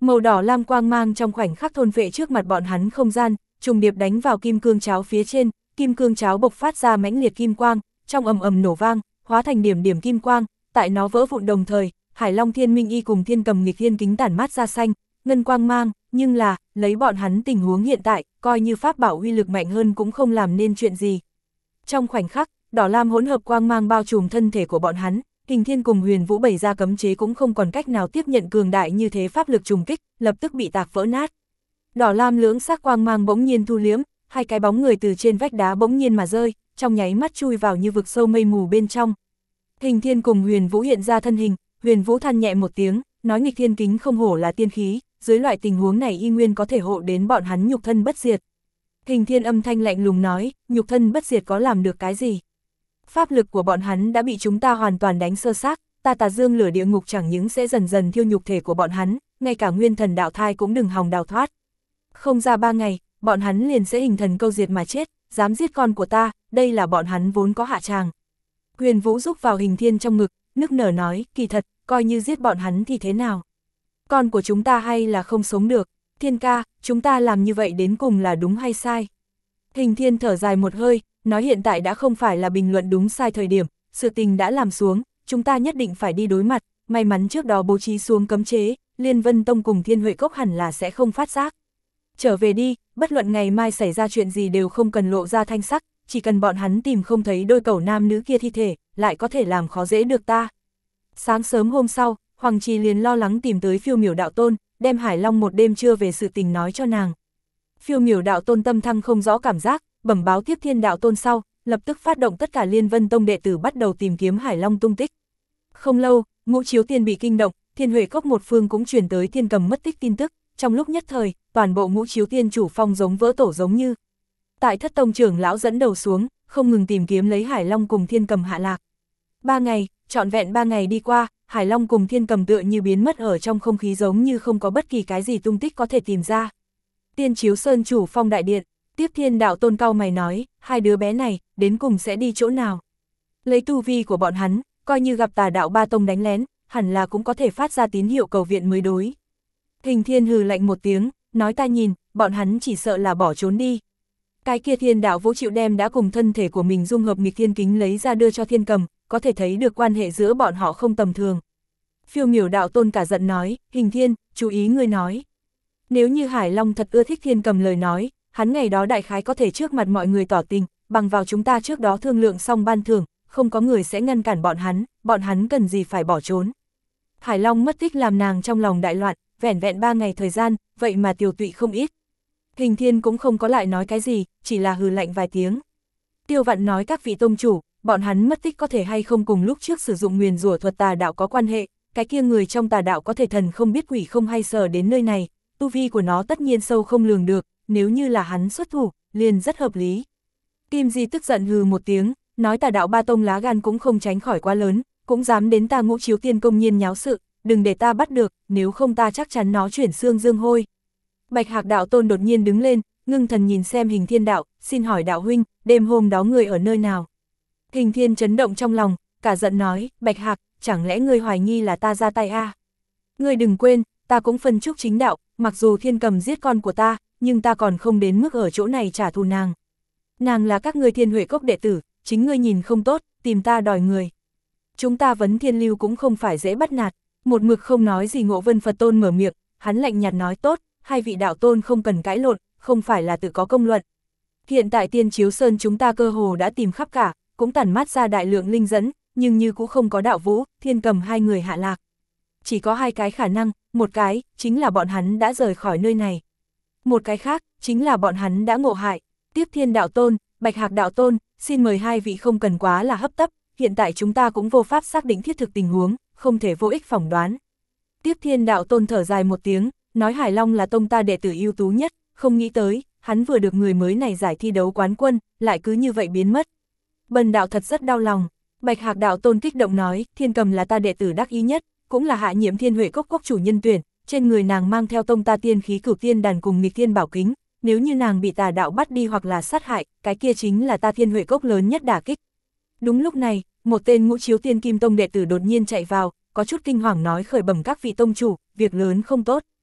Màu đỏ lam quang mang trong khoảnh khắc thôn phệ trước mặt bọn hắn không gian, trùng điệp đánh vào kim cương cháo phía trên, kim cương cháo bộc phát ra mãnh liệt kim quang, trong ầm ầm nổ vang, hóa thành điểm điểm kim quang, tại nó vỡ vụn đồng thời, Hải Long Thiên Minh Y cùng Thiên Cầm nghịch thiên kính tản mát ra xanh, ngân quang mang, nhưng là, lấy bọn hắn tình huống hiện tại, coi như pháp bảo uy lực mạnh hơn cũng không làm nên chuyện gì. Trong khoảnh khắc, đỏ lam hỗn hợp quang mang bao trùm thân thể của bọn hắn, Hình Thiên cùng Huyền Vũ bày ra cấm chế cũng không còn cách nào tiếp nhận cường đại như thế pháp lực trùng kích, lập tức bị tạc vỡ nát. Đỏ lam lưỡng sắc quang mang bỗng nhiên thu liếm, hai cái bóng người từ trên vách đá bỗng nhiên mà rơi, trong nháy mắt chui vào như vực sâu mây mù bên trong. Hình Thiên cùng Huyền Vũ hiện ra thân hình, Huyền Vũ than nhẹ một tiếng, nói nghịch thiên kính không hổ là tiên khí, dưới loại tình huống này y nguyên có thể hộ đến bọn hắn nhục thân bất diệt. Hình Thiên âm thanh lạnh lùng nói, nhục thân bất diệt có làm được cái gì? Pháp lực của bọn hắn đã bị chúng ta hoàn toàn đánh sơ xác, ta tà dương lửa địa ngục chẳng những sẽ dần dần thiêu nhục thể của bọn hắn, ngay cả nguyên thần đạo thai cũng đừng hòng đào thoát. Không ra 3 ngày, bọn hắn liền sẽ hình thần câu diệt mà chết, dám giết con của ta, đây là bọn hắn vốn có hạ tràng. Huyền Vũ rúc vào Hình Thiên trong ngực, nức nở nói, kỳ thật, coi như giết bọn hắn thì thế nào? Con của chúng ta hay là không sống được? Thiên ca, chúng ta làm như vậy đến cùng là đúng hay sai? Hình Thiên thở dài một hơi, nói hiện tại đã không phải là bình luận đúng sai thời điểm, sự tình đã làm xuống, chúng ta nhất định phải đi đối mặt, may mắn trước đó bố trí xuống cấm chế, Liên Vân Tông cùng Thiên Huệ Cốc hẳn là sẽ không phát giác. Trở về đi, bất luận ngày mai xảy ra chuyện gì đều không cần lộ ra thanh sắc, chỉ cần bọn hắn tìm không thấy đôi cẩu nam nữ kia thi thể, lại có thể làm khó dễ được ta. Sáng sớm hôm sau, Hoàng Trì liền lo lắng tìm tới Phiêu Miểu đạo tôn, đem Hải Long một đêm trưa về sự tình nói cho nàng. Phiêu Miểu đạo tôn tâm thăng không rõ cảm giác, bẩm báo tiếp Thiên đạo tôn sau, lập tức phát động tất cả Liên Vân Tông đệ tử bắt đầu tìm kiếm Hải Long tung tích. Không lâu, Ngũ Chiếu Tiên bị kinh động, Thiên Huệ Cốc một phương cũng truyền tới Thiên Cầm mất tích tin tức, trong lúc nhất thời, toàn bộ Ngũ Chiếu Tiên chủ phong giống vỡ tổ giống như. Tại Thất Tông trưởng lão dẫn đầu xuống, không ngừng tìm kiếm lấy Hải Long cùng Thiên Cầm hạ lạc. 3 ngày, trọn vẹn 3 ngày đi qua, Hải Long cùng Thiên Cầm tựa như biến mất ở trong không khí giống như không có bất kỳ cái gì tung tích có thể tìm ra. Tiên Chiếu Sơn chủ phong đại điện, Tiếp Thiên đạo tôn cau mày nói, hai đứa bé này, đến cùng sẽ đi chỗ nào? Lấy tu vi của bọn hắn, coi như gặp Tà đạo ba tông đánh lén, hẳn là cũng có thể phát ra tín hiệu cầu viện mới đối. Hình Thiên hừ lạnh một tiếng, nói ta nhìn, bọn hắn chỉ sợ là bỏ trốn đi. Cái kia Thiên đạo Vũ chịu đem đã cùng thân thể của mình dung hợp nghịch thiên kính lấy ra đưa cho Thiên Cầm, có thể thấy được quan hệ giữa bọn họ không tầm thường. Phiêu Miểu đạo tôn cả giận nói, Hình Thiên, chú ý ngươi nói. Nếu như Hải Long thật ưa thích Thiên Cầm lời nói, hắn ngày đó đại khái có thể trước mặt mọi người tỏ tình, bằng vào chúng ta trước đó thương lượng xong ban thưởng, không có người sẽ ngăn cản bọn hắn cần gì phải bỏ trốn. Hải Long mất tích làm nàng trong lòng đại loạn, vẻn vẹn 3 ngày thời gian, vậy mà tiều tụy không ít. Hình Thiên cũng không có lại nói cái gì, chỉ là hừ lạnh vài tiếng. Tiêu Vạn nói các vị tông chủ, bọn hắn mất tích có thể hay không cùng lúc trước sử dụng nguyền rủa thuật tà đạo có quan hệ, cái kia người trong tà đạo có thể thần không biết quỷ không hay sờ đến nơi này, tu vi của nó tất nhiên sâu không lường được, nếu như là hắn xuất thủ, liền rất hợp lý. Kim Di tức giận hừ một tiếng, nói Tà đạo ba tông lá gan cũng không tránh khỏi quá lớn, cũng dám đến ta Ngũ Chiếu Tiên công nhiên nháo sự, đừng để ta bắt được, nếu không ta chắc chắn nó chuyển xương dương hôi. Bạch Hạc đạo tôn đột nhiên đứng lên, ngưng thần nhìn xem Hình Thiên đạo, xin hỏi đạo huynh, đêm hôm đó người ở nơi nào? Hình Thiên chấn động trong lòng, cả giận nói, Bạch Hạc, chẳng lẽ ngươi hoài nghi là ta ra tay à? Ngươi đừng quên, ta cũng phân chúc chính đạo, mặc dù Thiên Cầm giết con của ta, nhưng ta còn không đến mức ở chỗ này trả thù nàng. Nàng là các ngươi Thiên Huệ Cốc đệ tử, chính ngươi nhìn không tốt, tìm ta đòi người. Chúng ta vấn thiên lưu cũng không phải dễ bắt nạt, một mực không nói gì Ngộ Vân Phật Tôn mở miệng, hắn lạnh nhạt nói tốt, hai vị đạo tôn không cần cãi lộn, không phải là tự có công luận. Hiện tại Tiên Chiếu Sơn chúng ta cơ hồ đã tìm khắp cả, cũng tản mát ra đại lượng linh dẫn, nhưng như cũng không có đạo Vũ, Thiên Cầm hai người hạ lạc. Chỉ có hai cái khả năng, một cái, chính là bọn hắn đã rời khỏi nơi này. Một cái khác, chính là bọn hắn đã ngộ hại. Tiếp Thiên đạo tôn, Bạch Hạc đạo tôn, xin mời hai vị không cần quá là hấp tấp, hiện tại chúng ta cũng vô pháp xác định thiết thực tình huống, không thể vô ích phỏng đoán. Tiếp Thiên đạo tôn thở dài một tiếng, nói Hải Long là tông ta đệ tử ưu tú nhất, không nghĩ tới, hắn vừa được người mới này giải thi đấu quán quân, lại cứ như vậy biến mất. Bần đạo thật rất đau lòng. Bạch Hạc đạo tôn kích động nói, Thiên Cầm là ta đệ tử đắc ý nhất, cũng là hạ nhiệm Thiên Huệ Cốc cốc chủ nhân tuyển, trên người nàng mang theo tông ta tiên khí Cửu Tiên đàn cùng nghịch thiên bảo kính, nếu như nàng bị tà đạo bắt đi hoặc là sát hại, cái kia chính là ta Thiên Huệ Cốc lớn nhất đả kích. Đúng lúc này, một tên Ngũ Chiếu Tiên Kim Tông đệ tử đột nhiên chạy vào, có chút kinh hoàng nói khởi bẩm các vị tông chủ, việc lớn không tốt.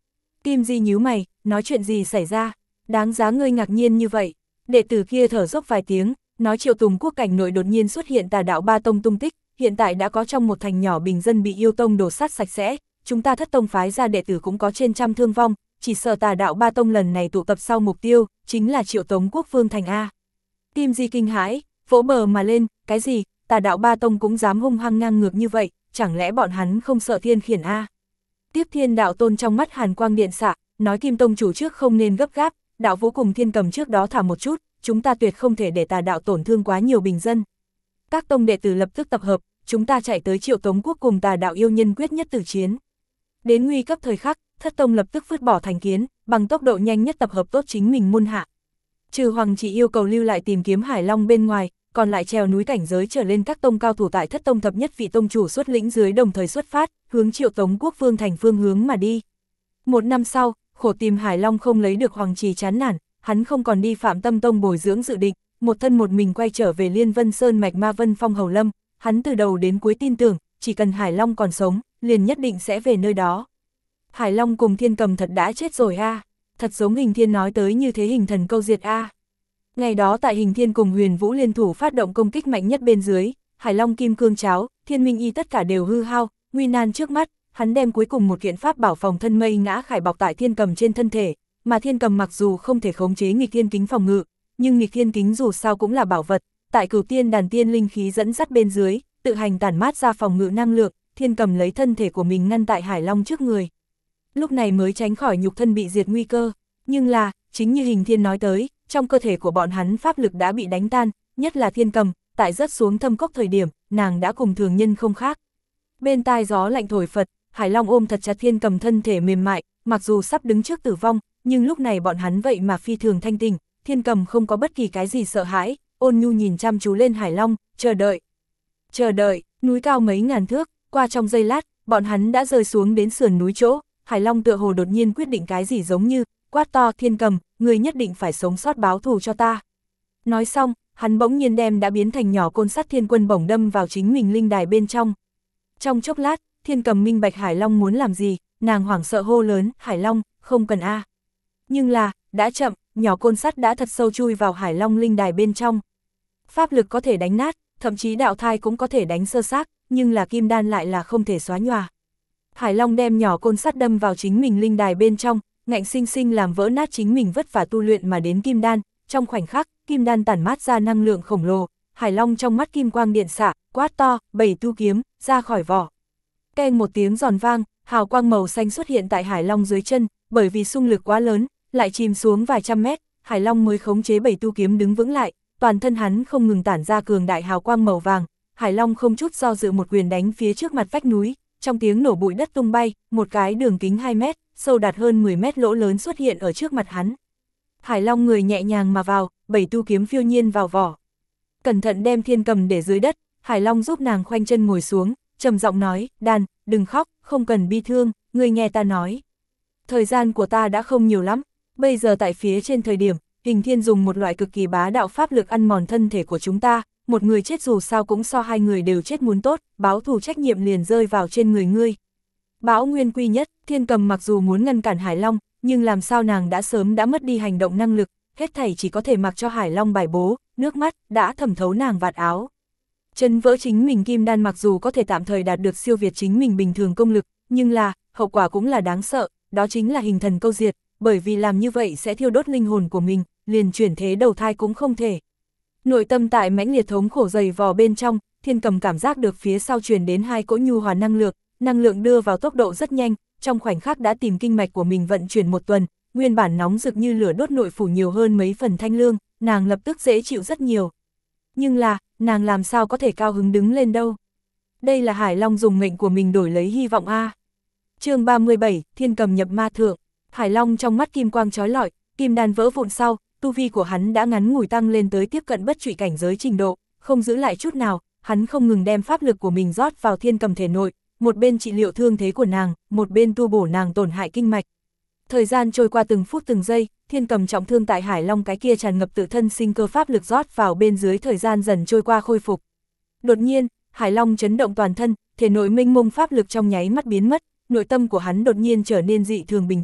Kim Di nhíu mày, nói chuyện gì xảy ra, đáng giá ngươi ngạc nhiên như vậy. Đệ tử kia thở dốc vài tiếng, nói Triệu Tùng quốc cảnh nội đột nhiên xuất hiện tà đạo ba tông tung tích, hiện tại đã có trong một thành nhỏ bình dân bị yêu tông đổ sát sạch sẽ, chúng ta Thất tông phái ra đệ tử cũng có trên trăm thương vong, chỉ sợ tà đạo ba tông lần này tụ tập sau mục tiêu, chính là Triệu Tống quốc vương thành A. Kim Di kinh hãi, vỗ bờ mà lên, cái gì, tà đạo ba tông cũng dám hung hăng ngang ngược như vậy, chẳng lẽ bọn hắn không sợ thiên khiển A. Tiếp Thiên đạo tôn trong mắt hàn quang điện xạ, nói Kim tông chủ trước không nên gấp gáp, đạo vũ cùng Thiên cầm trước đó thả một chút, chúng ta tuyệt không thể để tà đạo tổn thương quá nhiều bình dân. Các tông đệ tử lập tức tập hợp, chúng ta chạy tới Triệu Tống quốc cùng tà đạo yêu nhân quyết nhất tử chiến. Đến nguy cấp thời khắc, Thất tông lập tức vứt bỏ thành kiến, bằng tốc độ nhanh nhất tập hợp tốt chính mình môn hạ. Trừ Hoàng chỉ yêu cầu lưu lại tìm kiếm Hải Long bên ngoài, còn lại trèo núi cảnh giới trở lên các tông cao thủ tại Thất tông thập nhất vị tông chủ xuất lĩnh dưới đồng thời xuất phát, hướng Triệu Tống quốc vương thành phương hướng mà đi. Một năm sau, khổ tìm Hải Long không lấy được Hoàng Trì chán nản, hắn không còn đi Phạm Tâm tông bồi dưỡng dự định, một thân một mình quay trở về Liên Vân Sơn mạch Ma Vân Phong Hầu Lâm, hắn từ đầu đến cuối tin tưởng, chỉ cần Hải Long còn sống, liền nhất định sẽ về nơi đó. Hải Long cùng Thiên cầm thật đã chết rồi a, thật giống Hình Thiên nói tới như thế hình thần câu diệt a. Ngày đó tại Hình Thiên cùng Huyền Vũ liên thủ phát động công kích mạnh nhất bên dưới, Hải Long kim cương cháo, Thiên minh y tất cả đều hư hao, nguy nan trước mắt, hắn đem cuối cùng một kiện pháp bảo phòng thân mây ngã khải bọc tại Thiên cầm trên thân thể, mà Thiên cầm mặc dù không thể khống chế nghịch thiên kính phòng ngự, nhưng nghịch thiên kính dù sao cũng là bảo vật, tại Cửu Tiên đàn tiên linh khí dẫn dắt bên dưới, tự hành tản mát ra phòng ngự năng lượng, Thiên cầm lấy thân thể của mình ngăn tại Hải Long trước người. Lúc này mới tránh khỏi nhục thân bị diệt nguy cơ, nhưng là, chính như Hình Thiên nói tới, trong cơ thể của bọn hắn pháp lực đã bị đánh tan, nhất là Thiên cầm, tại rớt xuống thâm cốc thời điểm, nàng đã cùng thường nhân không khác. Bên tai gió lạnh thổi phật, Hải Long ôm thật chặt Thiên cầm thân thể mềm mại, mặc dù sắp đứng trước tử vong, nhưng lúc này bọn hắn vậy mà phi thường thanh tình, Thiên cầm không có bất kỳ cái gì sợ hãi, ôn nhu nhìn chăm chú lên Hải Long, chờ đợi. Chờ đợi, núi cao mấy ngàn thước, qua trong giây lát, bọn hắn đã rơi xuống đến sườn núi chỗ, Hải Long tựa hồ đột nhiên quyết định cái gì giống như, quát to Thiên cầm, người nhất định phải sống sót báo thù cho ta. Nói xong, hắn bỗng nhiên đem đã biến thành nhỏ côn sắt thiên quân bổng đâm vào chính mình linh đài bên trong. Trong chốc lát, Thiên cầm minh bạch Hải Long muốn làm gì, nàng hoảng sợ hô lớn, Hải Long, không cần a. Nhưng là, đã chậm, nhỏ côn sắt đã thật sâu chui vào Hải Long linh đài bên trong. Pháp lực có thể đánh nát, thậm chí đạo thai cũng có thể đánh sơ xác, nhưng là kim đan lại là không thể xóa nhòa. Hải Long đem nhỏ côn sắt đâm vào chính mình linh đài bên trong, ngạnh sinh sinh làm vỡ nát chính mình vất vả tu luyện mà đến kim đan, trong khoảnh khắc, kim đan tản mát ra năng lượng khổng lồ, Hải Long trong mắt kim quang điện xạ, quát to, 7 tu kiếm, ra khỏi vỏ. Keng một tiếng giòn vang, hào quang màu xanh xuất hiện tại Hải Long dưới chân, bởi vì xung lực quá lớn, lại chìm xuống vài trăm mét, Hải Long mới khống chế 7 tu kiếm đứng vững lại, toàn thân hắn không ngừng tản ra cường đại hào quang màu vàng, Hải Long không chút do dự một quyền đánh phía trước mặt vách núi, trong tiếng nổ bụi đất tung bay, một cái đường kính 2 mét, sâu đạt hơn 10 mét lỗ lớn xuất hiện ở trước mặt hắn. Hải Long người nhẹ nhàng mà vào, 7 tu kiếm phiêu nhiên vào vỏ. Cẩn thận đem Thiên cầm để dưới đất, Hải Long giúp nàng khoanh chân ngồi xuống, trầm giọng nói, Đàn, đừng khóc, không cần bi thương, ngươi nghe ta nói. Thời gian của ta đã không nhiều lắm, bây giờ tại phía trên thời điểm, Hình Thiên dùng một loại cực kỳ bá đạo pháp lực ăn mòn thân thể của chúng ta, một người chết dù sao cũng so hai người đều chết muốn tốt, báo thù trách nhiệm liền rơi vào trên người ngươi. Bão nguyên quy nhất, Thiên cầm mặc dù muốn ngăn cản Hải Long, nhưng làm sao nàng đã sớm đã mất đi hành động năng lực, hết thảy chỉ có thể mặc cho Hải Long bài bố, nước mắt đã thẩm thấu nàng vạt áo. Chân vỡ chính mình kim đan mặc dù có thể tạm thời đạt được siêu việt chính mình bình thường công lực, nhưng là, hậu quả cũng là đáng sợ, đó chính là hình thần câu diệt, bởi vì làm như vậy sẽ thiêu đốt linh hồn của mình, liền chuyển thế đầu thai cũng không thể. Nội tâm tại mãnh liệt thống khổ dày vò bên trong, Thiên cầm cảm giác được phía sau truyền đến hai cỗ nhu hòa năng lượng đưa vào tốc độ rất nhanh, trong khoảnh khắc đã tìm kinh mạch của mình vận chuyển một tuần, nguyên bản nóng rực như lửa đốt nội phủ nhiều hơn mấy phần thanh lương, nàng lập tức dễ chịu rất nhiều. Nhưng là, nàng làm sao có thể cao hứng đứng lên đâu. Đây là Hải Long dùng mệnh của mình đổi lấy hy vọng a. Chương 37, Thiên cầm nhập ma thượng. Hải Long trong mắt kim quang chói lọi, kim đan vỡ vụn sau, tu vi của hắn đã ngắn ngủi tăng lên tới tiếp cận bất trụy cảnh giới trình độ, không giữ lại chút nào, hắn không ngừng đem pháp lực của mình rót vào Thiên cầm thể nội, một bên trị liệu thương thế của nàng, một bên tu bổ nàng tổn hại kinh mạch. Thời gian trôi qua từng phút từng giây, Thiên cầm trọng thương tại Hải Long cái kia tràn ngập tự thân sinh cơ pháp lực rót vào bên dưới thời gian dần trôi qua khôi phục. Đột nhiên, Hải Long chấn động toàn thân, thể nội mênh mông pháp lực trong nháy mắt biến mất, nội tâm của hắn đột nhiên trở nên dị thường bình tĩnh,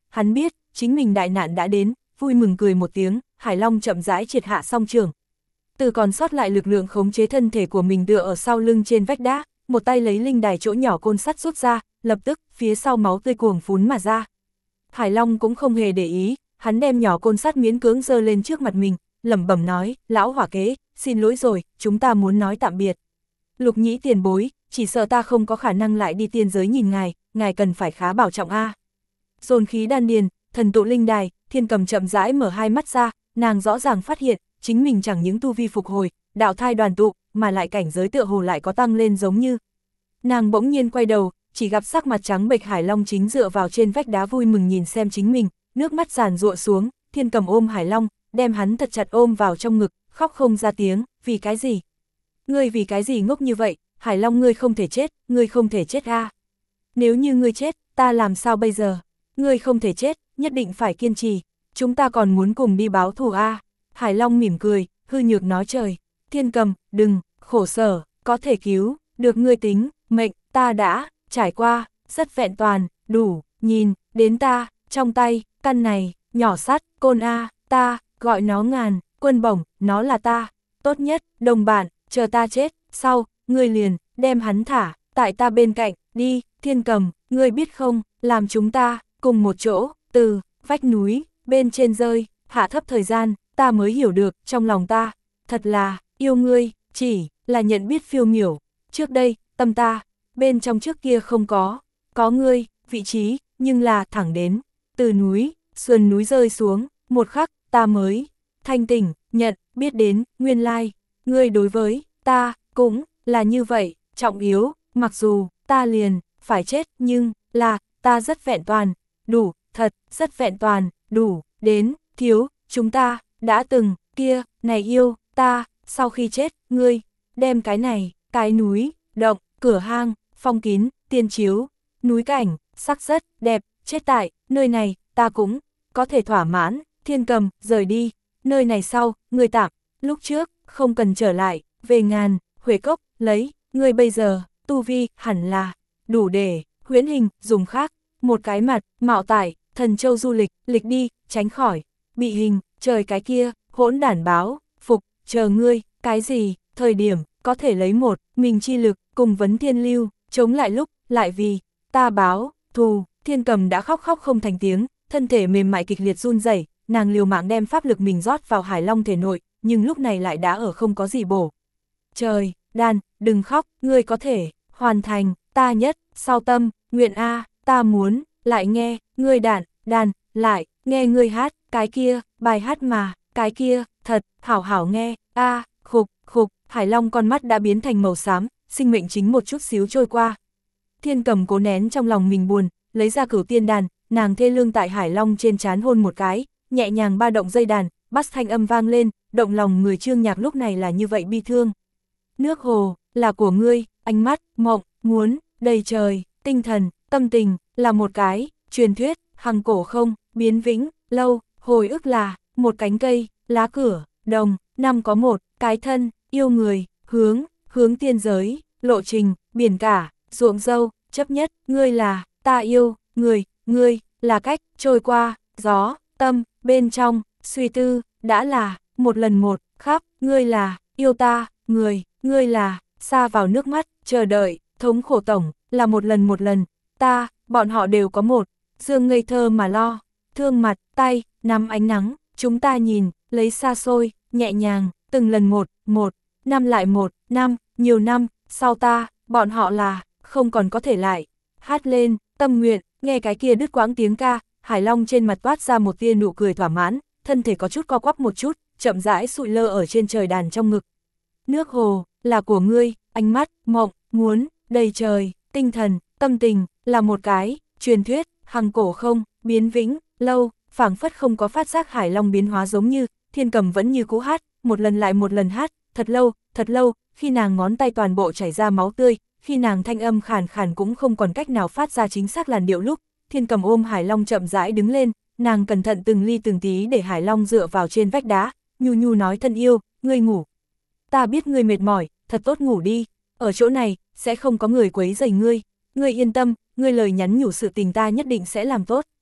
hắn biết, chính mình đại nạn đã đến, vui mừng cười một tiếng, Hải Long chậm rãi triệt hạ song trường. Từ còn sót lại lực lượng khống chế thân thể của mình tựa ở sau lưng trên vách đá, một tay lấy linh đài chỗ nhỏ côn sắt rút ra, lập tức, phía sau máu tươi cuồng phún mà ra. Hải Long cũng không hề để ý, hắn đem nhỏ côn sắt miễn cưỡng giơ lên trước mặt mình, lẩm bẩm nói, lão hỏa kế, xin lỗi rồi, chúng ta muốn nói tạm biệt. Lục Nhĩ tiền bối, chỉ sợ ta không có khả năng lại đi tiên giới nhìn ngài cần phải khá bảo trọng a. Dồn khí đan điền, thần tụ linh đài, Thiên Cầm chậm rãi mở hai mắt ra, nàng rõ ràng phát hiện, chính mình chẳng những tu vi phục hồi, đạo thai đoàn tụ, mà lại cảnh giới tựa hồ lại có tăng lên giống như. Nàng bỗng nhiên quay đầu, chỉ gặp sắc mặt trắng bệch Hải Long chính dựa vào trên vách đá vui mừng nhìn xem chính mình, nước mắt giàn giụa xuống, Thiên Cầm ôm Hải Long, đem hắn thật chặt ôm vào trong ngực, khóc không ra tiếng, vì cái gì? Ngươi vì cái gì ngốc như vậy, Hải Long ngươi không thể chết, ngươi không thể chết a. Nếu như ngươi chết, ta làm sao bây giờ? Ngươi không thể chết, nhất định phải kiên trì, chúng ta còn muốn cùng đi báo thù a. Hải Long mỉm cười, hư nhược nói trời, Thiên Cầm, đừng, khổ sở, có thể cứu, được ngươi tính, mệnh, ta đã, trải qua, rất vẹn toàn, đủ, nhìn, đến ta, trong tay, căn này, nhỏ sắt, côn a, ta, gọi nó ngàn, quân bổng, nó là ta, tốt nhất, đồng bạn, chờ ta chết, sau, ngươi liền, đem hắn thả, tại ta bên cạnh, đi, Thiên Cầm, ngươi biết không, làm chúng ta, cùng một chỗ, từ, vách núi, bên trên rơi, hạ thấp thời gian, ta mới hiểu được, trong lòng ta, thật là, yêu ngươi, chỉ, là nhận biết phiêu miểu, trước đây, tâm ta, bên trong trước kia không có ngươi, vị trí, nhưng là thẳng đến, từ núi, sườn núi rơi xuống, một khắc, ta mới, thanh tỉnh, nhận, biết đến, nguyên lai, ngươi đối với, ta, cũng, là như vậy, trọng yếu, mặc dù, ta liền, phải chết, nhưng, là, ta rất vẹn toàn, đủ, thật, rất vẹn toàn, đủ, đến, thiếu, chúng ta, đã từng, kia, này yêu, ta, sau khi chết, ngươi, đem cái này, cái núi, động, cửa hang, phong kín, tiên chiếu, núi cảnh, sắc rất, đẹp, chết tại, nơi này, ta cũng, có thể thỏa mãn, Thiên Cầm, rời đi, nơi này sau, ngươi tạm, lúc trước, không cần trở lại, về ngàn, Huế Cốc, lấy, ngươi bây giờ, tu vi, hẳn là, đủ để, huyễn hình, dùng khác, một cái mặt, mạo tải, thần châu du lịch, lịch đi, tránh khỏi, bị hình, trời cái kia, hỗn đản báo, phục, chờ ngươi, cái gì, thời điểm, có thể lấy một, mình chi lực, cùng vấn thiên lưu, chống lại lúc, lại vì, ta báo, thù, Thiên Cầm đã khóc khóc không thành tiếng, thân thể mềm mại kịch liệt run rẩy, nàng liều mạng đem pháp lực mình rót vào Hải Long thể nội, nhưng lúc này lại đã ở không có gì bổ. Trời, đàn, đừng khóc, ngươi có thể, hoàn thành, ta nhất, sau tâm, nguyện a, ta muốn, lại nghe, ngươi đàn, lại, nghe ngươi hát, cái kia, bài hát mà, cái kia, thật, hảo hảo nghe, a, khục, Hải Long con mắt đã biến thành màu xám, sinh mệnh chính một chút xíu trôi qua. Thiên Cầm cố nén trong lòng mình buồn, lấy ra Cửu Tiên đàn, nàng thê lương tại Hải Long trên trán hôn một cái, nhẹ nhàng ba động dây đàn, bass thanh âm vang lên, động lòng người Trương Nhạc lúc này là như vậy bi thương. Nước hồ, là của ngươi, ánh mắt, mộng, muốn, đầy trời, tinh thần, tâm tình, là một cái, truyền thuyết, hằng cổ không, biến vĩnh, lâu, hồi ức là, một cánh cây, lá cửa, đồng, năm có một, cái thân, yêu người, hướng tiên giới, lộ trình, biển cả, ruộng dâu, chấp nhất, ngươi là, ta yêu, ngươi, là cách, trôi qua, gió, tâm, bên trong, suy tư, đã là, một lần một, khắp, ngươi là, yêu ta, ngươi là, xa vào nước mắt, chờ đợi, thống khổ tổng, là một lần, ta, bọn họ đều có một, dương ngây thơ mà lo, thương mặt, tay, nắm ánh nắng, chúng ta nhìn, lấy xa xôi, nhẹ nhàng, từng lần một, năm lại một, năm, nhiều năm, sau ta, bọn họ là, không còn có thể lại, hát lên, tâm nguyện, nghe cái kia đứt quãng tiếng ca, Hải Long trên mặt toát ra một tia nụ cười thỏa mãn, thân thể có chút co quắp một chút, chậm rãi sụi lơ ở trên trời đàn trong ngực. Nước hồ, là của ngươi, ánh mắt, mộng, muốn, đầy trời, tinh thần, tâm tình, là một cái, truyền thuyết, hằng cổ không, biến vĩnh, lâu, phảng phất không có phát giác Hải Long biến hóa giống như, Thiên Cầm vẫn như cũ hát, một lần lại một lần hát, thật lâu, khi nàng ngón tay toàn bộ chảy ra máu tươi, khi nàng thanh âm khàn khàn cũng không còn cách nào phát ra chính xác làn điệu lúc, Thiên Cầm ôm Hải Long chậm rãi đứng lên, nàng cẩn thận từng ly từng tí để Hải Long dựa vào trên vách đá, nhu nhu nói thân yêu, ngươi ngủ. Ta biết ngươi mệt mỏi, thật tốt ngủ đi, ở chỗ này, sẽ không có người quấy rầy ngươi, ngươi yên tâm, ngươi lời nhắn nhủ sự tình ta nhất định sẽ làm tốt.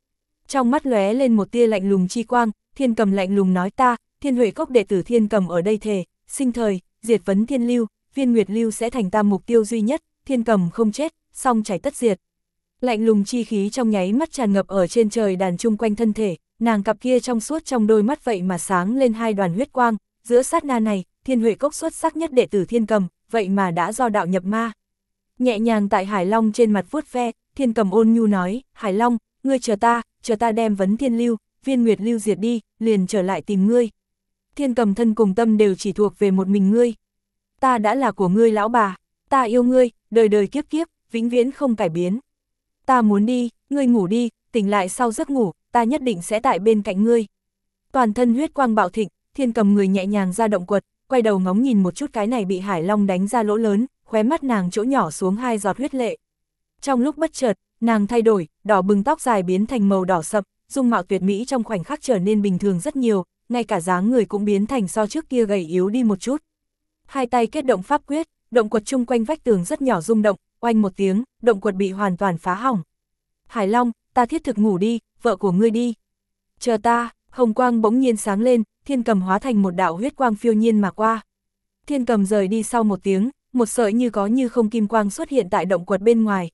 Trong mắt lóe lên một tia lạnh lùng chi quang, Thiên Cầm lạnh lùng nói ta, Thiên Huệ Cốc đệ tử Thiên Cầm ở đây thề, sinh thời, diệt vấn Thiên Lưu, Viên Nguyệt Lưu sẽ thành ta mục tiêu duy nhất, Thiên Cầm không chết, song chảy tất diệt. Lạnh lùng chi khí trong nháy mắt tràn ngập ở trên trời đàn chung quanh thân thể, nàng cặp kia trong suốt trong đôi mắt vậy mà sáng lên hai đoàn huyết quang, giữa sát na này, Thiên Huệ Cốc xuất sắc nhất đệ tử Thiên Cầm, vậy mà đã do đạo nhập ma. Nhẹ nhàng tại Hải Long trên mặt vuốt ve, Thiên Cầm ôn nhu nói, Hải Long, ngươi chờ ta đem vấn Thiên Lưu, Viên Nguyệt Lưu diệt đi, liền trở lại tìm ngươi. Thiên Cầm thân cùng tâm đều chỉ thuộc về một mình ngươi. Ta đã là của ngươi lão bà, ta yêu ngươi, đời đời kiếp kiếp, vĩnh viễn không cải biến. Ta muốn đi, ngươi ngủ đi, tỉnh lại sau giấc ngủ, ta nhất định sẽ tại bên cạnh ngươi. Toàn thân huyết quang bạo thịnh, Thiên Cầm người nhẹ nhàng ra động quật, quay đầu ngóng nhìn một chút cái này bị Hải Long đánh ra lỗ lớn, khóe mắt nàng chỗ nhỏ xuống hai giọt huyết lệ. Trong lúc bất chợt, nàng thay đổi, đỏ bừng tóc dài biến thành màu đỏ sậm, dung mạo tuyệt mỹ trong khoảnh khắc trở nên bình thường rất nhiều, ngay cả dáng người cũng biến thành so trước kia gầy yếu đi một chút. Hai tay kết động pháp quyết, động quật chung quanh vách tường rất nhỏ rung động, oanh một tiếng, động quật bị hoàn toàn phá hỏng. Hải Long, ta thiết thực ngủ đi, vợ của ngươi đi. Chờ ta, hồng quang bỗng nhiên sáng lên, Thiên Cầm hóa thành một đạo huyết quang phiêu nhiên mà qua. Thiên Cầm rời đi sau một tiếng, một sợi như có như không kim quang xuất hiện tại động quật bên ngoài.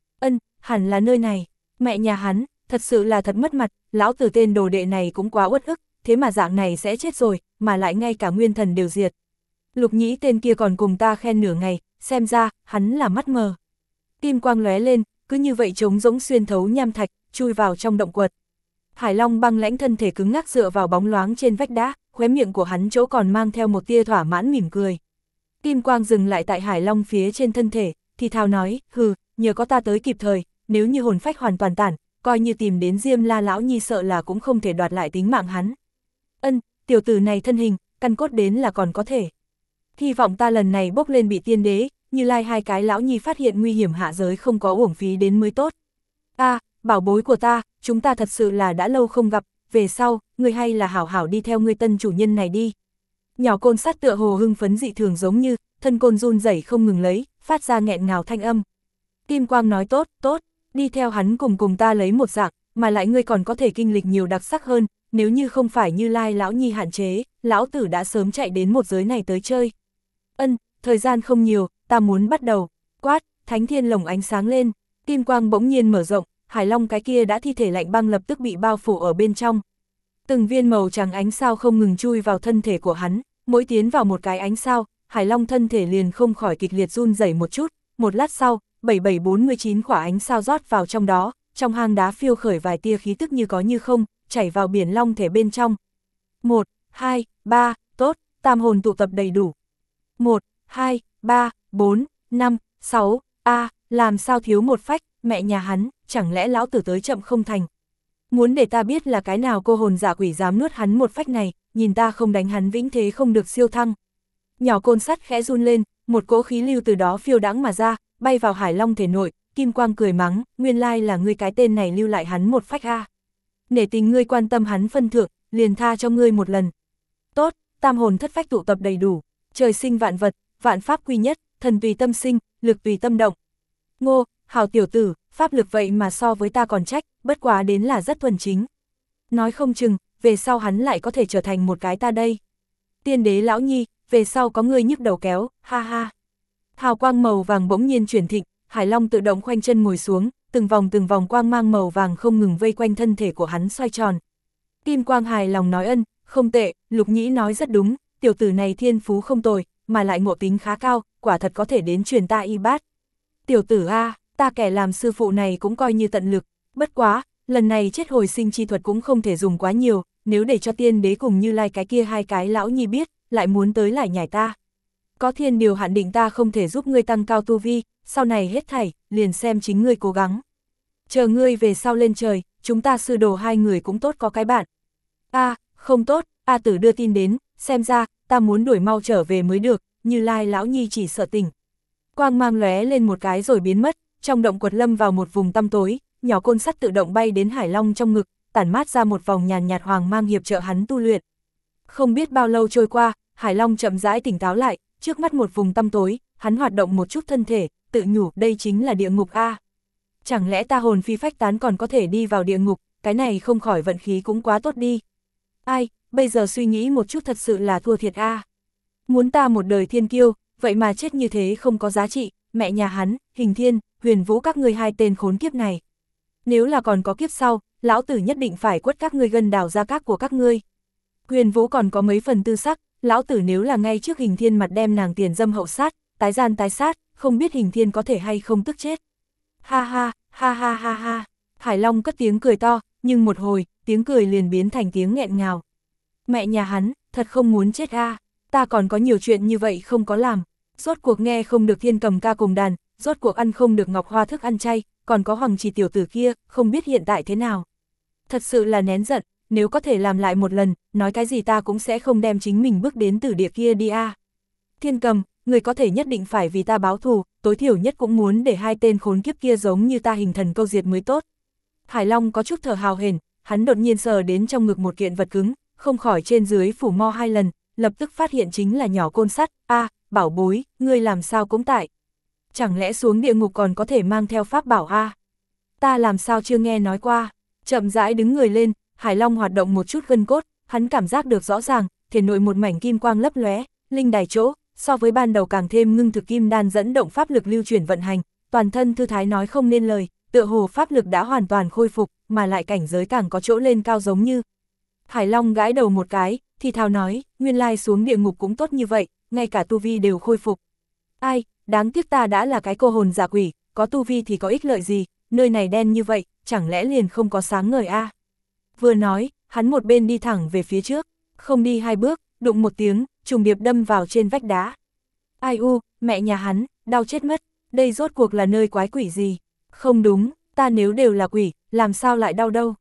Hẳn là nơi này, mẹ nhà hắn, thật sự là thật mất mặt, lão tử tên đồ đệ này cũng quá uất ức, thế mà dạng này sẽ chết rồi, mà lại ngay cả nguyên thần đều diệt. Lục Nhĩ tên kia còn cùng ta khen nửa ngày, xem ra, hắn là mắt mờ. Kim quang lóe lên, cứ như vậy trống rỗng xuyên thấu nham thạch, chui vào trong động quật. Hải Long băng lãnh thân thể cứng ngắc dựa vào bóng loáng trên vách đá, khóe miệng của hắn chỗ còn mang theo một tia thỏa mãn mỉm cười. Kim quang dừng lại tại Hải Long phía trên thân thể, thì thào nói, hừ, nhờ có ta tới kịp thời, nếu như hồn phách hoàn toàn tản, coi như tìm đến Diêm La lão nhi sợ là cũng không thể đoạt lại tính mạng hắn. Tiểu tử này thân hình, căn cốt đến là còn có thể. Hy vọng ta lần này bốc lên bị tiên đế, Như Lai hai cái lão nhi phát hiện nguy hiểm hạ giới không có uổng phí đến mới tốt. Bảo bối của ta, chúng ta thật sự là đã lâu không gặp, về sau, ngươi hay là hảo hảo đi theo ngươi tân chủ nhân này đi. Nhỏ Côn Sắt tựa hồ hưng phấn dị thường giống như, thân côn run rẩy không ngừng lấy, phát ra nghẹn ngào thanh âm. Kim Quang nói tốt, đi theo hắn cùng ta lấy một dạng, mà lại ngươi còn có thể kinh lịch nhiều đặc sắc hơn, nếu như không phải Như Lai lão nhi hạn chế, lão tử đã sớm chạy đến một giới này tới chơi. Thời gian không nhiều, ta muốn bắt đầu. Quát, Thánh Thiên lồng ánh sáng lên, Kim Quang bỗng nhiên mở rộng, Hải Long cái kia đã thi thể lạnh băng lập tức bị bao phủ ở bên trong. Từng viên màu trắng ánh sao không ngừng chui vào thân thể của hắn, mỗi tiến vào một cái ánh sao, Hải Long thân thể liền không khỏi kịch liệt run rẩy một chút, một lát sau, 7749 quả ánh sao rót vào trong đó, trong hang đá phiêu khởi vài tia khí tức như có như không, chảy vào biển long thể bên trong. 1, 2, 3, tốt, tam hồn tụ tập đầy đủ. 1, 2, 3, 4, 5, 6, làm sao thiếu một phách, mẹ nhà hắn, chẳng lẽ lão tử tới chậm không thành. Muốn để ta biết là cái nào cô hồn giả quỷ dám nuốt hắn một phách này, nhìn ta không đánh hắn vĩnh thế không được siêu thăng. Nhỏ Côn Sắt khẽ run lên, một cỗ khí lưu từ đó phiêu đãng mà ra, bay vào Hải Long thể nội, Kim Quang cười mắng, nguyên lai là ngươi cái tên này lưu lại hắn một phách a. Nể tình ngươi quan tâm hắn phân thượng, liền tha cho ngươi một lần. Tốt, tam hồn thất phách tụ tập đầy đủ, trời sinh vạn vật, vạn pháp quy nhất, thần tùy tâm sinh, lực tùy tâm động. Ngô, hào tiểu tử, pháp lực vậy mà so với ta còn trách, bất quá đến là rất thuần chính. Nói không chừng, về sau hắn lại có thể trở thành một cái ta đây. Tiên đế lão nhi, về sau có ngươi nhức đầu kéo, ha ha. Hào quang màu vàng bỗng nhiên chuyển thịnh, Hải Long tự động khoanh chân ngồi xuống, từng vòng quang mang màu vàng không ngừng vây quanh thân thể của hắn xoay tròn. Kim Quang hài lòng nói không tệ, Lục Nhĩ nói rất đúng, tiểu tử này thiên phú không tồi, mà lại ngộ tính khá cao, quả thật có thể đến truyền ta y bát. Tiểu tử a, ta kẻ làm sư phụ này cũng coi như tận lực, bất quá, lần này chết hồi sinh chi thuật cũng không thể dùng quá nhiều, nếu để cho tiên đế cùng Như Lai cái kia hai cái lão nhi biết, lại muốn tới lại nhảy ta. Có thiên điều hạn định ta không thể giúp ngươi tăng cao tu vi, sau này hết thảy, liền xem chính ngươi cố gắng. Chờ ngươi về sau lên trời, chúng ta sư đồ hai người cũng tốt có cái bạn. Không tốt, A Tử đưa tin đến, xem ra, ta muốn đuổi mau trở về mới được, Như Lai lão nhi chỉ sợ tỉnh. Quang mang lóe lên một cái rồi biến mất, trong động quật lâm vào một vùng tăm tối, nhỏ Côn Sắt tự động bay đến Hải Long trong ngực, tản mát ra một vòng nhàn nhạt hoàng mang hiệp trợ hắn tu luyện. Không biết bao lâu trôi qua, Hải Long chậm rãi tỉnh táo lại, trước mắt một vùng tăm tối, hắn hoạt động một chút thân thể, tự nhủ đây chính là địa ngục a. Chẳng lẽ ta hồn phi phách tán còn có thể đi vào địa ngục, cái này không khỏi vận khí cũng quá tốt đi. Ai, bây giờ suy nghĩ một chút thật sự là thua thiệt a. Muốn ta một đời thiên kiêu, vậy mà chết như thế không có giá trị, mẹ nhà hắn, Hình Thiên, Huyền Vũ các ngươi hai tên khốn kiếp này. Nếu là còn có kiếp sau, lão tử nhất định phải quất các ngươi gân đào ra các của các ngươi. Huyền Vũ còn có mấy phần tư sắc, lão tử nếu là ngay trước Hình Thiên mặt đem nàng tiền dâm hậu sát, tái gian tái sát, không biết Hình Thiên có thể hay không tức chết. Ha ha, ha ha ha ha. Hải Long cất tiếng cười to, nhưng một hồi, tiếng cười liền biến thành tiếng nghẹn ngào. Mẹ nhà hắn, thật không muốn chết a, ta còn có nhiều chuyện như vậy không có làm. Rốt cuộc nghe không được Thiên Cầm ca cùng đàn, rốt cuộc ăn không được Ngọc Hoa thức ăn chay, còn có Hoàng Trì tiểu tử kia, không biết hiện tại thế nào. Thật sự là nén giận, nếu có thể làm lại một lần, nói cái gì ta cũng sẽ không đem chính mình bước đến tử địa kia đi a. Thiên Cầm, người có thể nhất định phải vì ta báo thù, tối thiểu nhất cũng muốn để hai tên khốn kiếp kia giống như ta hình thần câu diệt mới tốt. Hải Long có chút thở hào hển, hắn đột nhiên sờ đến trong ngực một kiện vật cứng, không khỏi trên dưới phủ mo 2 lần, lập tức phát hiện chính là nhỏ côn sắt. A, bảo bối, ngươi làm sao cũng tại. Chẳng lẽ xuống địa ngục còn có thể mang theo pháp bảo a? Ta làm sao chưa nghe nói qua. Chậm rãi đứng người lên, Hải Long hoạt động một chút gân cốt, hắn cảm giác được rõ ràng, thể nội một mảnh kim quang lấp lóe, linh đài chỗ, so với ban đầu càng thêm ngưng thực kim đan dẫn động pháp lực lưu chuyển vận hành, toàn thân thư thái nói không nên lời, tựa hồ pháp lực đã hoàn toàn khôi phục, mà lại cảnh giới càng có chỗ lên cao giống như. Hải Long gãi đầu một cái, thì thào nói, nguyên lai xuống địa ngục cũng tốt như vậy, ngay cả tu vi đều khôi phục. Ai, đáng tiếc ta đã là cái cô hồn giả quỷ, có tu vi thì có ích lợi gì, nơi này đen như vậy, chẳng lẽ liền không có sáng ngời a? Vừa nói, hắn một bên đi thẳng về phía trước, không đi 2 bước, đụng một tiếng, trùng điệp đâm vào trên vách đá. Ai u, mẹ nhà hắn, đau chết mất, đây rốt cuộc là nơi quái quỷ gì? Không đúng, ta nếu đều là quỷ, làm sao lại đau đâu?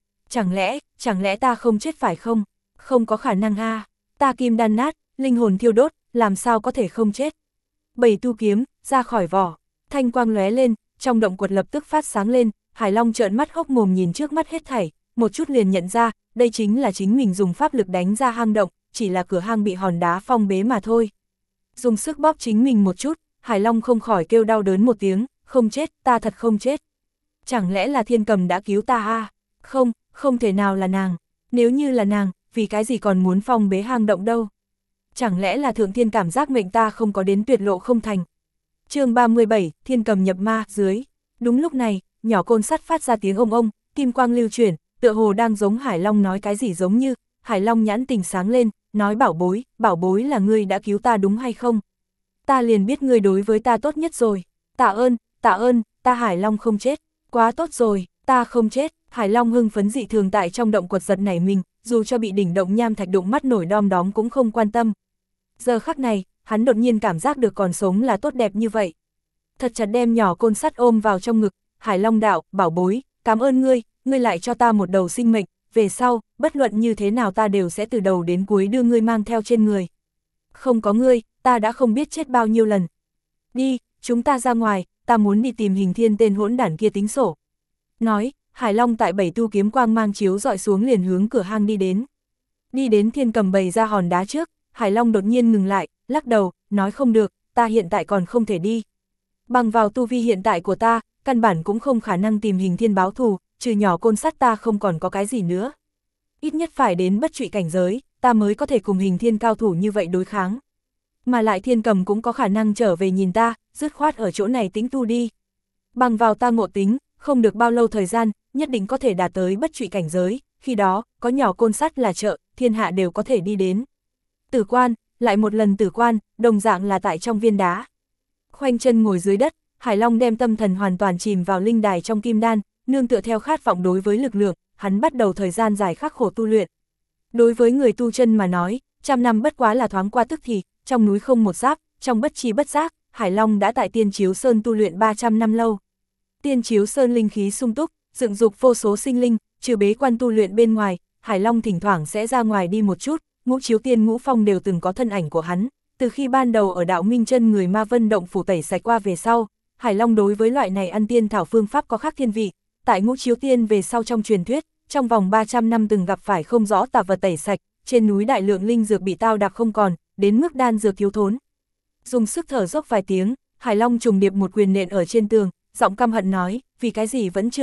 Chẳng lẽ ta không chết phải không? Không có khả năng a, ta kim đan nát, linh hồn thiêu đốt, làm sao có thể không chết? 7 tu kiếm, ra khỏi vỏ, thanh quang lóe lên, trong động quật lập tức phát sáng lên, Hải Long trợn mắt hốc mồm nhìn trước mắt hết thảy, một chút liền nhận ra, đây chính là chính mình dùng pháp lực đánh ra hang động, chỉ là cửa hang bị hòn đá phong bế mà thôi. Dùng sức bóp chính mình một chút, Hải Long không khỏi kêu đau đớn một tiếng, không chết, ta thật không chết. Chẳng lẽ là Thiên Cầm đã cứu ta a? Không, không thể nào là nàng, nếu như là nàng, vì cái gì còn muốn phong bế hang động đâu? Chẳng lẽ là Thượng Thiên cảm giác mệnh ta không có đến tuyệt lộ không thành? Chương 37, Thiên Cầm nhập ma, dưới. Đúng lúc này, nhỏ côn sắt phát ra tiếng ông, kim quang lưu chuyển, tựa hồ đang giống Hải Long nói cái gì giống như, Hải Long nhãn tình sáng lên, nói bảo bối là ngươi đã cứu ta đúng hay không? Ta liền biết ngươi đối với ta tốt nhất rồi, tạ ơn, ta Hải Long không chết, quá tốt rồi, ta không chết. Hải Long hưng phấn dị thường tại trong động quật giật nảy mình, dù cho bị đỉnh động nham thạch đụng mắt nổi đom đóm cũng không quan tâm. Giờ khắc này, hắn đột nhiên cảm giác được còn sống là tốt đẹp như vậy. Thật chặt đem nhỏ côn sắt ôm vào trong ngực, Hải Long đạo, bảo bối, cảm ơn ngươi lại cho ta một đầu sinh mệnh, về sau, bất luận như thế nào ta đều sẽ từ đầu đến cuối đưa ngươi mang theo trên người. Không có ngươi, ta đã không biết chết bao nhiêu lần. Đi, chúng ta ra ngoài, ta muốn đi tìm Hình Thiên tên hỗn đản kia tính sổ. Nói, Hải Long tại 7 tu kiếm quang mang chiếu dọi xuống liền hướng cửa hang đi đến. Đi đến Thiên Cầm bày ra hòn đá trước, Hải Long đột nhiên ngừng lại, lắc đầu, nói không được, ta hiện tại còn không thể đi. Bằng vào tu vi hiện tại của ta, căn bản cũng không khả năng tìm Hình Thiên báo thù, trừ nhỏ côn sắt ta không còn có cái gì nữa. Ít nhất phải đến bất trụy cảnh giới, ta mới có thể cùng Hình Thiên cao thủ như vậy đối kháng. Mà lại Thiên Cầm cũng có khả năng trở về nhìn ta, dứt khoát ở chỗ này tĩnh tu đi. Bằng vào ta ngộ tính, không được bao lâu thời gian, nhất định có thể đạt tới bất trụy cảnh giới, khi đó, có nhỏ côn sắt là chợ, thiên hạ đều có thể đi đến. Tử quan, lại một lần tử quan, đồng dạng là tại trong viên đá. Khoanh chân ngồi dưới đất, Hải Long đem tâm thần hoàn toàn chìm vào linh đài trong kim đan, nương tựa theo khát vọng đối với lực lượng, hắn bắt đầu thời gian dài khắc khổ tu luyện. Đối với người tu chân mà nói, 100 năm bất quá là thoáng qua tức thì, trong núi không một giáp, trong bất chi bất giác, Hải Long đã tại Tiên Chiếu Sơn tu luyện 300 năm lâu. Tiên Chiếu Sơn linh khí sung túc, dựng dục vô số sinh linh, trừ bế quan tu luyện bên ngoài, Hải Long thỉnh thoảng sẽ ra ngoài đi một chút, Ngũ Chiếu Tiên Ngũ Phong đều từng có thân ảnh của hắn, từ khi ban đầu ở đạo Minh Chân người Ma Vân động phủ tẩy sạch qua về sau, Hải Long đối với loại này ăn tiên thảo phương pháp có khác thiên vị, tại Ngũ Chiếu Tiên về sau trong truyền thuyết, trong vòng 300 năm từng gặp phải không rõ tạp vật tẩy sạch, trên núi đại lượng linh dược bị tao đạp không còn, đến mức đan dược thiếu thốn. Dùng sức thở dốc vài tiếng, Hải Long trùng điệp một quyền nện ở trên tường, giọng căm hận nói, vì cái gì vẫn chưa được,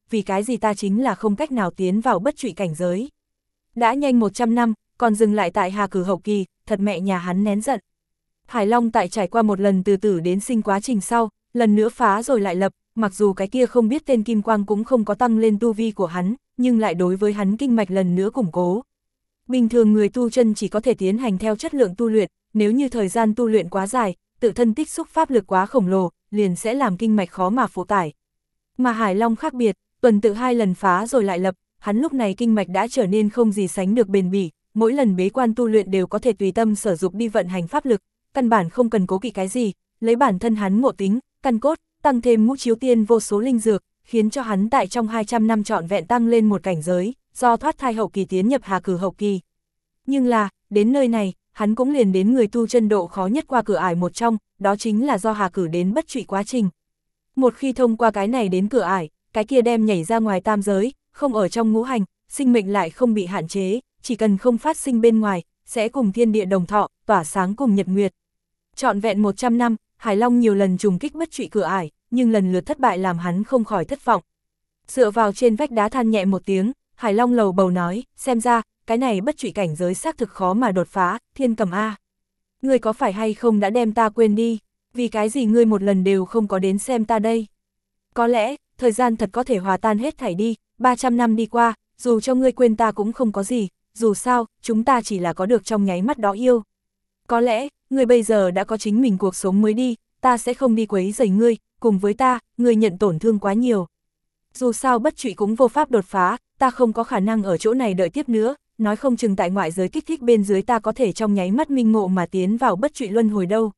vì cái gì ta chính là không cách nào tiến vào bất trụy cảnh giới. Đã nhanh 100 năm, còn dừng lại tại Hà Cử hậu kỳ, thật mẹ nhà hắn nén giận. Hải Long tại trải qua một lần từ tử đến sinh quá trình sau, lần nữa phá rồi lại lập, mặc dù cái kia không biết tên kim quang cũng không có tăng lên tu vi của hắn, nhưng lại đối với hắn kinh mạch lần nữa củng cố. Bình thường người tu chân chỉ có thể tiến hành theo chất lượng tu luyện, nếu như thời gian tu luyện quá dài, tự thân tích xúc pháp lực quá khổng lồ, liền sẽ làm kinh mạch khó mà phụ tải. Mà Hải Long khác biệt, tuần tự 2 lần phá rồi lại lập, hắn lúc này kinh mạch đã trở nên không gì sánh được bền bỉ, mỗi lần bế quan tu luyện đều có thể tùy tâm sử dụng đi vận hành pháp lực, căn bản không cần cố kỵ cái gì, lấy bản thân hắn ngộ tính, căn cốt, tăng thêm Ngũ Chiếu Tiên vô số linh dược, khiến cho hắn tại trong 200 năm trọn vẹn tăng lên một cảnh giới, do thoát thai hậu kỳ tiến nhập Hà Cử hậu kỳ. Nhưng là, đến nơi này, hắn cũng liền đến người tu chân độ khó nhất qua cửa ải một trong, đó chính là do Hà Cử đến bất trụy quá trình. Một khi thông qua cái này đến cửa ải, cái kia đem nhảy ra ngoài tam giới, không ở trong ngũ hành, sinh mệnh lại không bị hạn chế, chỉ cần không phát sinh bên ngoài, sẽ cùng thiên địa đồng thọ, tỏa sáng cùng nhật nguyệt. Trọn vẹn 100 năm, Hải Long nhiều lần trùng kích bất trụy cửa ải, nhưng lần lượt thất bại làm hắn không khỏi thất vọng. Dựa vào trên vách đá than nhẹ một tiếng, Hải Long lầu bầu nói, xem ra, cái này bất trụy cảnh giới xác thực khó mà đột phá, Thiên Cầm A. Ngươi có phải hay không đã đem ta quên đi, vì cái gì ngươi một lần đều không có đến xem ta đây? Có lẽ, thời gian thật có thể hòa tan hết thảy đi, 300 năm đi qua, dù cho ngươi quên ta cũng không có gì, dù sao, chúng ta chỉ là có được trong nháy mắt đó yêu. Có lẽ, ngươi bây giờ đã có chính mình cuộc sống mới đi, ta sẽ không đi quấy rầy ngươi, cùng với ta, ngươi nhận tổn thương quá nhiều. Dù sao bất trụy cũng vô pháp đột phá, ta không có khả năng ở chỗ này đợi tiếp nữa, nói không chừng tại ngoại giới kích thích bên dưới ta có thể trong nháy mắt minh ngộ mà tiến vào bất trụy luân hồi đâu.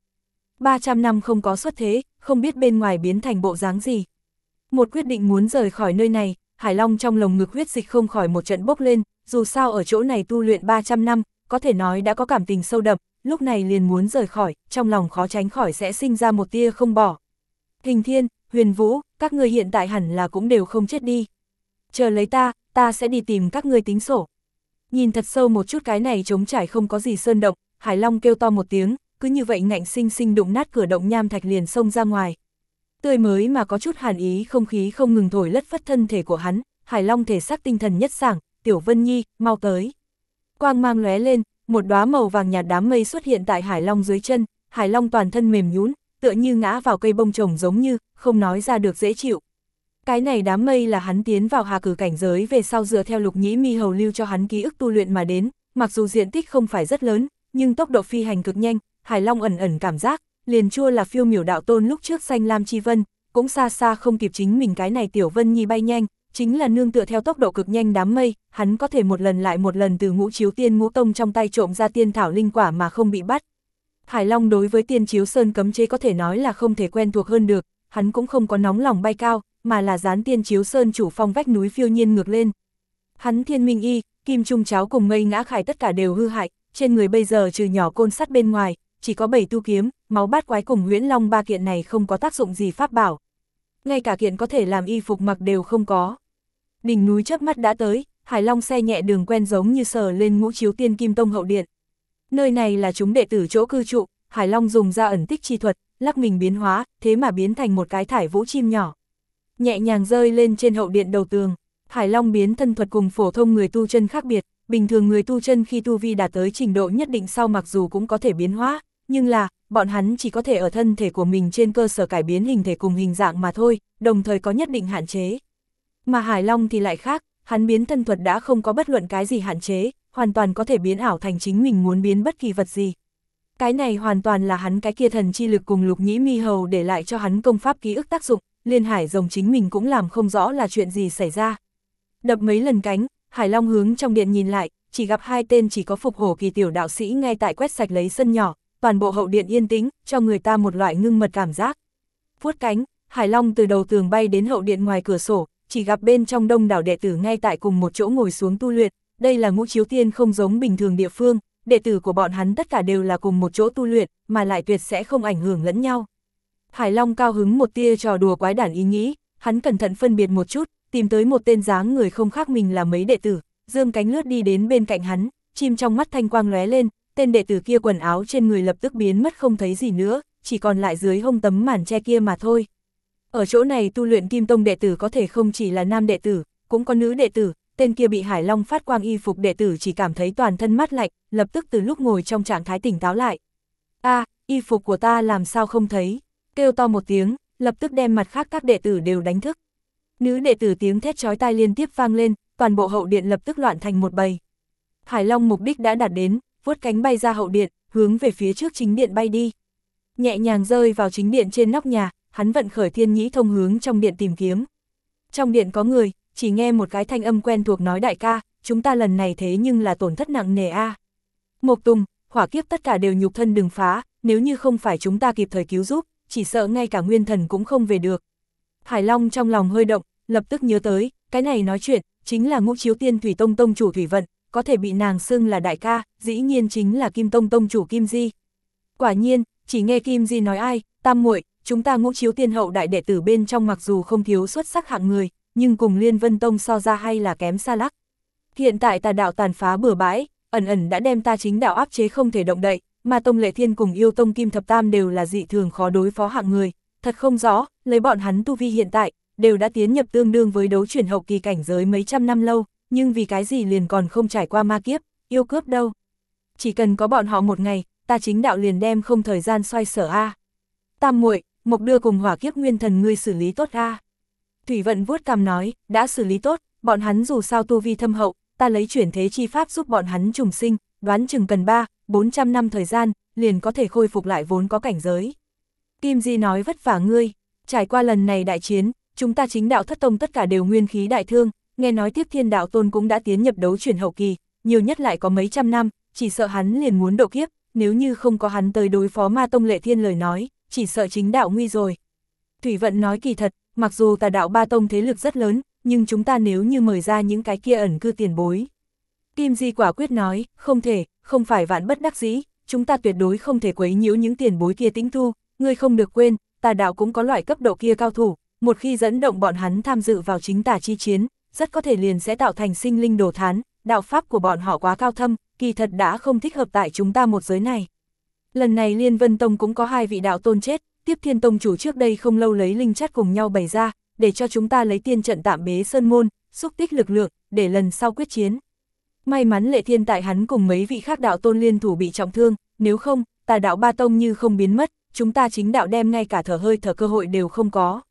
300 năm không có xuất thế, không biết bên ngoài biến thành bộ dáng gì. Một quyết định muốn rời khỏi nơi này, Hải Long trong lồng ngực huyết dịch không khỏi một trận bốc lên, dù sao ở chỗ này tu luyện 300 năm, có thể nói đã có cảm tình sâu đậm, lúc này liền muốn rời khỏi, trong lòng khó tránh khỏi sẽ sinh ra một tia không bỏ. Hình Thiên, Huyền Vũ, các ngươi hiện tại hẳn là cũng đều không chết đi. Chờ lấy ta sẽ đi tìm các ngươi tính sổ. Nhìn thật sâu một chút cái này trống trải không có gì sơn động, Hải Long kêu to một tiếng, cứ như vậy ngạnh sinh sinh đụng nát cửa động nham thạch liền xông ra ngoài. Tươi mới mà có chút hàn ý không khí không ngừng thổi lất phất thân thể của hắn, Hải Long thể xác tinh thần nhất sảng, Tiểu Vân Nhi, mau tới. Quang mang lóe lên, một đóa màu vàng nhạt đám mây xuất hiện tại Hải Long dưới chân, Hải Long toàn thân mềm nhũn, tựa như ngã vào cây bông trồng giống như, không nói ra được dễ chịu. Cái này đám mây là hắn tiến vào Hà Cử cảnh giới về sau dựa theo Lục Nhĩ Mi hầu lưu cho hắn ký ức tu luyện mà đến, mặc dù diện tích không phải rất lớn, nhưng tốc độ phi hành cực nhanh, Hải Long ẩn ẩn cảm giác, liền chua là phiêu miểu đạo tôn lúc trước xanh lam chi vân, cũng xa xa không kịp chính mình cái này Tiểu Vân Nhi bay nhanh, chính là nương tựa theo tốc độ cực nhanh đám mây, hắn có thể một lần lại một lần từ Ngũ Chiếu Tiên Ngũ Tông trong tay trộm ra tiên thảo linh quả mà không bị bắt. Hải Long đối với Tiên Chiếu Sơn cấm chế có thể nói là không thể quen thuộc hơn được, hắn cũng không có nóng lòng bay cao, mà là dán Tiên Chiếu Sơn chủ phong vách núi phiêu nhiên ngược lên. Hắn Thiên Minh Y, Kim Trung Cháo cùng Mây Ngã Khải tất cả đều hư hại, trên người bây giờ trừ nhỏ côn sắt bên ngoài, chỉ có 7 tu kiếm, máu bát quái cùng Huyễn Long ba kiện này không có tác dụng gì pháp bảo. Ngay cả kiện có thể làm y phục mặc đều không có. Đỉnh núi chớp mắt đã tới, Hải Long xe nhẹ đường quen giống như sờ lên Ngũ Chiếu Tiên Kim Tông hậu điện. Nơi này là chúng đệ tử chỗ cư trụ, Hải Long dùng ra ẩn tích chi thuật, lắc mình biến hóa, thế mà biến thành một cái thải vũ chim nhỏ. Nhẹ nhàng rơi lên trên hậu điện đầu tường. Hải Long biến thân thuật cùng phổ thông người tu chân khác biệt, bình thường người tu chân khi tu vi đạt tới trình độ nhất định sau mặc dù cũng có thể biến hóa, nhưng là, bọn hắn chỉ có thể ở thân thể của mình trên cơ sở cải biến hình thể cùng hình dạng mà thôi, đồng thời có nhất định hạn chế. Mà Hải Long thì lại khác, hắn biến thân thuật đã không có bất luận cái gì hạn chế, hoàn toàn có thể biến ảo thành chính mình muốn biến bất kỳ vật gì. Cái này hoàn toàn là hắn cái kia thần chi lực cùng Lục Nhĩ Mi hầu để lại cho hắn công pháp ký ức tác dụng, Liên Hải rồng chính mình cũng làm không rõ là chuyện gì xảy ra. Đập mấy lần cánh, Hải Long hướng trong điện nhìn lại, chỉ gặp 2 tên chỉ có phục hổ kỳ tiểu đạo sĩ ngay tại quét sạch lấy sân nhỏ, toàn bộ hậu điện yên tĩnh, cho người ta một loại ngưng mật cảm giác. Vuốt cánh, Hải Long từ đầu tường bay đến hậu điện ngoài cửa sổ, chỉ gặp bên trong đông đảo đệ tử ngay tại cùng một chỗ ngồi xuống tu luyện, đây là Ngũ Chiếu Tiên không giống bình thường địa phương, đệ tử của bọn hắn tất cả đều là cùng một chỗ tu luyện, mà lại tuyệt sẽ không ảnh hưởng lẫn nhau. Hải Long cao hứng một tia trò đùa quái đản ý nghĩ, hắn cẩn thận phân biệt một chút, tìm tới một tên dáng người không khác mình là mấy đệ tử, dương cánh lướt đi đến bên cạnh hắn, chim trong mắt thanh quang lóe lên, tên đệ tử kia quần áo trên người lập tức biến mất không thấy gì nữa, chỉ còn lại dưới hông tấm màn che kia mà thôi. Ở chỗ này tu luyện Kim Tông đệ tử có thể không chỉ là nam đệ tử, cũng có nữ đệ tử, tên kia bị Hải Long phát quang y phục đệ tử chỉ cảm thấy toàn thân mát lạnh, lập tức từ lúc ngồi trong trạng thái tỉnh táo lại. Y phục của ta làm sao không thấy, kêu to một tiếng, lập tức đem mặt khác các đệ tử đều đánh thức. Nữ đệ tử tiếng thét chói tai liên tiếp vang lên, toàn bộ hậu điện lập tức loạn thành một bầy. Hải Long mục đích đã đạt đến, vuốt cánh bay ra hậu điện, hướng về phía trước chính điện bay đi. Nhẹ nhàng rơi vào chính điện trên nóc nhà, hắn vận khởi thiên nhĩ thông hướng trong điện tìm kiếm. Trong điện có người, chỉ nghe một cái thanh âm quen thuộc nói đại ca, chúng ta lần này thế nhưng là tổn thất nặng nề a. Mộc Tùng, Hỏa Kiếp tất cả đều nhục thân đừng phá, nếu như không phải chúng ta kịp thời cứu giúp, chỉ sợ ngay cả nguyên thần cũng không về được. Hải Long trong lòng hơi động, lập tức nhớ tới, cái này nói chuyện, chính là Ngũ Chiếu Tiên Thủy Tông tông chủ Thủy Vận, có thể bị nàng xưng là đại ca, dĩ nhiên chính là Kim Tông tông chủ Kim Di. Quả nhiên, chỉ nghe Kim Di nói ai, tam muội, chúng ta Ngũ Chiếu Tiên hậu đại đệ tử bên trong mặc dù không thiếu xuất sắc hạng người, nhưng cùng Liên Vân Tông so ra hay là kém xa lắc. Hiện tại tà đạo tàn phá bừa bãi, ẩn ẩn đã đem ta chính đạo áp chế không thể động đậy, mà Tông Lệ Thiên cùng Yêu Tông Kim Thập Tam đều là dị thường khó đối phó hạng người, thật không rõ, lấy bọn hắn tu vi hiện tại, đều đã tiến nhập tương đương với đấu chuyển hậu kỳ cảnh giới mấy trăm năm lâu, nhưng vì cái gì liền còn không trải qua ma kiếp, yêu cướp đâu. Chỉ cần có bọn họ một ngày, ta chính đạo liền đem không thời gian xoay sở a. Tam muội, Mộc Đưa cùng Hỏa Kiếp nguyên thần ngươi xử lý tốt a. Thủy Vận vuốt cằm nói, đã xử lý tốt, bọn hắn dù sao tu vi thâm hậu, ta lấy chuyển thế chi pháp giúp bọn hắn trùng sinh, đoán chừng cần 300-400 năm thời gian, liền có thể khôi phục lại vốn có cảnh giới. Kim Di nói vất vả ngươi, trải qua lần này đại chiến, chúng ta chính đạo thất tông tất cả đều nguyên khí đại thương, nghe nói Tiếp Thiên đạo tôn cũng đã tiến nhập đấu chuyển hậu kỳ, nhiều nhất lại có mấy trăm năm, chỉ sợ hắn liền muốn độ kiếp, nếu như không có hắn tới đối phó ma tông Lệ Thiên lời nói, chỉ sợ chính đạo nguy rồi. Thủy Vận nói kỳ thật, mặc dù tà đạo ba tông thế lực rất lớn, nhưng chúng ta nếu như mời ra những cái kia ẩn cư tiền bối. Kim Di quả quyết nói, không thể, không phải vạn bất đắc dĩ, chúng ta tuyệt đối không thể quấy nhiễu những tiền bối kia tĩnh thu, ngươi không được quên, tà đạo cũng có loại cấp độ kia cao thủ, một khi dẫn động bọn hắn tham dự vào chính tà chi chiến, rất có thể liền sẽ tạo thành sinh linh đồ thán, đạo pháp của bọn họ quá cao thâm, kỳ thật đã không thích hợp tại chúng ta một giới này. Lần này Liên Vân Tông cũng có 2 vị đạo tôn chết, Tiếp Thiên Tông chủ trước đây không lâu lấy linh chất cùng nhau bày ra, để cho chúng ta lấy tiên trận tạm bế sơn môn, xúc tích lực lượng, để lần sau quyết chiến. May mắn Lệ Thiên tại hắn cùng mấy vị khác đạo tôn liên thủ bị trọng thương, nếu không, tà đạo ba tông như không biến mất, chúng ta chính đạo đem ngay cả thở hơi thở cơ hội đều không có.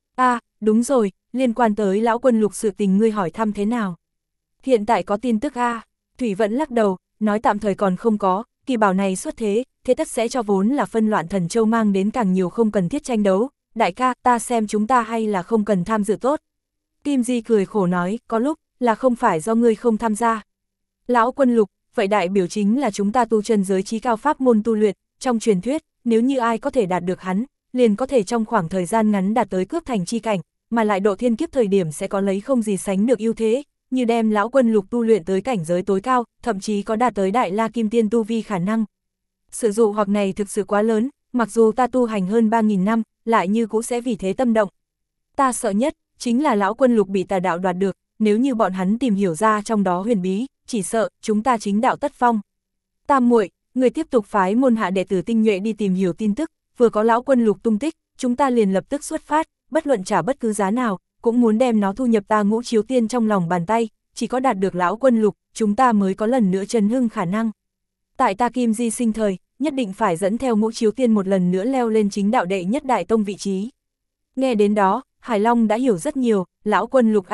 Đúng rồi, liên quan tới lão quân Lục sự tình ngươi hỏi thăm thế nào? Hiện tại có tin tức Thủy Vận lắc đầu, nói tạm thời còn không có, kỳ bảo này xuất thế, thế tất sẽ cho vốn là phân loạn Thần Châu mang đến càng nhiều không cần thiết tranh đấu. Đại ca, ta xem chúng ta hay là không cần tham dự tốt. Kim Di cười khổ nói, có lúc, là không phải do ngươi không tham gia. Lão quân Lục, vậy đại biểu chính là chúng ta tu chân giới trí cao pháp môn tu luyện, trong truyền thuyết, nếu như ai có thể đạt được hắn, liền có thể trong khoảng thời gian ngắn đạt tới cướp thành chi cảnh, mà lại độ thiên kiếp thời điểm sẽ có lấy không gì sánh được ưu thế, như đem lão quân Lục tu luyện tới cảnh giới tối cao, thậm chí có đạt tới đại la kim tiên tu vi khả năng. Sự dụ hoặc này thực sự quá lớn, mặc dù ta tu hành hơn 3.000 năm, lại như cũng sẽ vì thế tâm động. Ta sợ nhất, chính là lão quân Lục bị tà đạo đoạt được, nếu như bọn hắn tìm hiểu ra trong đó huyền bí, chỉ sợ chúng ta chính đạo tất phong. Tam muội, người tiếp tục phái môn hạ đệ tử tinh nhuệ đi tìm hiểu tin tức, vừa có lão quân Lục tung tích, chúng ta liền lập tức xuất phát, bất luận trả bất cứ giá nào, cũng muốn đem nó thu nhập ta Ngũ Chiếu Tiên trong lòng bàn tay, chỉ có đạt được lão quân Lục, chúng ta mới có lần nữa trấn hưng khả năng. Tại ta Kim Di sinh thời, nhất định phải dẫn theo Ngũ Chiếu Tiên một lần nữa leo lên chính đạo đệ nhất đại tông vị trí. Nghe đến đó, Hải Long đã hiểu rất nhiều, lão quân Lục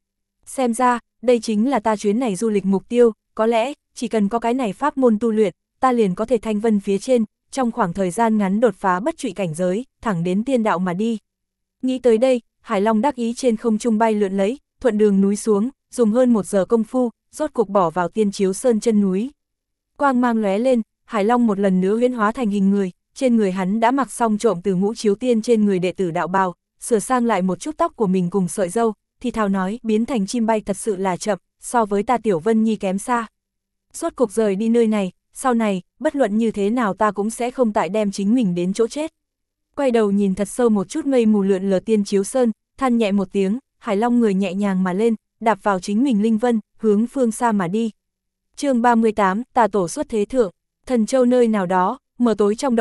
Xem ra, đây chính là ta chuyến này du lịch mục tiêu, có lẽ, chỉ cần có cái này pháp môn tu luyện, ta liền có thể thanh vân phía trên, trong khoảng thời gian ngắn đột phá bất trụy cảnh giới, thẳng đến tiên đạo mà đi. Nghĩ tới đây, Hải Long đắc ý trên không trung bay lượn lấy, thuận đường núi xuống, dùng hơn 1 giờ công phu, rốt cục bỏ vào Tiên Chiếu Sơn chân núi. Quang mang lóe lên, Hải Long một lần nữa huyễn hóa thành hình người, trên người hắn đã mặc xong trộm từ Ngũ Chiếu Tiên trên người đệ tử đạo bào, sửa sang lại một chút tóc của mình cùng sợi râu, thì thào nói biến thành chim bay thật sự là chậm, so với ta Tiểu Vân Nhi kém xa. Rốt cục rời đi nơi này, sau này, bất luận như thế nào ta cũng sẽ không tại đem chính mình đến chỗ chết. Quay đầu nhìn thật sâu một chút mây mù lượn lờ Tiên Chiếu Sơn, than nhẹ một tiếng, Hải Long người nhẹ nhàng mà lên, đạp vào chính mình linh vân, hướng phương xa mà đi. Chương 38, Tà tổ xuất thế thượng. Thần Châu nơi nào đó, mờ tối trong động quật,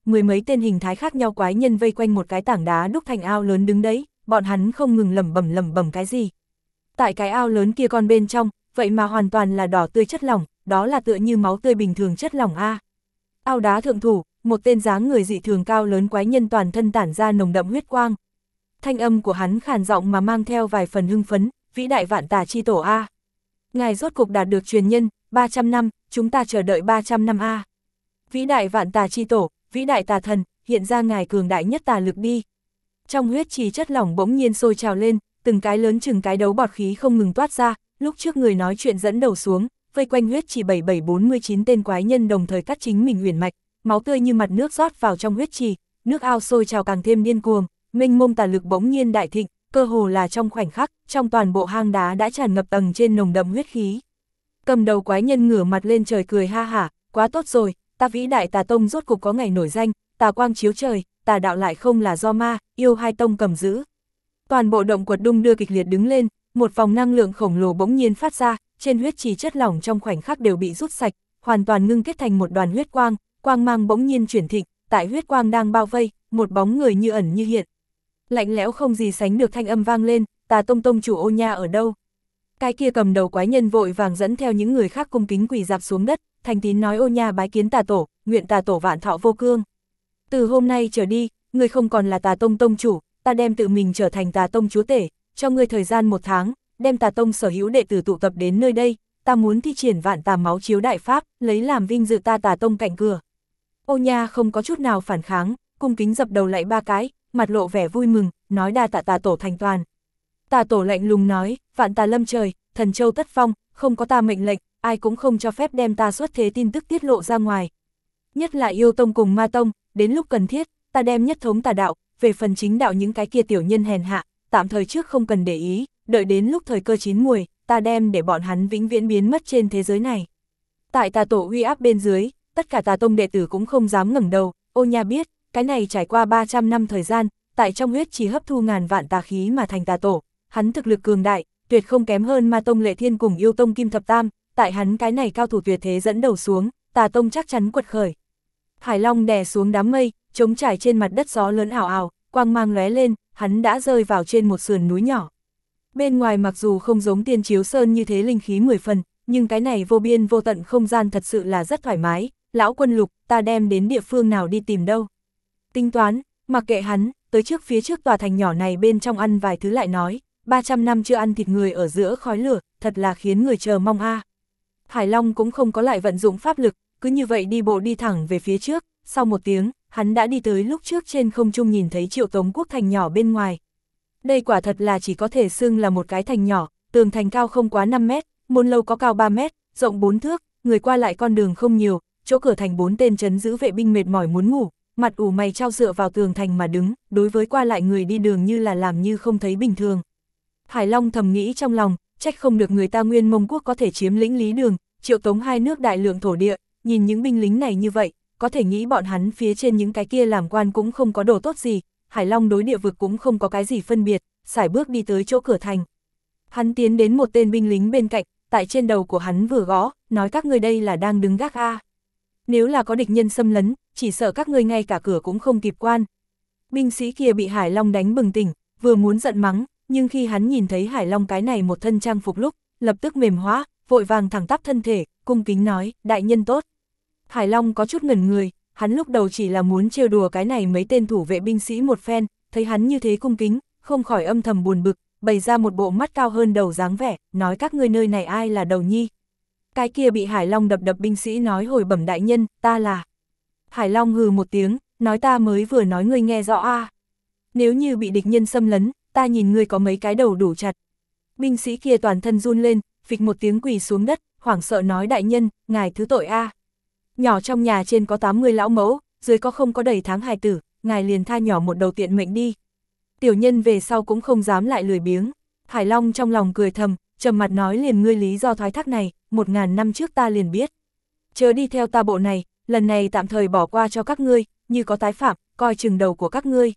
mười mấy tên hình thái khác nhau quái nhân vây quanh một cái tảng đá đúc thành ao lớn đứng đấy, bọn hắn không ngừng lẩm bẩm cái gì. Tại cái ao lớn kia con bên trong, vậy mà hoàn toàn là đỏ tươi chất lỏng, đó là tựa như máu tươi bình thường chất lỏng a. Ao đá thượng thủ, một tên dáng người dị thường cao lớn quái nhân toàn thân tản ra nồng đậm huyết quang. Thanh âm của hắn khàn giọng mà mang theo vài phần hưng phấn, vĩ đại vạn tà chi tổ a. Ngài rốt cục đạt được truyền nhân, 300 năm, chúng ta chờ đợi 300 năm a. Vĩ đại vạn tà chi tổ, vĩ đại tà thần, hiện ra ngài cường đại nhất tà lực đi. Trong huyết trì chất lỏng bỗng nhiên sôi trào lên, từng cái lớn chừng cái đấu bọt khí không ngừng toát ra, lúc trước người nói chuyện dẫn đầu xuống, vây quanh huyết trì 7749 tên quái nhân đồng thời cắt chính mình huyền mạch, máu tươi như mặt nước rót vào trong huyết trì, nước ao sôi trào càng thêm điên cuồng, mênh mông tà lực bỗng nhiên đại thịnh, cơ hồ là trong khoảnh khắc, trong toàn bộ hang đá đã tràn ngập tầng trên nồng đậm huyết khí. Cầm đầu quái nhân ngửa mặt lên trời cười ha hả, quá tốt rồi, ta vĩ đại tà tông rốt cục có ngày nổi danh, tà quang chiếu trời, tà đạo lại không là do ma, yêu hai tông cầm giữ. Toàn bộ động quật đung đưa kịch liệt đứng lên, một vòng năng lượng khổng lồ bỗng nhiên phát ra, trên huyết trì chất lỏng trong khoảnh khắc đều bị rút sạch, hoàn toàn ngưng kết thành một đoàn huyết quang, quang mang bỗng nhiên chuyển thịnh, tại huyết quang đang bao vây, một bóng người như ẩn như hiện. Lạnh lẽo không gì sánh được thanh âm vang lên, tà tông tông chủ Ô Nha ở đâu? Cái kia cầm đầu quái nhân vội vàng dẫn theo những người khác cung kính quỳ rạp xuống đất, thành tín nói Ô Nha bái kiến tà tổ, nguyện tà tổ vạn thọ vô cương. Từ hôm nay trở đi, ngươi không còn là tà tông tông chủ, ta đem tự mình trở thành tà tông chúa tể, cho ngươi thời gian 1 tháng, đem tà tông sở hữu đệ tử tụ tập đến nơi đây, ta muốn thi triển vạn tà máu chiếu đại pháp, lấy làm vinh dự ta tà tông cạnh cửa. Ô Nha không có chút nào phản kháng, cung kính dập đầu lạy 3 cái, mặt lộ vẻ vui mừng, nói đa tạ tà tổ thành toàn. Tà tổ lạnh lùng nói, vạn tà lâm trời, thần châu tất phong, không có ta mệnh lệnh, ai cũng không cho phép đem ta xuất thế tin tức tiết lộ ra ngoài. Nhất là yêu tông cùng ma tông, đến lúc cần thiết, ta đem nhất thống tà đạo, về phần chính đạo những cái kia tiểu nhân hèn hạ, tạm thời trước không cần để ý, đợi đến lúc thời cơ chín muồi, ta đem để bọn hắn vĩnh viễn biến mất trên thế giới này. Tại tà tổ uy áp bên dưới, tất cả tà tông đệ tử cũng không dám ngẩng đầu, Ô Nha biết, cái này trải qua 300 năm thời gian, tại trong huyết chỉ hấp thu ngàn vạn tà khí mà thành tà tổ, hắn thực lực cường đại, tuyệt không kém hơn ma tông Lệ Thiên cùng yêu tông Kim Thập Tam, tại hắn cái này cao thủ tuyệt thế dẫn đầu xuống, tà tông chắc chắn quật khởi. Hải Long đè xuống đám mây, trống trải trên mặt đất gió lớn ảo ảo, quang mang lóe lên, hắn đã rơi vào trên một sườn núi nhỏ. Bên ngoài mặc dù không giống Tiên Chiếu Sơn như thế linh khí 10 phần, nhưng cái này vô biên vô tận không gian thật sự là rất thoải mái, lão quân Lục, ta đem đến địa phương nào đi tìm đâu. Tính toán, mặc kệ hắn, tới trước phía trước tòa thành nhỏ này bên trong ăn vài thứ lại nói, 300 năm chưa ăn thịt người ở giữa khói lửa, thật là khiến người chờ mong a. Hải Long cũng không có lại vận dụng pháp lực, cứ như vậy đi bộ đi thẳng về phía trước, sau 1 tiếng, hắn đã đi tới lúc trước trên không trung nhìn thấy Triệu Tống Quốc thành nhỏ bên ngoài. Đây quả thật là chỉ có thể xưng là một cái thành nhỏ, tường thành cao không quá 5 mét, môn lâu có cao 3 mét, rộng 4 thước, người qua lại con đường không nhiều, chỗ cửa thành 4 tên trấn giữ vệ binh mệt mỏi muốn ngủ, mặt ủ mày chau dựa vào tường thành mà đứng, đối với qua lại người đi đường như là làm như không thấy bình thường. Hải Long thầm nghĩ trong lòng, trách không được người ta Nguyên Mông Quốc có thể chiếm lĩnh Lý Đường, Triệu Tống hai nước đại lượng thổ địa, nhìn những binh lính này như vậy, có thể nghĩ bọn hắn phía trên những cái kia làm quan cũng không có đồ tốt gì, Hải Long đối địa vực cũng không có cái gì phân biệt, sải bước đi tới chỗ cửa thành. Hắn tiến đến một tên binh lính bên cạnh, tại trên đầu của hắn vừa gõ, nói các ngươi đây là đang đứng gác a. Nếu là có địch nhân xâm lấn, chỉ sợ các ngươi ngay cả cửa cũng không kịp quan. Binh sĩ kia bị Hải Long đánh bừng tỉnh, vừa muốn giận mắng, nhưng khi hắn nhìn thấy Hải Long cái này một thân trang phục lúc, lập tức mềm hóa, vội vàng thẳng tắp thân thể, cung kính nói, đại nhân tốt. Hải Long có chút ngẩn người, hắn lúc đầu chỉ là muốn trêu đùa cái này mấy tên thủ vệ binh sĩ một phen, thấy hắn như thế cung kính, không khỏi âm thầm buồn bực, bày ra một bộ mắt cao hơn đầu dáng vẻ, nói các ngươi nơi này ai là đầu nhi. Cái kia bị Hải Long đập binh sĩ nói hồi bẩm đại nhân, ta là. Hải Long hừ một tiếng, nói ta mới vừa nói ngươi nghe rõ a. Nếu như bị địch nhân xâm lấn, ta nhìn ngươi có mấy cái đầu đủ chặt. Binh sĩ kia toàn thân run lên, phịch một tiếng quỳ xuống đất, hoảng sợ nói đại nhân, ngài thứ tội a. Nhỏ trong nhà trên có 80 lão mẫu, dưới có không có đầy tháng hài tử, ngài liền tha nhỏ một đầu tiện mệnh đi. Tiểu nhân về sau cũng không dám lại lười biếng. Hải Long trong lòng cười thầm, trầm mặt nói liền ngươi lý do thoái thác này, 1000 năm trước ta liền biết. Chớ đi theo ta bộ này, lần này tạm thời bỏ qua cho các ngươi, như có tái phạm, coi chừng đầu của các ngươi.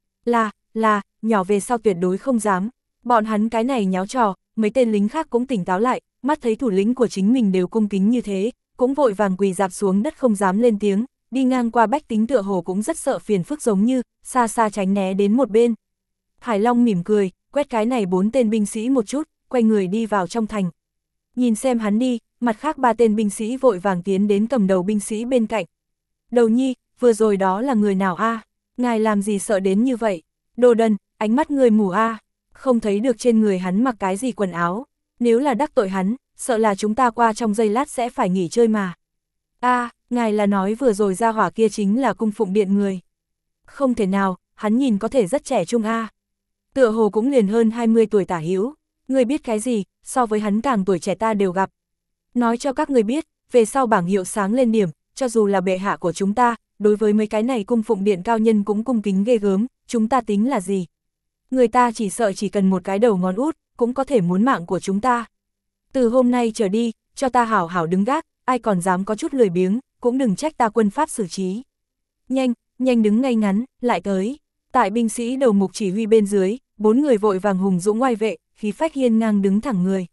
Là, nhỏ về sau tuyệt đối không dám. Bọn hắn cái này nháo trò, mấy tên lính khác cũng tỉnh táo lại, mắt thấy thủ lĩnh của chính mình đều cung kính như thế, cũng vội vàng quỳ dạp xuống đất không dám lên tiếng, đi ngang qua bách tính tựa hồ cũng rất sợ phiền phức giống như, xa xa tránh né đến một bên. Hải Long mỉm cười, quét cái này 4 tên binh sĩ một chút, quay người đi vào trong thành. Nhìn xem hắn đi, mặt khác 3 tên binh sĩ vội vàng tiến đến cầm đầu binh sĩ bên cạnh. Đầu nhi, vừa rồi đó là người nào a? Ngài làm gì sợ đến như vậy? Đồ đần, ánh mắt người mù a, không thấy được trên người hắn mặc cái gì quần áo. Nếu là đắc tội hắn, sợ là chúng ta qua trong giây lát sẽ phải nghỉ chơi mà. Ngài là nói vừa rồi ra hỏa kia chính là cung phụng điện người. Không thể nào, hắn nhìn có thể rất trẻ trung a. Tựa hồ cũng liền hơn 20 tuổi tả hữu. Người biết cái gì, so với hắn càng tuổi trẻ ta đều gặp. Nói cho các người biết, về sau bảng hiệu sáng lên điểm, cho dù là bệ hạ của chúng ta, đối với mấy cái này cung phụng điện cao nhân cũng cung kính ghê gớm, chúng ta tính là gì? Người ta chỉ sợ chỉ cần một cái đầu ngón út, cũng có thể muốn mạng của chúng ta. Từ hôm nay trở đi, cho ta hảo hảo đứng gác, ai còn dám có chút lười biếng, cũng đừng trách ta quân pháp xử trí. Nhanh đứng ngay ngắn, lại tới. Tại binh sĩ đầu mục chỉ huy bên dưới, 4 người vội vàng hùng dũng ngoại vệ, khí phách hiên ngang đứng thẳng người.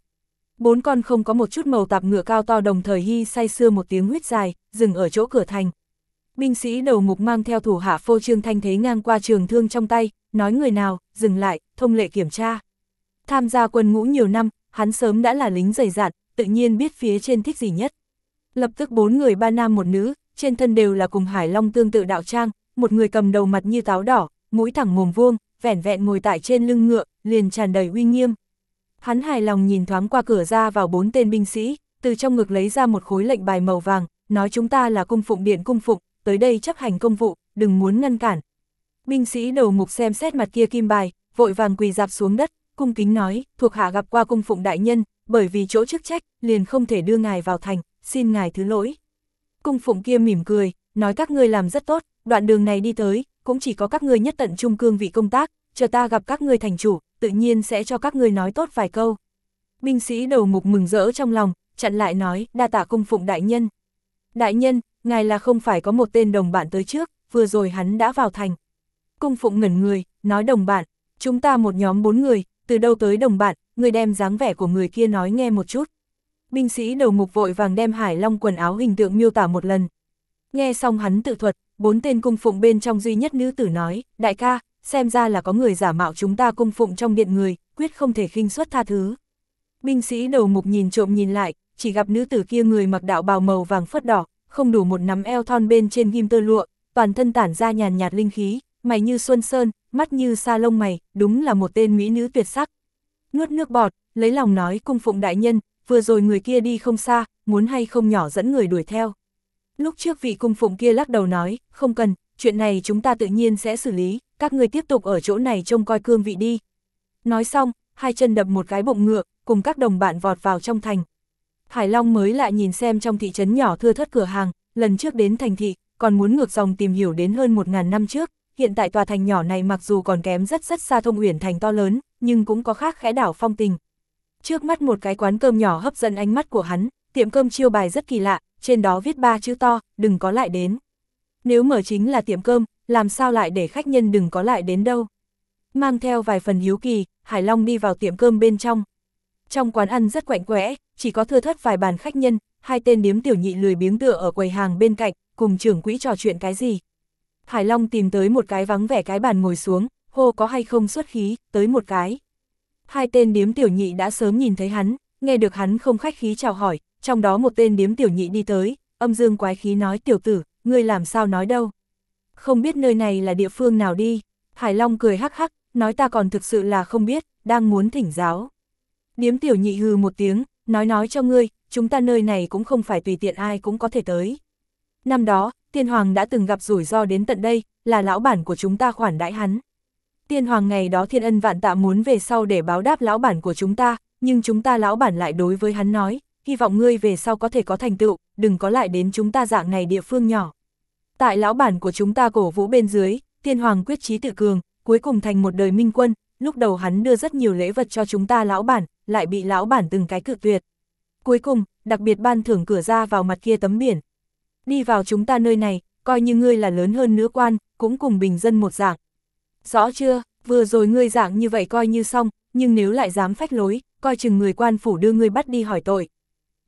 4 con không có một chút màu tạp ngựa cao to đồng thời hy say sưa một tiếng huýt dài, dừng ở chỗ cửa thành. Binh sĩ đầu mục mang theo thủ hạ phô trương thanh thế ngang qua trường thương trong tay, nói người nào, dừng lại, thông lệ kiểm tra. Tham gia quân ngũ nhiều năm, hắn sớm đã là lính dày dạn, tự nhiên biết phía trên thích gì nhất. Lập tức 4 người 3 nam 1 nữ, trên thân đều là cùng Hải Long tương tự đạo trang, một người cầm đầu mặt như táo đỏ, mũi thẳng mồm vuông, vẻn vẹn ngồi tại trên lưng ngựa, liền tràn đầy uy nghiêm. Hắn hài lòng nhìn thoáng qua cửa ra vào 4 tên binh sĩ, từ trong ngực lấy ra một khối lệnh bài màu vàng, nói chúng ta là cung phụng điện cung phụng, tới đây chấp hành công vụ, đừng muốn ngăn cản. Binh sĩ đầu mục xem xét mặt kia kim bài, vội vàng quỳ rạp xuống đất, cung kính nói, thuộc hạ gặp qua cung phụng đại nhân, bởi vì chỗ chức trách, liền không thể đưa ngài vào thành, xin ngài thứ lỗi. Cung phụng kia mỉm cười, nói các ngươi làm rất tốt, đoạn đường này đi tới, cũng chỉ có các ngươi nhất tận trung cương vị công tác, chờ ta gặp các ngươi thành chủ, tự nhiên sẽ cho các ngươi nói tốt vài câu. Binh sĩ đầu mục mừng rỡ trong lòng, chặn lại nói, đa tạ cung phụng đại nhân. Đại nhân, ngài là không phải có một tên đồng bạn tới trước, vừa rồi hắn đã vào thành. Cung phụng ngẩn người, nói đồng bạn, chúng ta một nhóm 4 người, từ đâu tới đồng bạn, người đem dáng vẻ của người kia nói nghe một chút. Binh sĩ đầu mục vội vàng đem Hải Long quần áo hình tượng miêu tả một lần. Nghe xong hắn tự thuật, 4 tên cung phụng bên trong duy nhất nữ tử nói, đại ca, xem ra là có người giả mạo chúng ta cung phụng trong điện người, quyết không thể khinh suất tha thứ. Binh sĩ đầu mục nhìn trộm nhìn lại, chỉ gặp nữ tử kia người mặc đạo bào màu vàng phớt đỏ, không đủ một nắm eo thon bên trên ghim tơ lụa, toàn thân tản ra nhàn nhạt linh khí, mày như xuân sơn, mắt như sa lông mày, đúng là một tên mỹ nữ tuyệt sắc. Nuốt nước bọt, lấy lòng nói cung phụng đại nhân, vừa rồi người kia đi không xa, muốn hay không nhỏ dẫn người đuổi theo. Lúc trước vị cung phụng kia lắc đầu nói, không cần, chuyện này chúng ta tự nhiên sẽ xử lý, các người tiếp tục ở chỗ này trông coi cương vị đi. Nói xong, hai chân đập một cái bụng ngựa, cùng các đồng bạn vọt vào trong thành. Hải Long mới lại nhìn xem trong thị trấn nhỏ thưa thớt cửa hàng, lần trước đến thành thị, còn muốn ngược dòng tìm hiểu đến hơn 1000 năm trước, hiện tại tòa thành nhỏ này mặc dù còn kém rất xa Thông Uyển thành to lớn, nhưng cũng có khác khẽ đảo phong tình. Trước mắt một cái quán cơm nhỏ hấp dẫn ánh mắt của hắn, tiệm cơm chiêu bài rất kỳ lạ, trên đó viết 3 chữ to, đừng có lại đến. Nếu mở chính là tiệm cơm, làm sao lại để khách nhân đừng có lại đến đâu. Mang theo vài phần hiếu kỳ, Hải Long đi vào tiệm cơm bên trong. Trong quán ăn rất quạnh quẽ, chỉ có thưa thớt vài bàn khách nhân, 2 tên điếm tiểu nhị lười biếng tựa ở quầy hàng bên cạnh, cùng trưởng quỹ trò chuyện cái gì. Hải Long tìm tới một cái vắng vẻ cái bàn ngồi xuống, hô có hay không xuất khí, tới một cái. 2 tên điếm tiểu nhị đã sớm nhìn thấy hắn, nghe được hắn không khách khí chào hỏi, trong đó một tên điếm tiểu nhị đi tới, âm dương quái khí nói tiểu tử, ngươi làm sao nói đâu. Không biết nơi này là địa phương nào đi. Hải Long cười hắc hắc, nói ta còn thực sự là không biết, đang muốn thỉnh giáo. Điếm tiểu nhị hừ một tiếng, nói cho ngươi, chúng ta nơi này cũng không phải tùy tiện ai cũng có thể tới. Năm đó, Tiên Hoàng đã từng gặp rủi ro đến tận đây, là lão bản của chúng ta khoản đãi hắn. Tiên Hoàng ngày đó thiên ân vạn tạ muốn về sau để báo đáp lão bản của chúng ta, nhưng chúng ta lão bản lại đối với hắn nói, hy vọng ngươi về sau có thể có thành tựu, đừng có lại đến chúng ta dạng này địa phương nhỏ. Tại lão bản của chúng ta cổ vũ bên dưới, Tiên Hoàng quyết chí tự cường, cuối cùng thành một đời minh quân, lúc đầu hắn đưa rất nhiều lễ vật cho chúng ta lão bản, lại bị lão bản từng cái cự tuyệt. Cuối cùng, đặc biệt ban thưởng cửa ra vào mặt kia tấm biển. Đi vào chúng ta nơi này, coi như ngươi là lớn hơn nữa quan, cũng cùng bình dân một dạng. Rõ chưa, vừa rồi ngươi dạng như vậy coi như xong, nhưng nếu lại dám phách lối, coi chừng người quan phủ đưa ngươi bắt đi hỏi tội.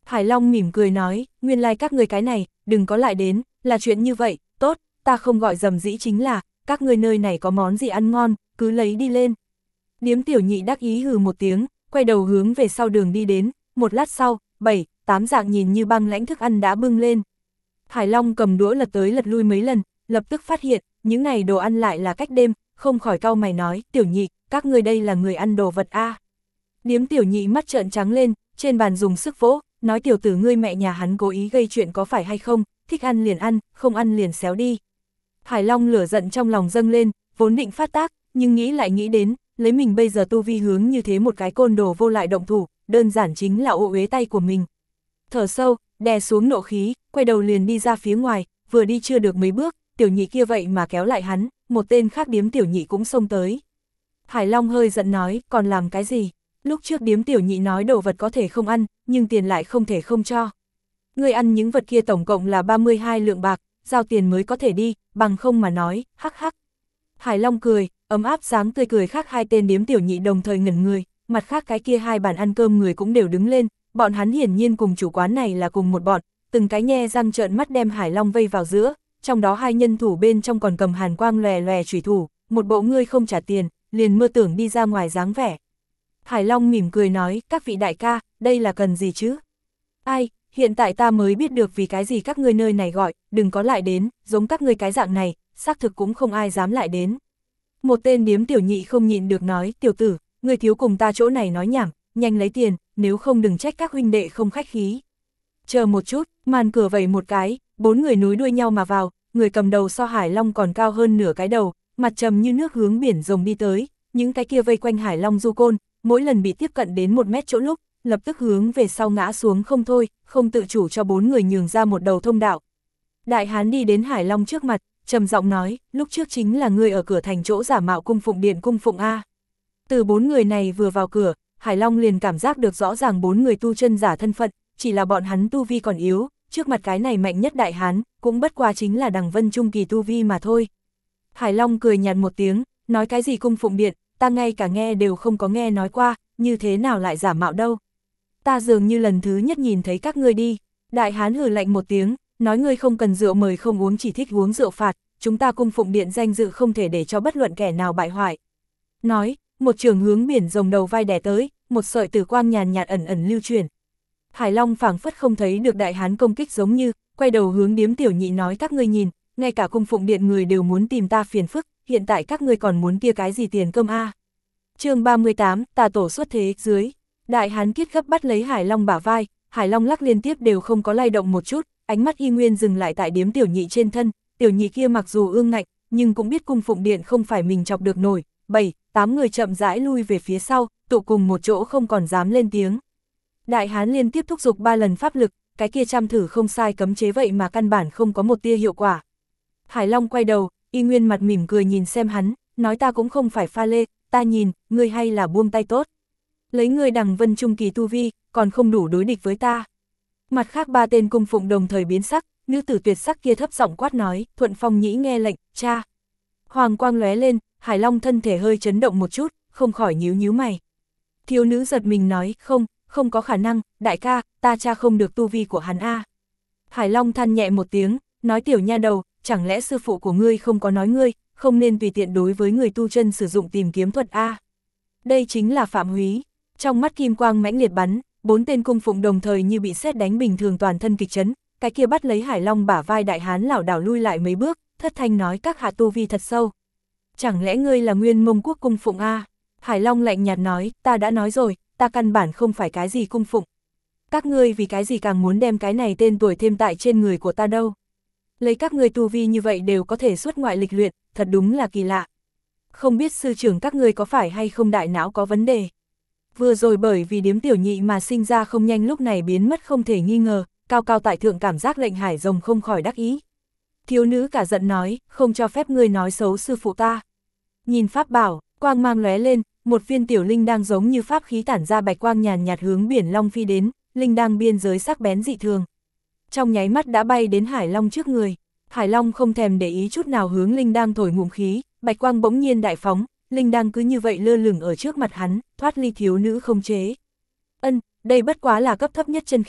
Hải Long mỉm cười nói, nguyên lai các người cái này, đừng có lại đến, là chuyện như vậy, tốt, ta không gọi dầm dĩ chính là, các người nơi này có món gì ăn ngon, cứ lấy đi lên. Điếm tiểu nhị đắc ý hừ một tiếng, quay đầu hướng về sau đường đi đến, một lát sau, 7, 8 dạng nhìn như băng lãnh thức ăn đã bưng lên. Hải Long cầm đũa lật tới lật lui mấy lần, lập tức phát hiện, những này đồ ăn lại là cách đêm, không khỏi cau mày nói, tiểu nhị, các người đây là người ăn đồ vật a. Điếm tiểu nhị mắt trợn trắng lên, trên bàn dùng sức vỗ, nói tiểu tử ngươi mẹ nhà hắn cố ý gây chuyện có phải hay không, thích ăn liền ăn, không ăn liền xéo đi. Hải Long lửa giận trong lòng dâng lên, vốn định phát tác, nhưng nghĩ lại nghĩ đến, lấy mình bây giờ tu vi hướng như thế một cái côn đồ vô lại động thủ, đơn giản chính là ô uế tay của mình. Thở sâu, đè xuống nộ khí, quay đầu liền đi ra phía ngoài, vừa đi chưa được mấy bước, tiểu nhị kia vậy mà kéo lại hắn, một tên khác điếm tiểu nhị cũng xông tới. Hải Long hơi giận nói, còn làm cái gì? Lúc trước điếm tiểu nhị nói đồ vật có thể không ăn, nhưng tiền lại không thể không cho. Ngươi ăn những vật kia tổng cộng là 32 lượng bạc, giao tiền mới có thể đi, bằng không mà nói, hắc hắc. Hải Long cười, ấm áp dáng tươi cười khác hai tên điếm tiểu nhị đồng thời ngẩn người, mặt khác cái kia hai bàn ăn cơm người cũng đều đứng lên, bọn hắn hiển nhiên cùng chủ quán này là cùng một bọn, từng cái nhe răng trợn mắt đem Hải Long vây vào giữa, trong đó hai nhân thủ bên trong còn cầm hàn quang lòe lòe chủy thủ, một bộ ngươi không trả tiền, liền mơ tưởng đi ra ngoài dáng vẻ. Hải Long mỉm cười nói, các vị đại ca, đây là cần gì chứ? Ai, hiện tại ta mới biết được vì cái gì các ngươi nơi này gọi, đừng có lại đến, giống các ngươi cái dạng này, xác thực cũng không ai dám lại đến. Một tên điếm tiểu nhị không nhịn được nói, tiểu tử, ngươi thiếu cùng ta chỗ này nói nhảm, nhanh lấy tiền, nếu không đừng trách các huynh đệ không khách khí. Chờ một chút, màn cửa vẩy một cái, 4 người nối đuôi nhau mà vào, người cầm đầu so Hải Long còn cao hơn nửa cái đầu, mặt trầm như nước hướng biển rồng đi tới, những cái kia vây quanh Hải Long du côn, mỗi lần bị tiếp cận đến 1 mét chỗ lúc, lập tức hướng về sau ngã xuống không thôi, không tự chủ cho 4 người nhường ra một đầu thông đạo. Đại hán đi đến Hải Long trước mặt, trầm giọng nói, lúc trước chính là người ở cửa thành chỗ giả mạo cung phụng điện cung phụng A. Từ 4 người này vừa vào cửa, Hải Long liền cảm giác được rõ ràng 4 người tu chân giả thân phận, chỉ là bọn hắn tu vi còn yếu, trước mặt cái này mạnh nhất đại hán, cũng bất quá chính là đằng vân trung kỳ tu vi mà thôi. Hải Long cười nhạt một tiếng, nói cái gì cung phụng điện, ta ngay cả nghe đều không có nghe nói qua, như thế nào lại giả mạo đâu. Ta dường như lần thứ nhất nhìn thấy các ngươi đi. Đại hán hừ lạnh một tiếng, nói ngươi không cần rượu mời không uống chỉ thích uống rượu phạt, chúng ta cung phụng điện danh dự không thể để cho bất luận kẻ nào bại hoại. Nói, một trường hướng biển rồng đầu vai đè tới, một sợi tử quang nhàn nhạt ẩn ẩn lưu truyền. Hải Long phảng phất không thấy được đại hán công kích giống như, quay đầu hướng điếm tiểu nhị nói các ngươi nhìn, ngay cả cung phụng điện người đều muốn tìm ta phiền phức, hiện tại các ngươi còn muốn kia cái gì tiền cơm a? Chương 38, tà tổ xuất thế, dưới. Đại hán kiết gấp bắt lấy Hải Long bả vai, Hải Long lắc liên tiếp đều không có lay động một chút, ánh mắt y nguyên dừng lại tại điếm tiểu nhị trên thân, tiểu nhị kia mặc dù ương ngạnh, nhưng cũng biết cung phụng điện không phải mình chọc được nổi, 7, 8 người chậm rãi lui về phía sau, tụ cùng một chỗ không còn dám lên tiếng. Đại hán liên tiếp thúc giục 3 lần pháp lực, cái kia chăm thử không sai cấm chế vậy mà căn bản không có một tia hiệu quả. Hải Long quay đầu, y nguyên mặt mỉm cười nhìn xem hắn, nói ta cũng không phải pha lê, ta nhìn, ngươi hay là buông tay tốt. Lấy ngươi đằng vân trung kỳ tu vi, còn không đủ đối địch với ta. Mặt khác 3 tên cung phụng đồng thời biến sắc, nữ tử tuyệt sắc kia thấp giọng quát nói, Thuận Phong Nhĩ nghe lệnh, cha. Hoàng quang lóe lên, Hải Long thân thể hơi chấn động một chút, không khỏi nhíu nhíu mày. Thiếu nữ giật mình nói, không có khả năng, đại ca, ta cha không được tu vi của hắn a. Hải Long than nhẹ một tiếng, nói tiểu nha đầu, chẳng lẽ sư phụ của ngươi không có nói ngươi, không nên tùy tiện đối với người tu chân sử dụng tìm kiếm thuật a. Đây chính là Phạm Húy. Trong mắt kim quang mãnh liệt bắn, 4 tên cung phụng đồng thời như bị sét đánh bình thường toàn thân kịch chấn, cái kia bắt lấy Hải Long bả vai đại hán lảo đảo lui lại mấy bước, thất thanh nói các hạ tu vi thật sâu. Chẳng lẽ ngươi là Nguyên Mông Quốc cung phụng a? Hải Long lạnh nhạt nói, ta đã nói rồi, ta căn bản không phải cái gì cung phụng. Các ngươi vì cái gì càng muốn đem cái này tên tuổi thêm tại trên người của ta đâu. Lấy các ngươi tu vi như vậy đều có thể xuất ngoại lịch luyện, thật đúng là kỳ lạ. Không biết sư trưởng các ngươi có phải hay không đại não có vấn đề. Vừa rồi bởi vì điếm tiểu nhị mà sinh ra không nhanh lúc này biến mất không thể nghi ngờ, cao cao tại thượng cảm giác lệnh Hải Rồng không khỏi đắc ý. Thiếu nữ cả giận nói, không cho phép ngươi nói xấu sư phụ ta. Nhìn pháp bảo, quang mang lóe lên, một viên tiểu linh đang giống như pháp khí tản ra bạch quang nhàn nhạt hướng biển Long phi đến, linh đang biên giới sắc bén dị thường. Trong nháy mắt đã bay đến Hải Long trước người, Hải Long không thèm để ý chút nào hướng linh đang thổi ngụm khí, bạch quang bỗng nhiên đại phóng, linh đang cứ như vậy lơ lửng ở trước mặt hắn, thoát ly thiếu nữ không chế. Đây bất quá là cấp thấp nhất chân khí,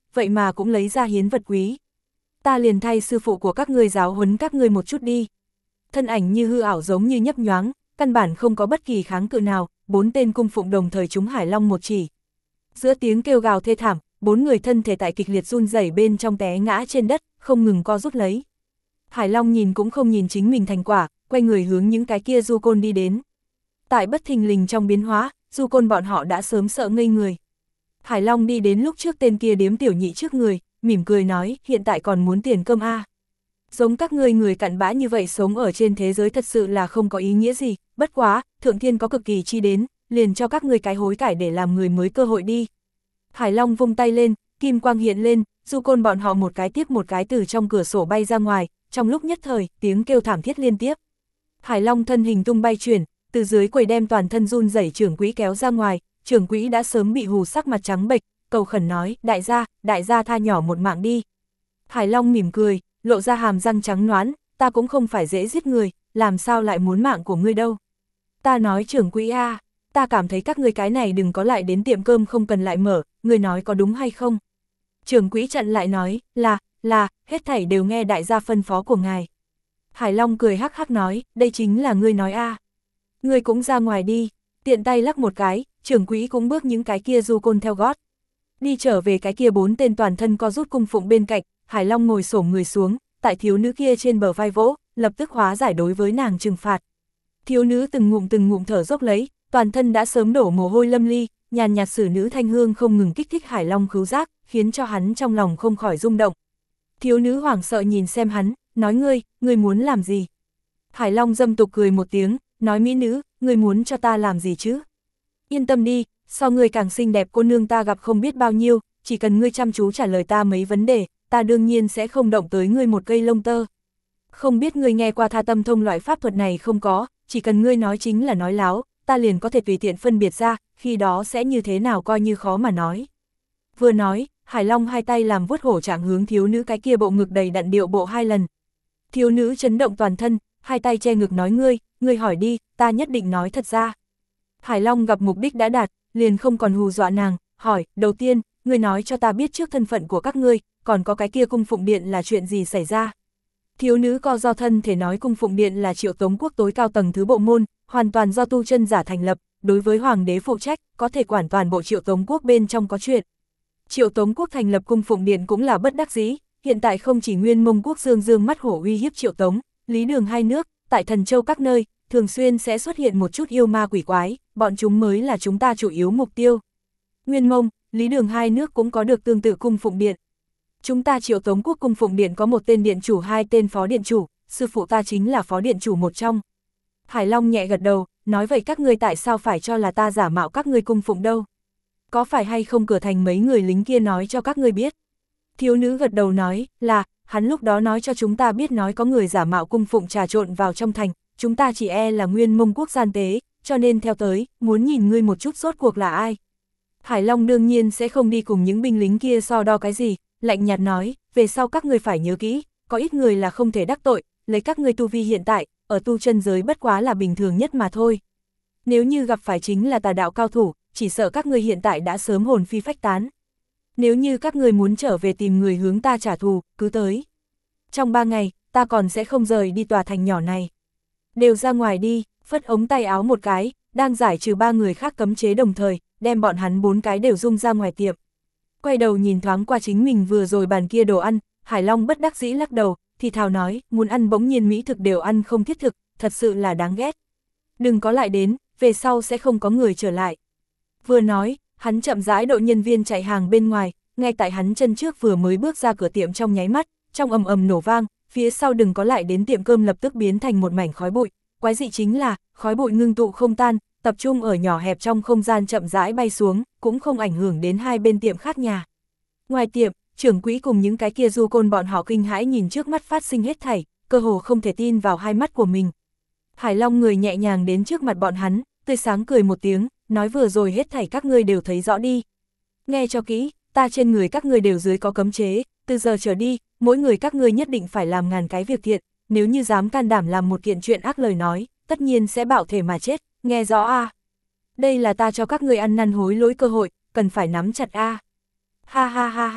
vậy mà cũng lấy ra hiến vật quý. Ta liền thay sư phụ của các ngươi giáo huấn các ngươi một chút đi. Thân ảnh như hư ảo giống như nhấp nhoáng, căn bản không có bất kỳ kháng cự nào, 4 tên cung phụng đồng thời trúng Hải Long một chỉ. Giữa tiếng kêu gào thê thảm, 4 người thân thể tại kịch liệt run rẩy bên trong té ngã trên đất, không ngừng co rút lấy. Hải Long nhìn cũng không nhìn chính mình thành quả, quay người hướng những cái kia du côn đi đến. Tại bất thình lình trong biến hóa, du côn bọn họ đã sớm sợ ngây người. Hải Long đi đến lúc trước tên kia điếm tiểu nhị trước người, mỉm cười nói, hiện tại còn muốn tiền cơm à. Giống các ngươi người cặn bã như vậy sống ở trên thế giới thật sự là không có ý nghĩa gì, bất quá, thượng thiên có cực kỳ chi đến, liền cho các ngươi cái hối cải để làm người mới cơ hội đi. Hải Long vung tay lên, kim quang hiện lên, du côn bọn họ một cái tiếp một cái từ trong cửa sổ bay ra ngoài, trong lúc nhất thời, tiếng kêu thảm thiết liên tiếp. Hải Long thân hình tung bay chuyển, từ dưới quầy đem toàn thân run rẩy trưởng quỹ kéo ra ngoài, trưởng quỹ đã sớm bị hù sắc mặt trắng bệch, cầu khẩn nói, đại gia tha nhỏ một mạng đi. Hải Long mỉm cười, lộ ra hàm răng trắng ноán, ta cũng không phải dễ giết người, làm sao lại muốn mạng của ngươi đâu. Ta nói trưởng quỹ a, ta cảm thấy các ngươi cái này đừng có lại đến tiệm cơm không cần lại mở, ngươi nói có đúng hay không. Trưởng quỹ chặn lại nói, là, hết thảy đều nghe đại gia phân phó của ngài. Hải Long cười hắc hắc nói, đây chính là ngươi nói a. Ngươi cũng ra ngoài đi, tiện tay lắc một cái, trưởng quỹ cũng bước những cái kia du côn theo gót. Đi trở về cái kia 4 tên toàn thân co rút cung phụng bên cạnh, Hải Long ngồi xổm người xuống, tại thiếu nữ kia trên bờ vai vỗ, lập tức hóa giải đối với nàng trừng phạt. Thiếu nữ từng ngụm thở dốc lấy, toàn thân đã sớm đổ mồ hôi lâm ly, nhàn nhạt sử nữ thanh hương không ngừng kích thích Hải Long khứu giác, khiến cho hắn trong lòng không khỏi rung động. Thiếu nữ hoảng sợ nhìn xem hắn, nói ngươi muốn làm gì? Hải Long dâm tục cười một tiếng, nói mỹ nữ, ngươi muốn cho ta làm gì chứ? Yên tâm đi, so ngươi càng xinh đẹp cô nương ta gặp không biết bao nhiêu, chỉ cần ngươi chăm chú trả lời ta mấy vấn đề, ta đương nhiên sẽ không động tới ngươi một cây lông tơ. Không biết ngươi nghe qua tha tâm thông loại pháp thuật này không có, chỉ cần ngươi nói chính là nói láo, ta liền có thể tùy tiện phân biệt ra, khi đó sẽ như thế nào coi như khó mà nói. Vừa nói, Hải Long hai tay làm vuốt hổ trạng hướng thiếu nữ cái kia bộ ngực đầy đặn điệu bộ 2 lần. Thiếu nữ chấn động toàn thân, hai tay che ngực nói ngươi hỏi đi, ta nhất định nói thật ra. Hải Long gặp mục đích đã đạt, liền không còn hù dọa nàng, hỏi, đầu tiên, ngươi nói cho ta biết trước thân phận của các ngươi, còn có cái kia cung phụng điện là chuyện gì xảy ra. Thiếu nữ co do thân thể nói cung phụng điện là Triệu Tống quốc tối cao tầng thứ bộ môn, hoàn toàn do tu chân giả thành lập, đối với hoàng đế phụ trách, có thể quản toàn bộ Triệu Tống quốc bên trong có chuyện. Triệu Tống quốc thành lập cung phụng điện cũng là bất đắc dĩ, hiện tại không chỉ Nguyên Mông quốc dương mắt hổ uy hiếp Triệu Tống, Lý Đường hai nước, tại Thần Châu các nơi, thường xuyên sẽ xuất hiện một chút yêu ma quỷ quái, bọn chúng mới là chúng ta chủ yếu mục tiêu. Nguyên Mông, Lý Đường hai nước cũng có được tương tự cung phụng điện. Chúng ta Triệu Tống quốc cung phụng điện có một tên điện chủ 2 tên phó điện chủ, sư phụ ta chính là phó điện chủ một trong. Hải Long nhẹ gật đầu, nói vậy các ngươi tại sao phải cho là ta giả mạo các ngươi cung phụng đâu? Có phải hay không cửa thành mấy người lính kia nói cho các ngươi biết? Thiếu nữ gật đầu nói, là, hắn lúc đó nói cho chúng ta biết nói có người giả mạo cung phụng trà trộn vào trong thành, chúng ta chỉ là Nguyên Mông quốc gian tế, cho nên theo tới, muốn nhìn ngươi một chút rốt cuộc là ai. Hải Long đương nhiên sẽ không đi cùng những binh lính kia so đo cái gì, lạnh nhạt nói, về sau các ngươi phải nhớ kỹ, có ít người là không thể đắc tội, lấy các ngươi tu vi hiện tại, ở tu chân giới bất quá là bình thường nhất mà thôi. Nếu như gặp phải chính là tà đạo cao thủ, chỉ sợ các ngươi hiện tại đã sớm hồn phi phách tán. Nếu như các ngươi muốn trở về tìm người hướng ta trả thù, cứ tới. Trong 3 ngày, ta còn sẽ không rời đi tòa thành nhỏ này. Đều ra ngoài đi, phất ống tay áo một cái, đang giải trừ 3 người khác cấm chế đồng thời, đem bọn hắn 4 cái đều rung ra ngoài tiệm. Quay đầu nhìn thoáng qua chính mình vừa rồi bàn kia đồ ăn, Hải Long bất đắc dĩ lắc đầu, thì thào nói, muốn ăn bỗng nhiên mỹ thực đều ăn không thiết thực, thật sự là đáng ghét. Đừng có lại đến, về sau sẽ không có người trở lại. Vừa nói, hắn chậm rãi đội nhân viên chạy hàng bên ngoài, ngay tại hắn chân trước vừa mới bước ra cửa tiệm trong nháy mắt, trong ầm ầm nổ vang, phía sau đừng có lại đến tiệm cơm lập tức biến thành một mảnh khói bụi, quái dị chính là, khói bụi ngưng tụ không tan, tập trung ở nhỏ hẹp trong không gian chậm rãi bay xuống, cũng không ảnh hưởng đến hai bên tiệm khác nhà. Ngoài tiệm, trưởng quỹ cùng những cái kia du côn bọn họ kinh hãi nhìn trước mắt phát sinh hết thảy, cơ hồ không thể tin vào hai mắt của mình. Hải Long người nhẹ nhàng đến trước mặt bọn hắn, tươi sáng cười một tiếng, nói vừa rồi hết thảy các ngươi đều thấy rõ đi. Nghe cho kỹ, ta trên người các ngươi đều dưới có cấm chế, từ giờ trở đi, mỗi người các ngươi nhất định phải làm ngàn cái việc thiện, nếu như dám can đảm làm một kiện chuyện ác lời nói, tất nhiên sẽ bạo thể mà chết, nghe rõ a? Đây là ta cho các ngươi ăn năn hối lỗi cơ hội, cần phải nắm chặt a. Ha ha ha ha,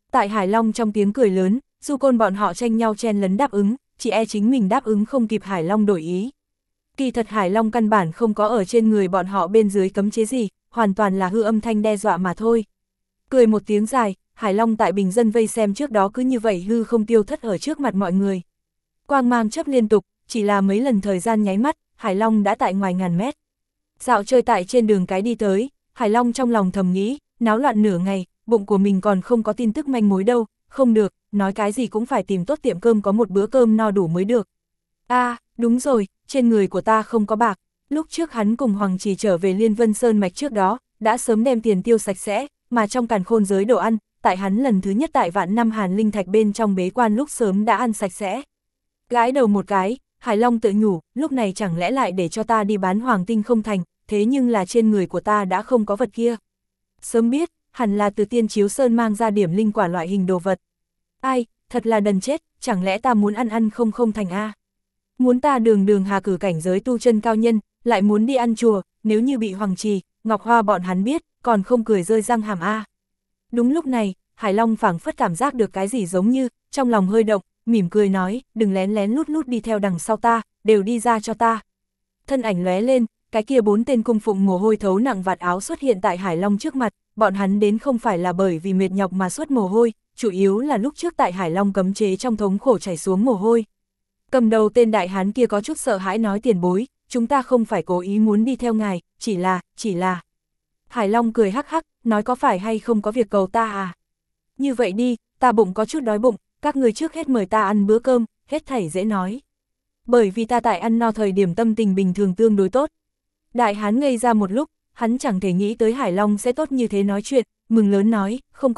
Tại Hải Long trong tiếng cười lớn, Du Côn bọn họ tranh nhau chen lấn đáp ứng, chỉ e chính mình đáp ứng không kịp Hải Long đổi ý. Kỳ thật Hải Long căn bản không có ở trên người bọn họ bên dưới cấm chế gì, hoàn toàn là hư âm thanh đe dọa mà thôi. Cười một tiếng dài, Hải Long tại bình dân vây xem trước đó cứ như vậy hư không tiêu thất ở trước mặt mọi người. Quang mang chớp liên tục, chỉ là mấy lần thời gian nháy mắt, Hải Long đã tại ngoài ngàn mét. Dạo chơi tại trên đường cái đi tới, Hải Long trong lòng thầm nghĩ, náo loạn nửa ngày, bụng của mình còn không có tin tức manh mối đâu, không được, nói cái gì cũng phải tìm tốt tiệm cơm có một bữa cơm no đủ mới được. Đúng rồi, trên người của ta không có bạc, lúc trước hắn cùng Hoàng Trì trở về Liên Vân Sơn Mạch trước đó, đã sớm đem tiền tiêu sạch sẽ, mà trong càn khôn giới đồ ăn, tại hắn lần thứ nhất tại vạn năm hàn linh thạch bên trong bế quan lúc sớm đã ăn sạch sẽ. Gãi đầu một cái, Hải Long tự nhủ, lúc này chẳng lẽ lại để cho ta đi bán hoàng tinh không thành, thế nhưng là trên người của ta đã không có vật kia. Sớm biết, hẳn là từ Tiên Chiếu Sơn mang ra điểm linh quả loại hình đồ vật. Ai, thật là đần chết, chẳng lẽ ta muốn ăn không thành a? Muốn ta đường hà cử cảnh giới tu chân cao nhân, lại muốn đi ăn chùa, nếu như bị Hoàng Trì, Ngọc Hoa bọn hắn biết, còn không cười rơi răng hàm a. Đúng lúc này, Hải Long phảng phất cảm giác được cái gì giống như, trong lòng hơi động, mỉm cười nói, đừng lén lén lút lút đi theo đằng sau ta, đều đi ra cho ta. Thân ảnh lóe lên, cái kia 4 tên cung phụng mồ hôi thấu nặng vạt áo xuất hiện tại Hải Long trước mặt, bọn hắn đến không phải là bởi vì mệt nhọc mà xuất mồ hôi, chủ yếu là lúc trước tại Hải Long cấm chế trong thống khổ chảy xuống mồ hôi. Cầm đầu tên đại hán kia có chút sợ hãi nói tiền bối, chúng ta không phải cố ý muốn đi theo ngài, chỉ là. Hải Long cười hắc hắc, nói có phải hay không có việc cầu ta à? Như vậy đi, ta bụng có chút đói bụng, các người trước hết mời ta ăn bữa cơm, hết thảy dễ nói. Bởi vì ta tại ăn no thời điểm tâm tình bình thường tương đối tốt. Đại hán ngây ra một lúc, hắn chẳng thể nghĩ tới Hải Long sẽ tốt như thế nói chuyện, mừng lớn nói, không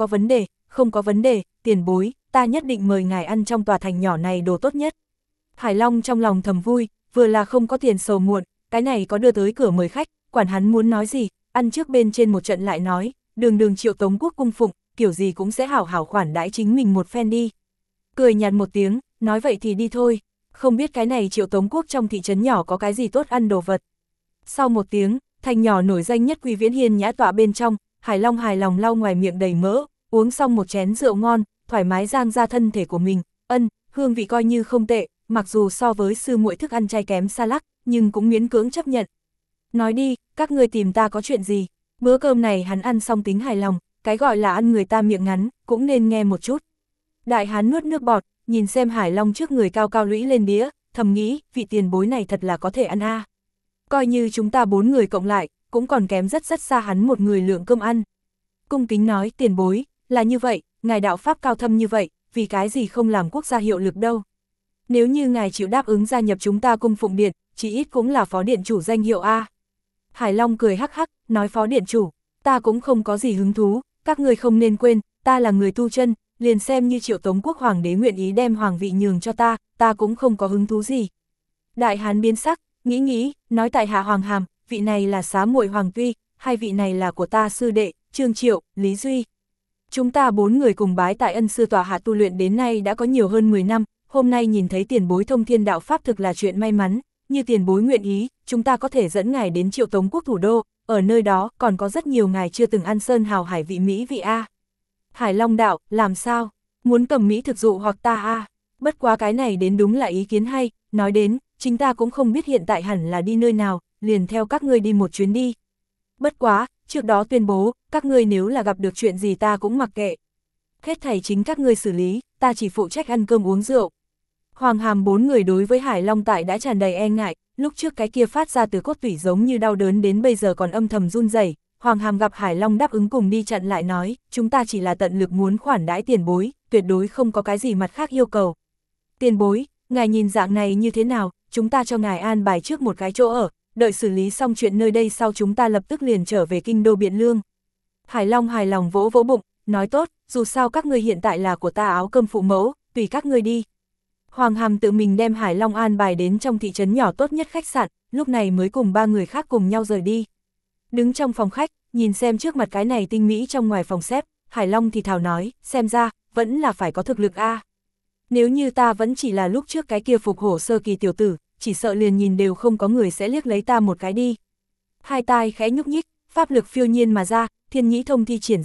có vấn đề, tiền bối, ta nhất định mời ngài ăn trong tòa thành nhỏ này đồ tốt nhất. Hải Long trong lòng thầm vui, vừa là không có tiền sầu muộn, cái này có đưa tới cửa mời khách, quản hắn muốn nói gì, ăn trước bên trên một trận lại nói, đường Triệu Tống Quốc cung phụng, kiểu gì cũng sẽ hảo hảo khoản đãi chính mình một phen đi. Cười nhạt một tiếng, nói vậy thì đi thôi, không biết cái này Triệu Tống Quốc trong thị trấn nhỏ có cái gì tốt ăn đồ vật. Sau một tiếng, thành nhỏ nổi danh nhất Quy Viễn Hiên nhã tọa bên trong, Hải Long hài lòng lau ngoài miệng đầy mỡ, uống xong một chén rượu ngon, thoải mái giang ra thân thể của mình, hương vị coi như không tệ, mặc dù so với sư muội thức ăn chay kém xa lắc, nhưng cũng miễn cưỡng chấp nhận. Nói đi, các ngươi tìm ta có chuyện gì? Bữa cơm này hắn ăn xong tính hài lòng, cái gọi là ăn người ta miệng ngắn, cũng nên nghe một chút. Đại hán nuốt nước bọt, nhìn xem Hải Long trước người cao cao lũy lên đĩa, thầm nghĩ, vị tiền bối này thật là có thể ăn a. Coi như chúng ta 4 người cộng lại, cũng còn kém rất xa hắn một người lượng cơm ăn. Cung kính nói, tiền bối, là như vậy, ngài đạo pháp cao thâm như vậy, vì cái gì không làm quốc gia hiệu lực đâu. Nếu như ngài chịu đáp ứng gia nhập chúng ta cung phụng điện, chỉ ít cũng là phó điện chủ danh hiệu a. Hải Long cười hắc hắc, nói phó điện chủ, ta cũng không có gì hứng thú, các người không nên quên, ta là người tu chân, liền xem như Triệu Tống Quốc hoàng đế nguyện ý đem hoàng vị nhường cho ta cũng không có hứng thú gì. Đại hán biến sắc, nghĩ, nói tại hạ Hoàng Hàm, vị này là xá muội Hoàng Tuy, hai vị này là của ta sư đệ, Trương Triệu, Lý Duy. Chúng ta 4 người cùng bái tại ân sư tòa hạ tu luyện đến nay đã có nhiều hơn 10 năm, hôm nay nhìn thấy tiền bối thông thiên đạo pháp thực là chuyện may mắn, như tiền bối nguyện ý, chúng ta có thể dẫn ngài đến Triệu Tống Quốc thủ đô, ở nơi đó còn có rất nhiều ngài chưa từng ăn sơn hào hải vị Mỹ vị a. Hải Long đạo, làm sao? Muốn cầm Mỹ thực dụ hoặc ta a? Bất quá cái này đến đúng là ý kiến hay, nói đến, chính ta cũng không biết hiện tại hẳn là đi nơi nào, liền theo các ngươi đi một chuyến đi. Bất quá, trước đó tuyên bố, các ngươi nếu là gặp được chuyện gì ta cũng mặc kệ. Hết thảy chính các ngươi xử lý, ta chỉ phụ trách ăn cơm uống rượu. Hoàng Hàm 4 người đối với Hải Long tại đã tràn đầy e ngại, lúc trước cái kia phát ra từ cốt tủy giống như đau đớn đến bây giờ còn âm thầm run rẩy. Hoàng Hàm gặp Hải Long đáp ứng cùng đi chặn lại nói, chúng ta chỉ là tận lực muốn khoản đãi tiền bối, tuyệt đối không có cái gì mặt khác yêu cầu. Tiền bối, ngài nhìn dạng này như thế nào, chúng ta cho ngài an bài trước một cái chỗ ở, đợi xử lý xong chuyện nơi đây sau chúng ta lập tức liền trở về kinh đô Biện Lương. Hải Long hài lòng vỗ vỗ bụng, nói tốt, dù sao các ngươi hiện tại là của ta áo cơm phụ mẫu, tùy các ngươi đi. Hoàng Hàm tự mình đem Hải Long an bài đến trong thị trấn nhỏ tốt nhất khách sạn, lúc này mới cùng 3 người khác cùng nhau rời đi. Đứng trong phòng khách, nhìn xem trước mặt cái này tinh mỹ trong ngoài phòng xếp, Hải Long thì thào nói, xem ra, vẫn là phải có thực lực a. Nếu như ta vẫn chỉ là lúc trước cái kia phục hổ sơ kỳ tiểu tử, chỉ sợ liền nhìn đều không có người sẽ liếc lấy ta một cái đi. Hai tai khẽ nhúc nhích, pháp lực phiêu nhiên mà ra, thiên nhĩ thông thi triển ra,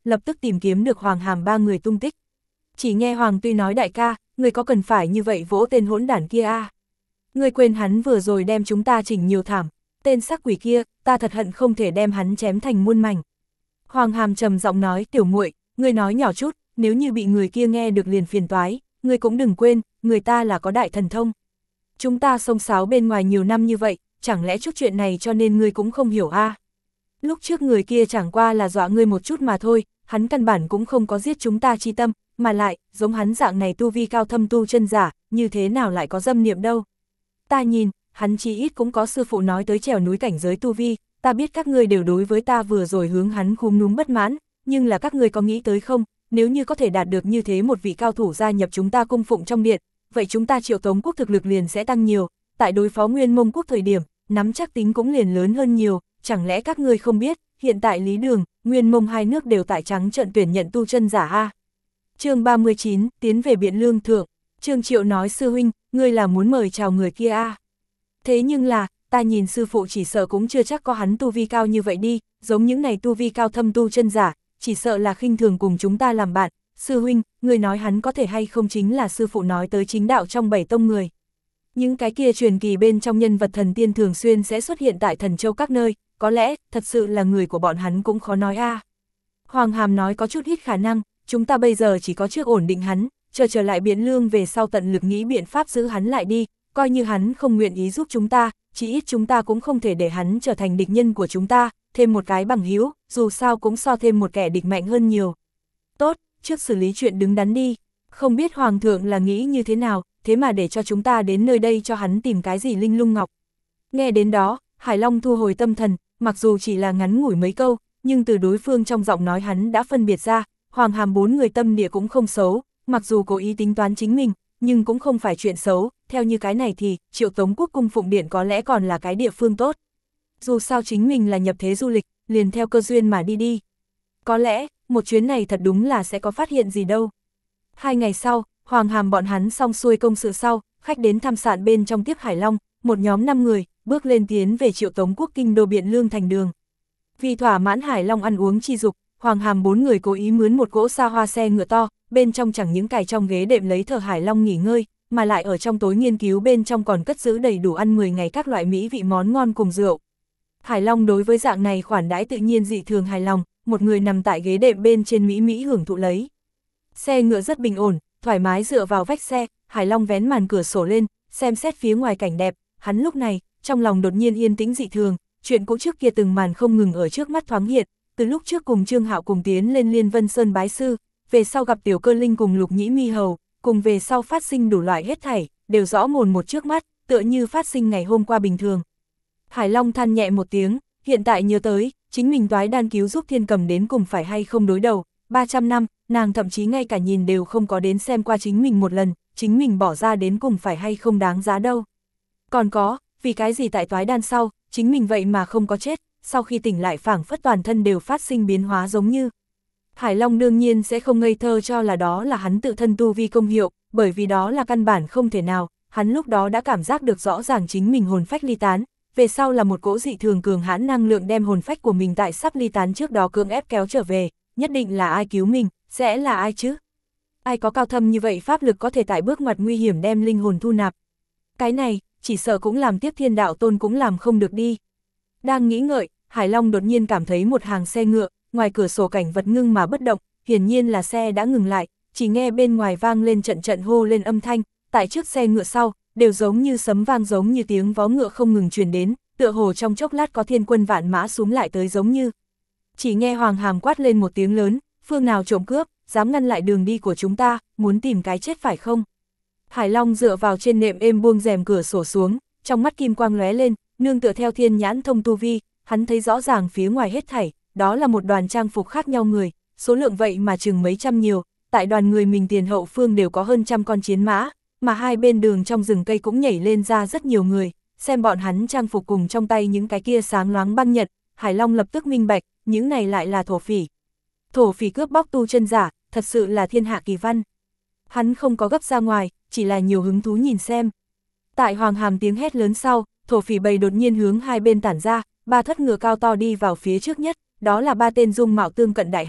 lập tức tìm kiếm được Hoàng Hàm ba người tung tích. Chỉ nghe Hoàng Tuy nói đại ca, người có cần phải như vậy vỗ tên hỗn đản kia à? Người quên hắn vừa rồi đem chúng ta chỉnh nhiều thảm, tên sắc quỷ kia, ta thật hận không thể đem hắn chém thành muôn mảnh. Hoàng Hàm trầm giọng nói, tiểu muội, người nói nhỏ chút, nếu như bị người kia nghe được liền phiền toái, người cũng đừng quên, người ta là có đại thần thông. Chúng ta xông xáo bên ngoài nhiều năm như vậy, chẳng lẽ chút chuyện này cho nên ngươi cũng không hiểu à? Lúc trước người kia chẳng qua là dọa ngươi một chút mà thôi, hắn căn bản cũng không có giết chúng ta chi tâm, mà lại, giống hắn dạng này tu vi cao thâm tu chân giả, như thế nào lại có dâm niệm đâu. Ta nhìn, hắn chí ít cũng có sư phụ nói tới trèo núi cảnh giới tu vi, ta biết các ngươi đều đối với ta vừa rồi hướng hắn khúm núm bất mãn, nhưng là các ngươi có nghĩ tới không, nếu như có thể đạt được như thế một vị cao thủ gia nhập chúng ta cung phụng trong điện, vậy chúng ta Triệu Tống quốc thực lực liền sẽ tăng nhiều, tại đối phó Nguyên Mông quốc thời điểm, nắm chắc tính cũng liền lớn hơn nhiều, chẳng lẽ các ngươi không biết, hiện tại Lý Đường, Nguyên Mông hai nước đều tại trắng trợn tuyển nhận tu chân giả a. Chương 39, tiến về Biện Lương thượng. Trương Triệu nói, sư huynh, ngươi là muốn mời chào người kia a? Thế nhưng là, ta nhìn sư phụ chỉ sợ cũng chưa chắc có hắn tu vi cao như vậy đi, giống những này tu vi cao thâm tu chân giả, chỉ sợ là khinh thường cùng chúng ta làm bạn. Sư huynh, ngươi nói hắn có thể hay không chính là sư phụ nói tới chính đạo trong 7 tông người. Những cái kia truyền kỳ bên trong nhân vật thần tiên thường xuyên sẽ xuất hiện tại Thần Châu các nơi, có lẽ, thật sự là người của bọn hắn cũng khó nói a. Hoàng Hàm nói, có chút ít khả năng, chúng ta bây giờ chỉ có trước ổn định hắn, trở lại Biện Lương về sau tận lực nghĩ biện pháp giữ hắn lại đi, coi như hắn không nguyện ý giúp chúng ta, chỉ ít chúng ta cũng không thể để hắn trở thành địch nhân của chúng ta, thêm một cái bằng hữu, dù sao cũng so thêm một kẻ địch mạnh hơn nhiều. Tốt, trước xử lý chuyện đứng đắn đi, không biết Hoàng thượng là nghĩ như thế nào, thế mà để cho chúng ta đến nơi đây cho hắn tìm cái gì linh lung ngọc. Nghe đến đó, Hải Long thu hồi tâm thần, mặc dù chỉ là ngắn ngủi mấy câu, nhưng từ đối phương trong giọng nói hắn đã phân biệt ra, Hoàng Hàm 4 người tâm địa cũng không xấu, mặc dù cố ý tính toán chính mình, nhưng cũng không phải chuyện xấu, theo như cái này thì Triệu Tống quốc cung phụng điện có lẽ còn là cái địa phương tốt. Dù sao chính mình là nhập thế du lịch, liền theo cơ duyên mà đi đi. Có lẽ, một chuyến này thật đúng là sẽ có phát hiện gì đâu. 2 ngày sau, Hoàng Hàm bọn hắn xong xuôi công sự sau, khách đến thăm sạn bên trong tiếp Hải Long, một nhóm 5 người, bước lên tiến về Triệu Tống quốc kinh đô Biện Lương thành đường. Vì thỏa mãn Hải Long ăn uống chi dục, Hoàng Hàm 4 người cố ý mướn một cỗ xa hoa xe ngựa to, bên trong chẳng những cài trong ghế đệm lấy thờ Hải Long nghỉ ngơi, mà lại ở trong tối nghiên cứu bên trong còn cất giữ đầy đủ ăn 10 ngày các loại mỹ vị món ngon cùng rượu. Hải Long đối với dạng này khoản đãi tự nhiên dị thường hài lòng, một người nằm tại ghế đệm bên trên mỹ hưởng thụ lấy. Xe ngựa rất bình ổn, thoải mái dựa vào vách xe, Hải Long vén màn cửa sổ lên, xem xét phía ngoài cảnh đẹp, hắn lúc này, trong lòng đột nhiên yên tĩnh dị thường, chuyện cũ trước kia từng màn không ngừng ở trước mắt thoáng hiện, từ lúc trước cùng Trương Hạo cùng tiến lên Liên Vân Sơn bái sư, về sau gặp Tiểu Cơ Linh cùng Lục Nhĩ Mi Hầu, cùng về sau phát sinh đủ loại hết thảy, đều rõ mồn một trước mắt, tựa như phát sinh ngày hôm qua bình thường. Hải Long than nhẹ một tiếng, hiện tại nhớ tới, chính mình toái đan cứu giúp Thiên Cầm đến cùng phải hay không đối đầu, 300 năm, nàng thậm chí ngay cả nhìn đều không có đến xem qua chính mình một lần, chính mình bỏ ra đến cùng phải hay không đáng giá đâu. Còn có, vì cái gì tại toái đan sau, chính mình vậy mà không có chết, sau khi tỉnh lại phảng phất toàn thân đều phát sinh biến hóa giống như. Hải Long đương nhiên sẽ không ngây thơ cho là đó là hắn tự thân tu vi công hiệu, bởi vì đó là căn bản không thể nào, hắn lúc đó đã cảm giác được rõ ràng chính mình hồn phách ly tán, về sau là một cỗ dị thường cường hãn năng lượng đem hồn phách của mình tại sắp ly tán trước đó cưỡng ép kéo trở về, nhất định là ai cứu mình, sẽ là ai chứ? Ai có cao thâm như vậy pháp lực có thể tại bước ngoặt nguy hiểm đem linh hồn thu nạp? Cái này, chỉ sợ cũng làm tiếp Thiên Đạo Tôn cũng làm không được đi. Đang nghĩ ngợi, Hải Long đột nhiên cảm thấy một hàng xe ngựa, ngoài cửa sổ cảnh vật ngưng mà bất động, hiển nhiên là xe đã ngừng lại, chỉ nghe bên ngoài vang lên trận trận hô lên âm thanh, tại trước xe ngựa sau, đều giống như sấm vang giống như tiếng vó ngựa không ngừng truyền đến, tựa hồ trong chốc lát có thiên quân vạn mã xuống lại tới giống như. Chỉ nghe Hoàng Hàm quát lên một tiếng lớn, phương nào trộm cướp, dám ngăn lại đường đi của chúng ta, muốn tìm cái chết phải không? Hải Long dựa vào trên nệm êm buông rèm cửa sổ xuống, trong mắt kim quang lóe lên, nương tựa theo thiên nhãn thông tu vi, hắn thấy rõ ràng phía ngoài hết thảy, đó là một đoàn trang phục khác nhau người, số lượng vậy mà chừng mấy trăm nhiều, tại đoàn người mình tiền hậu phương đều có hơn trăm con chiến mã, mà hai bên đường trong rừng cây cũng nhảy lên ra rất nhiều người, xem bọn hắn trang phục cùng trong tay những cái kia sáng loáng băng nhật, Hải Long lập tức minh bạch, những này lại là thổ phỉ. Thổ phỉ cướp bóc tu chân giả, thật sự là thiên hạ kỳ văn. Hắn không có gấp ra ngoài, chỉ là nhiều hứng thú nhìn xem. Tại Hoàng Hàm tiếng hét lớn sau, thổ phỉ bầy đột nhiên hướng hai bên tản ra, 3 thất ngựa cao to đi vào phía trước nhất, đó là 3 tên dung mạo tương cận đại hán,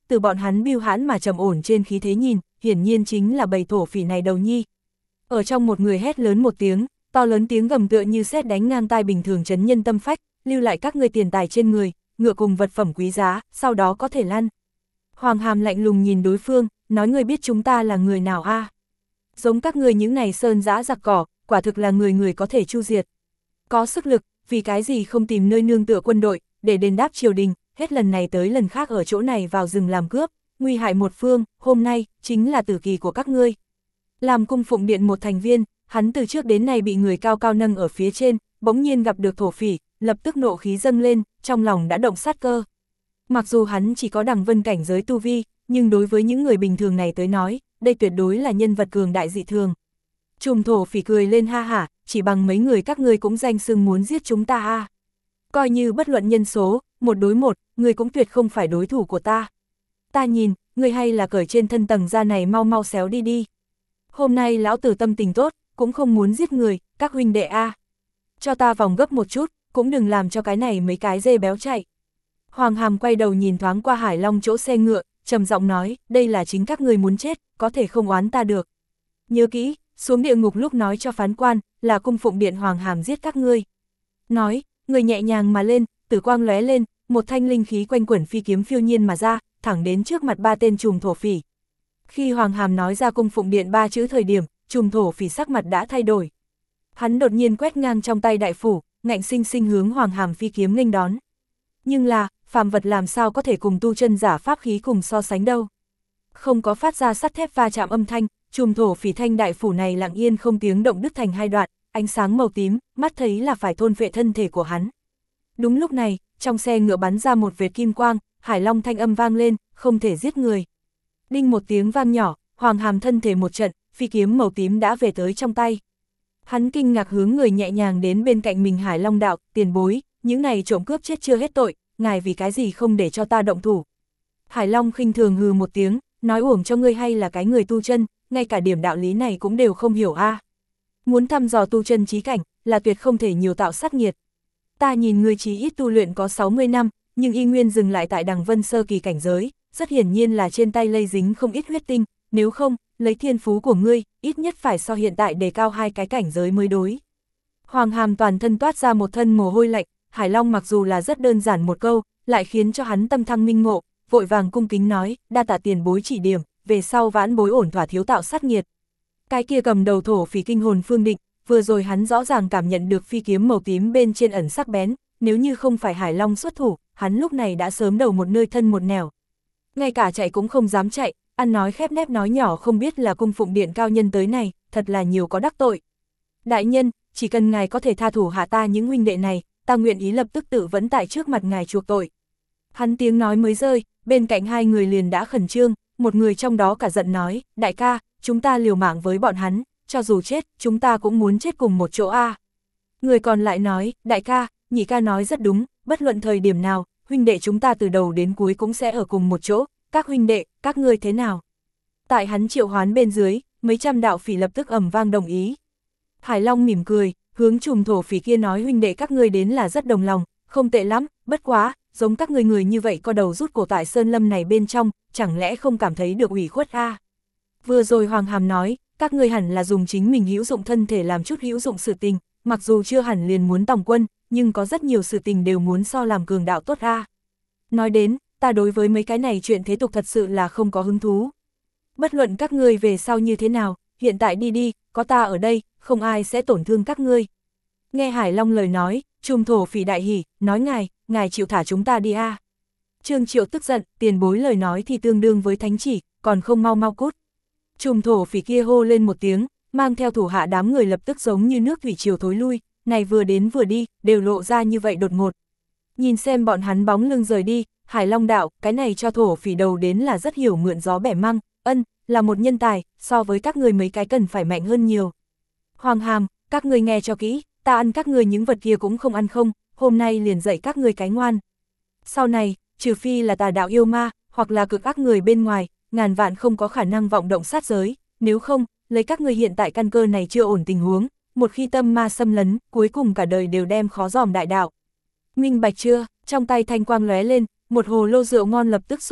từ bọn hắn bưu hãn mà trầm ổn trên khí thế nhìn, hiển nhiên chính là bầy thổ phỉ này đầu nhi. Ở trong một người hét lớn một tiếng, to lớn tiếng gầm tựa như sét đánh ngang tai bình thường chấn nhân tâm phách, lưu lại các ngươi tiền tài trên người, ngựa cùng vật phẩm quý giá, sau đó có thể lăn. Hoàng Hàm lạnh lùng nhìn đối phương, nói ngươi biết chúng ta là người nào a? Giống các ngươi những này sơn dã giặc cỏ, quả thực là người người có thể chu diệt. Có sức lực, vì cái gì không tìm nơi nương tựa quân đội, để đền đáp triều đình, hết lần này tới lần khác ở chỗ này vào rừng làm cướp, nguy hại một phương, hôm nay, chính là tử kỳ của các ngươi. Làm cung phụng điện một thành viên, hắn từ trước đến nay bị người cao cao nâng ở phía trên, bỗng nhiên gặp được thổ phỉ, lập tức nộ khí dâng lên, trong lòng đã động sát cơ. Mặc dù hắn chỉ có đằng vân cảnh giới tu vi, nhưng đối với những người bình thường này tới nói, đây tuyệt đối là nhân vật cường đại dị thường. Trùm thổ phỉ cười lên ha hả, chỉ bằng mấy người các ngươi cũng danh xưng muốn giết chúng ta à. Coi như bất luận nhân số, một đối một, người cũng tuyệt không phải đối thủ của ta. Ta nhìn, người hay là cởi trên thân tầng da này mau mau xéo đi đi. Hôm nay lão tử tâm tình tốt, cũng không muốn giết người, các huynh đệ a. Cho ta vòng gấp một chút, cũng đừng làm cho cái này mấy cái dê béo chạy. Hoàng Hàm quay đầu nhìn thoáng qua Hải Long chỗ xe ngựa, trầm giọng nói, đây là chính các người muốn chết, có thể không oán ta được. Nhớ kỹ, xuống địa ngục lúc nói cho phán quan, là cung phụng điện Hoàng Hàm giết các ngươi. Nói, người nhẹ nhàng mà lên, tử quang lóe lên, một thanh linh khí quanh quẩn phi kiếm phiêu nhiên mà ra, thẳng đến trước mặt ba tên trùm thổ phỉ. Khi Hoàng Hàm nói ra cung phụng điện ba chữ thời điểm, trùm thổ phỉ sắc mặt đã thay đổi. Hắn đột nhiên quét ngang trong tay đại phủ, ngạnh sinh sinh hướng Hoàng Hàm phi kiếm nghênh đón. Nhưng là, phàm vật làm sao có thể cùng tu chân giả pháp khí cùng so sánh đâu. Không có phát ra sắt thép va chạm âm thanh, trùm thổ phỉ thanh đại phủ này lặng yên không tiếng động đứt thành hai đoạn, ánh sáng màu tím, mắt thấy là phải thôn phệ thân thể của hắn. Đúng lúc này, trong xe ngựa bắn ra một vệt kim quang, Hải Long thanh âm vang lên, không thể giết người. Đinh một tiếng vang nhỏ, Hoàng Hàm thân thể một trận, phi kiếm màu tím đã về tới trong tay. Hắn kinh ngạc hướng người nhẹ nhàng đến bên cạnh mình Hải Long đạo, tiền bối, những này trộm cướp chết chưa hết tội, ngài vì cái gì không để cho ta động thủ. Hải Long khinh thường hừ một tiếng, nói uổng cho ngươi hay là cái người tu chân, ngay cả điểm đạo lý này cũng đều không hiểu a. Muốn thăm dò tu chân chí cảnh, là tuyệt không thể nhiều tạo sát nghiệt. Ta nhìn ngươi chí ít tu luyện có 60 năm, nhưng y nguyên dừng lại tại đằng vân sơ kỳ cảnh giới, rất hiển nhiên là trên tay lây dính không ít huyết tinh, nếu không, lấy thiên phú của ngươi, ít nhất phải so hiện tại đề cao 2 cái cảnh giới mới đối. Hoàng Hàm toàn thân toát ra một thân mồ hôi lạnh, Hải Long mặc dù là rất đơn giản một câu, lại khiến cho hắn tâm thăng minh ngộ, vội vàng cung kính nói, đa tạ tiền bối chỉ điểm, về sau vãn bối ổn thỏa thiếu tạo sát nghiệt. Cái kia cầm đầu thổ phỉ kinh hồn Phương Định, vừa rồi hắn rõ ràng cảm nhận được phi kiếm màu tím bên trên ẩn sắc bén, nếu như không phải Hải Long xuất thủ, hắn lúc này đã sớm đầu một nơi thân một nẻo. Ngay cả chạy cũng không dám chạy, ăn nói khép nép nói nhỏ không biết là cung phụng điện cao nhân tới này, thật là nhiều có đắc tội. Đại nhân, chỉ cần ngài có thể tha thủ hạ ta những huynh đệ này, ta nguyện ý lập tức tự vẫn tại trước mặt ngài chuộc tội. Hắn tiếng nói mới rơi, bên cạnh hai người liền đã khẩn trương, một người trong đó cả giận nói, đại ca, chúng ta liều mạng với bọn hắn, cho dù chết, chúng ta cũng muốn chết cùng một chỗ a. Người còn lại nói, đại ca, nhị ca nói rất đúng, bất luận thời điểm nào, huynh đệ chúng ta từ đầu đến cuối cũng sẽ ở cùng một chỗ, các huynh đệ, các ngươi thế nào? Tại hắn triệu hoán bên dưới, mấy trăm đạo phỉ lập tức ầm vang đồng ý. Hải Long mỉm cười, hướng trùm thổ phỉ kia nói huynh đệ các ngươi đến là rất đồng lòng, không tệ lắm, bất quá, giống các ngươi người như vậy co đầu rút cổ tại sơn lâm này bên trong, chẳng lẽ không cảm thấy được ủy khuất a? Vừa rồi Hoàng Hàm nói, các ngươi hẳn là dùng chính mình hữu dụng thân thể làm chút hữu dụng sự tình, mặc dù chưa hẳn liền muốn tòng quân, nhưng có rất nhiều sự tình đều muốn so làm cường đạo tốt a. Nói đến, ta đối với mấy cái này chuyện thế tục thật sự là không có hứng thú. Bất luận các ngươi về sau như thế nào, hiện tại đi đi, có ta ở đây, không ai sẽ tổn thương các ngươi. Nghe Hải Long lời nói, trùm thổ phỉ đại hỉ, nói ngài chịu thả chúng ta đi a. Trương Triệu tức giận, tiền bối lời nói thì tương đương với thánh chỉ, còn không mau mau cút. Trùm thổ phỉ kia hô lên một tiếng, mang theo thủ hạ đám người lập tức giống như nước thủy triều thối lui, này vừa đến vừa đi, đều lộ ra như vậy đột ngột. Nhìn xem bọn hắn bóng lưng rời đi, Hải Long đạo, cái này cho thổ phỉ đầu đến là rất hiểu mượn gió bẻ măng, là một nhân tài, so với các người mấy cái cần phải mạnh hơn nhiều. Hoàng Hàm, các người nghe cho kỹ, ta ăn các người những vật kia cũng không ăn không, hôm nay liền dạy các người cái ngoan. Sau này, trừ phi là tà đạo yêu ma, hoặc là cực ác người bên ngoài, ngàn vạn không có khả năng vọng động sát giới, nếu không, lấy các người hiện tại căn cơ này chưa ổn tình huống, một khi tâm ma xâm lấn, cuối cùng cả đời đều đem khó dòm đại đạo. Minh bạch chưa? Trong tay thanh quang lóe lên, một hồ lô rượu ngon lập tức xuất hiện,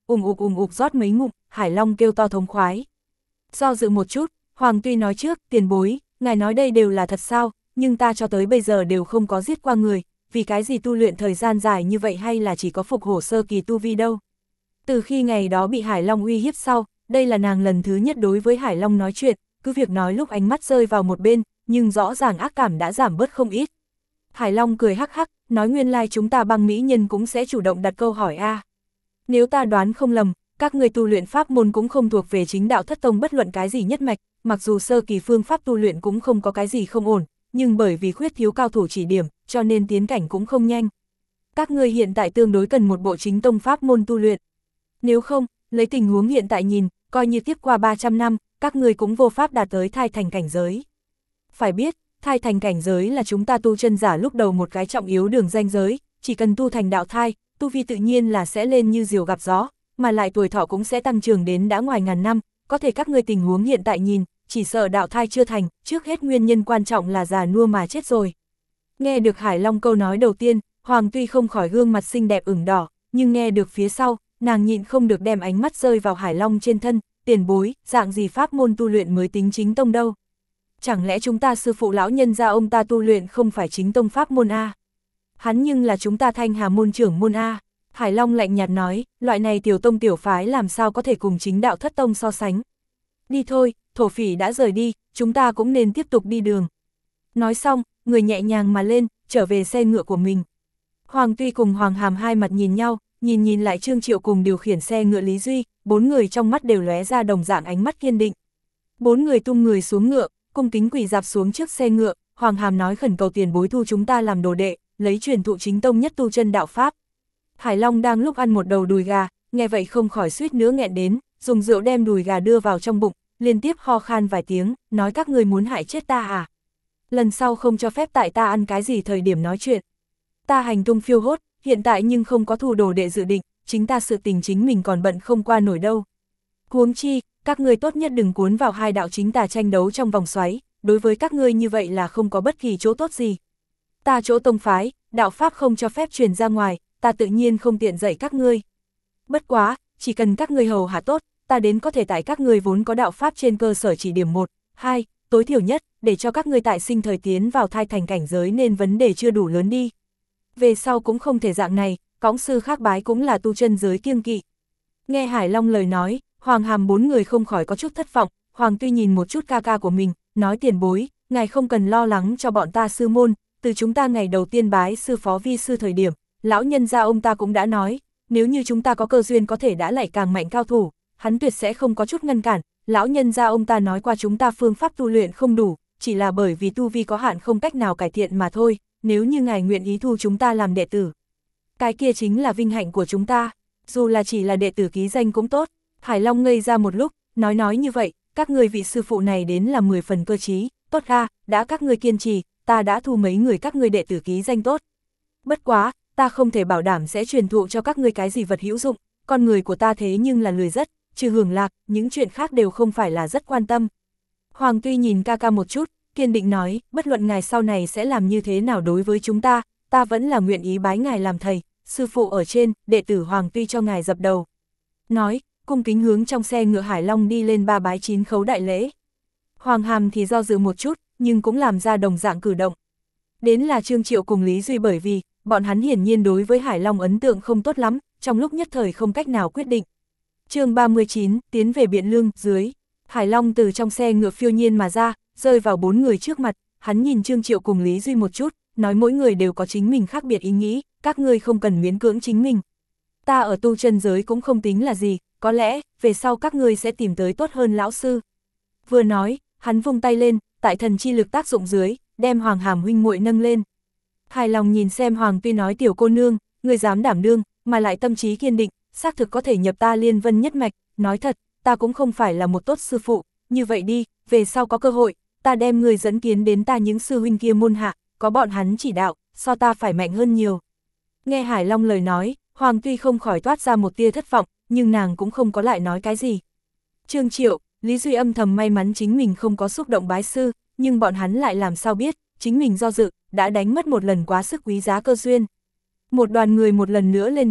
ùng ục rót mấy ngụm, Hải Long kêu to thống khoái. Do dự một chút, Hoàng Tuy nói trước, tiền bối, ngài nói đây đều là thật sao, nhưng ta cho tới bây giờ đều không có giết qua người, vì cái gì tu luyện thời gian dài như vậy hay là chỉ có phục hổ sơ kỳ tu vi đâu. Từ khi ngày đó bị Hải Long uy hiếp sau, đây là nàng lần thứ nhất đối với Hải Long nói chuyện, cứ việc nói lúc ánh mắt rơi vào một bên, nhưng rõ ràng ác cảm đã giảm bớt không ít. Hải Long cười hắc hắc, nói nguyên lai chúng ta băng mỹ nhân cũng sẽ chủ động đặt câu hỏi a. Nếu ta đoán không lầm, các người tu luyện pháp môn cũng không thuộc về chính đạo thất tông bất luận cái gì nhất mạch, mặc dù sơ kỳ phương pháp tu luyện cũng không có cái gì không ổn, nhưng bởi vì khuyết thiếu cao thủ chỉ điểm, cho nên tiến cảnh cũng không nhanh. Các người hiện tại tương đối cần một bộ chính tông pháp môn tu luyện. Nếu không, lấy tình huống hiện tại nhìn, coi như tiếp qua 300 năm, các người cũng vô pháp đạt tới thai thành cảnh giới. Phải biết, thai thành cảnh giới là chúng ta tu chân giả lúc đầu một cái trọng yếu đường ranh giới, chỉ cần tu thành đạo thai, tu vi tự nhiên là sẽ lên như diều gặp gió, mà lại tuổi thọ cũng sẽ tăng trưởng đến đã ngoài ngàn năm, có thể các ngươi tình huống hiện tại nhìn, chỉ sợ đạo thai chưa thành, trước hết nguyên nhân quan trọng là già nua mà chết rồi. Nghe được Hải Long câu nói đầu tiên, Hoàng Tuy không khỏi gương mặt xinh đẹp ửng đỏ, nhưng nghe được phía sau, nàng nhịn không được đem ánh mắt rơi vào Hải Long trên thân, tiền bối, dạng gì pháp môn tu luyện mới tính chính tông đâu. Chẳng lẽ chúng ta sư phụ lão nhân gia ông ta tu luyện không phải chính tông pháp môn A? Hắn nhưng là chúng ta Thanh Hà môn trưởng môn A. Hải Long lạnh nhạt nói, loại này tiểu tông tiểu phái làm sao có thể cùng chính đạo thất tông so sánh. Đi thôi, thổ phỉ đã rời đi, chúng ta cũng nên tiếp tục đi đường. Nói xong, người nhẹ nhàng mà lên, trở về xe ngựa của mình. Hoàng Tuy cùng Hoàng Hàm hai mặt nhìn nhau, nhìn lại Trương Triệu cùng điều khiển xe ngựa Lý Duy, bốn người trong mắt đều lóe ra đồng dạng ánh mắt kiên định. Bốn người tung người xuống ngựa, cung kính quỳ dạp xuống trước xe ngựa, Hoàng Hàm nói khẩn cầu tiền bối thu chúng ta làm đồ đệ, lấy truyền thụ chính tông nhất tu chân đạo pháp. Hải Long đang lúc ăn một đầu đùi gà, nghe vậy không khỏi suýt nữa nghẹn đến, dùng rượu đem đùi gà đưa vào trong bụng, liên tiếp ho khan vài tiếng, nói các người muốn hại chết ta à? Lần sau không cho phép tại ta ăn cái gì thời điểm nói chuyện. Ta hành tung phiêu hốt, hiện tại nhưng không có thu đồ đệ dự định, chính ta sự tình chính mình còn bận không qua nổi đâu. Huống chi, các ngươi tốt nhất đừng cuốn vào hai đạo chính tà tranh đấu trong vòng xoáy, đối với các ngươi như vậy là không có bất kỳ chỗ tốt gì. Ta chỗ tông phái, đạo pháp không cho phép truyền ra ngoài, ta tự nhiên không tiện dạy các ngươi. Bất quá, chỉ cần các ngươi hầu hạ tốt, ta đến có thể tại các ngươi vốn có đạo pháp trên cơ sở chỉ điểm 1, 2, tối thiểu nhất, để cho các ngươi tại sinh thời tiến vào thai thành cảnh giới nên vấn đề chưa đủ lớn đi. Về sau cũng không thể dạng này, cõng sư khác bái cũng là tu chân giới kiêng kỵ. Nghe Hải Long lời nói, Hoàng Hàm bốn người không khỏi có chút thất vọng, Hoàng Tuy nhìn một chút ca ca của mình, nói tiền bối, ngài không cần lo lắng cho bọn ta sư môn, từ chúng ta ngày đầu tiên bái sư phó vi sư thời điểm, lão nhân gia ông ta cũng đã nói, nếu như chúng ta có cơ duyên có thể đã lại càng mạnh cao thủ, hắn tuyệt sẽ không có chút ngăn cản, lão nhân gia ông ta nói qua chúng ta phương pháp tu luyện không đủ, chỉ là bởi vì tu vi có hạn không cách nào cải thiện mà thôi, nếu như ngài nguyện ý thu chúng ta làm đệ tử. Cái kia chính là vinh hạnh của chúng ta, dù là chỉ là đệ tử ký danh cũng tốt. Hải Long ngây ra một lúc, nói như vậy, các người vị sư phụ này đến là 10 phần cơ trí, tốt ra, đã các người kiên trì, ta đã thu mấy người các người đệ tử ký danh tốt. Bất quá, ta không thể bảo đảm sẽ truyền thụ cho các ngươi cái gì vật hữu dụng, con người của ta thế nhưng là lười rất, trừ hưởng lạc, những chuyện khác đều không phải là rất quan tâm. Hoàng Tuy nhìn ca ca một chút, kiên định nói, bất luận ngài sau này sẽ làm như thế nào đối với chúng ta vẫn là nguyện ý bái ngài làm thầy, sư phụ ở trên, đệ tử Hoàng Tuy cho ngài dập đầu. Nói, cung kính hướng trong xe ngựa Hải Long đi lên 3 bái 9 khấu đại lễ. Hoàng Hàm thì do dự một chút, nhưng cũng làm ra đồng dạng cử động. Đến là Trương Triệu cùng Lý Duy bởi vì, bọn hắn hiển nhiên đối với Hải Long ấn tượng không tốt lắm, trong lúc nhất thời không cách nào quyết định. Chương 39, tiến về Biện Lương, dưới. Hải Long từ trong xe ngựa phiêu nhiên mà ra, rơi vào 4 người trước mặt, hắn nhìn Trương Triệu cùng Lý Duy một chút, nói mỗi người đều có chính mình khác biệt ý nghĩ, các ngươi không cần miễn cưỡng chính mình. Ta ở tu chân giới cũng không tính là gì, có lẽ, về sau các ngươi sẽ tìm tới tốt hơn lão sư. Vừa nói, hắn vung tay lên, tại thần chi lực tác dụng dưới, đem Hoàng Hàm huynh muội nâng lên. Hài lòng nhìn xem Hoàng Tuy nói tiểu cô nương, ngươi dám đảm đương, mà lại tâm trí kiên định, xác thực có thể nhập ta Liên Vân nhất mạch, nói thật, ta cũng không phải là một tốt sư phụ, như vậy đi, về sau có cơ hội, ta đem ngươi dẫn kiến đến ta những sư huynh kia môn hạ, có bọn hắn chỉ đạo, so ta phải mạnh hơn nhiều. Nghe Hải Long lời nói, Hoàng Tuy không khỏi toát ra một tia thất vọng, nhưng nàng cũng không có lại nói cái gì. Trương Triệu, Lý Duy âm thầm may mắn chính mình không có xúc động bái sư, nhưng bọn hắn lại làm sao biết, chính mình do dự, đã đánh mất một lần quá sức quý giá cơ duyên. Một đoàn người một lần nữa lên đường,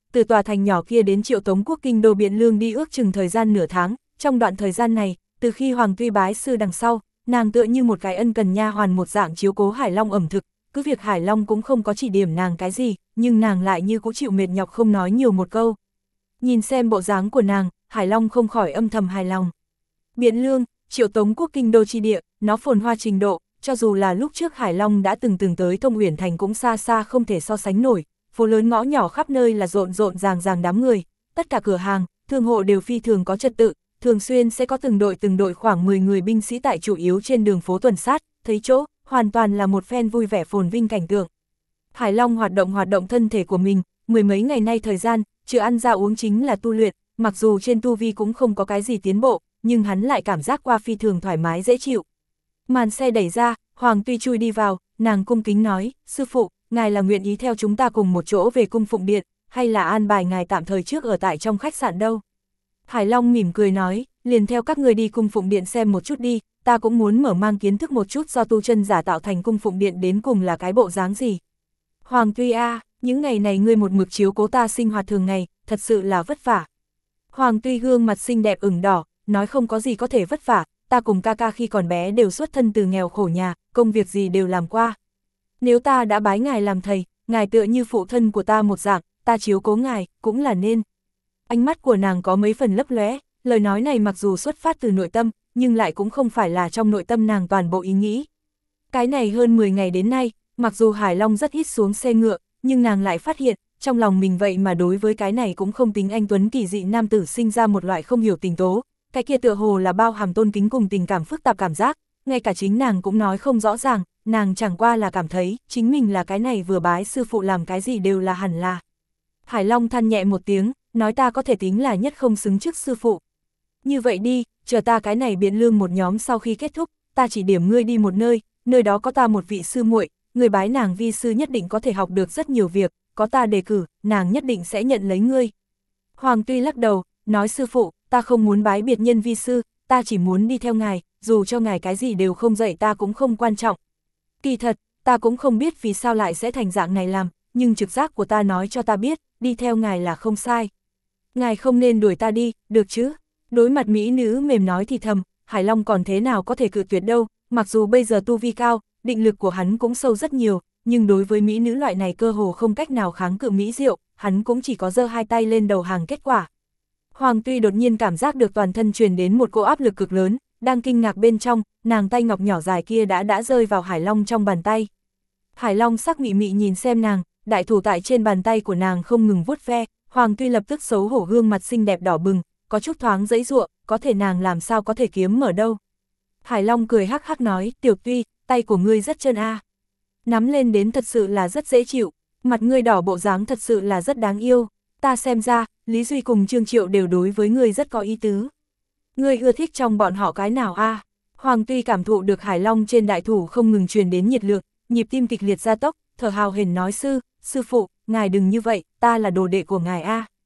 từ tòa thành nhỏ kia đến Triệu Tống quốc kinh đô Biện Lương đi ước chừng thời gian nửa tháng, trong đoạn thời gian này, từ khi Hoàng Tuy bái sư đằng sau, nàng tựa như một cái ân cần nha hoàn một dạng chiếu cố Hải Long ẩm thực, cứ việc Hải Long cũng không có chỉ điểm nàng cái gì, nhưng nàng lại như cũng chịu mệt nhọc không nói nhiều một câu. Nhìn xem bộ dáng của nàng, Hải Long không khỏi âm thầm hài lòng. Biện Lương, Triệu Tống quốc kinh đô chi địa, nó phồn hoa trình độ, cho dù là lúc trước Hải Long đã từng tới Thông Uyển thành cũng xa xa không thể so sánh nổi, phố lớn ngõ nhỏ khắp nơi là rộn ràng đám người, tất cả cửa hàng, thương hộ đều phi thường có trật tự, thường xuyên sẽ có từng đội khoảng 10 người binh sĩ tại chủ yếu trên đường phố tuần sát, thấy chỗ, hoàn toàn là một phen vui vẻ phồn vinh cảnh tượng. Hải Long hoạt động thân thể của mình, mười mấy ngày nay thời gian, trừ ăn ra uống chính là tu luyện, mặc dù trên tu vi cũng không có cái gì tiến bộ, nhưng hắn lại cảm giác qua phi thường thoải mái dễ chịu. Màn xe đẩy ra, Hoàng Tuy chui đi vào, nàng cung kính nói, sư phụ, ngài là nguyện ý theo chúng ta cùng một chỗ về cung phụng điện, hay là an bài ngài tạm thời trước ở tại trong khách sạn đâu? Hải Long mỉm cười nói, liền theo các người đi cung phụng điện xem một chút đi, ta cũng muốn mở mang kiến thức một chút do tu chân giả tạo thành cung phụng điện đến cùng là cái bộ dáng gì. Hoàng Tuy những ngày này ngươi một mực chiếu cố ta sinh hoạt thường ngày, thật sự là vất vả. Hoàng Tuy gương mặt xinh đẹp ửng đỏ, nói không có gì có thể vất vả, ta cùng ca ca khi còn bé đều xuất thân từ nghèo khổ nhà, công việc gì đều làm qua. Nếu ta đã bái ngài làm thầy, ngài tựa như phụ thân của ta một dạng, ta chiếu cố ngài, cũng là nên. Ánh mắt của nàng có mấy phần lấp lóe, lời nói này mặc dù xuất phát từ nội tâm, nhưng lại cũng không phải là trong nội tâm nàng toàn bộ ý nghĩ. Cái này hơn 10 ngày đến nay, mặc dù Hải Long rất ít xuống xe ngựa, nhưng nàng lại phát hiện, trong lòng mình vậy mà đối với cái này cũng không tính anh tuấn kỳ dị nam tử sinh ra một loại không hiểu tình tố, cái kia tựa hồ là bao hàm tôn kính cùng tình cảm phức tạp cảm giác, ngay cả chính nàng cũng nói không rõ ràng, nàng chẳng qua là cảm thấy, chính mình là cái này vừa bái sư phụ làm cái gì đều là hẳn là. Hải Long than nhẹ một tiếng, nói ta có thể tính là nhất không xứng trước sư phụ. Như vậy đi, chờ ta cái này Biện Lương một nhóm sau khi kết thúc, ta chỉ điểm ngươi đi một nơi, nơi đó có ta một vị sư muội, người bái nàng vi sư nhất định có thể học được rất nhiều việc, có ta đề cử, nàng nhất định sẽ nhận lấy ngươi. Hoàng Tuy lắc đầu, nói sư phụ, ta không muốn bái biệt nhân vi sư, ta chỉ muốn đi theo ngài, dù cho ngài cái gì đều không dạy ta cũng không quan trọng. Kỳ thật, ta cũng không biết vì sao lại sẽ thành dạng này làm, nhưng trực giác của ta nói cho ta biết, đi theo ngài là không sai. Ngài không nên đuổi ta đi, được chứ? Đối mặt mỹ nữ mềm nói thì thầm, Hải Long còn thế nào có thể cự tuyệt đâu, mặc dù bây giờ tu vi cao, định lực của hắn cũng sâu rất nhiều, nhưng đối với mỹ nữ loại này cơ hồ không cách nào kháng cự mỹ diệu, hắn cũng chỉ có giơ hai tay lên đầu hàng kết quả. Hoàng Tuy đột nhiên cảm giác được toàn thân truyền đến một cỗ áp lực cực lớn, đang kinh ngạc bên trong, nàng tay ngọc nhỏ dài kia đã rơi vào Hải Long trong bàn tay. Hải Long sắc mị mị nhìn xem nàng, đại thủ tại trên bàn tay của nàng không ngừng vuốt ve, Hoàng Tuy lập tức xấu hổ gương mặt xinh đẹp đỏ bừng, có chút thoáng giãy giụa, có thể nàng làm sao có thể kiếm mở đâu. Hải Long cười hắc hắc nói, Tiểu Tuy, tay của ngươi rất trơn nắm lên đến thật sự là rất dễ chịu, mặt ngươi đỏ bộ dáng thật sự là rất đáng yêu, ta xem ra, Lý Duy cùng Trương Triệu đều đối với ngươi rất có ý tứ. Ngươi ưa thích trong bọn họ cái nào Hoàng Tuy cảm thụ được Hải Long trên đại thủ không ngừng truyền đến nhiệt lượng, nhịp tim kịch liệt gia tốc, thở hào hển nói sư phụ, ngài đừng như vậy, ta là đồ đệ của ngài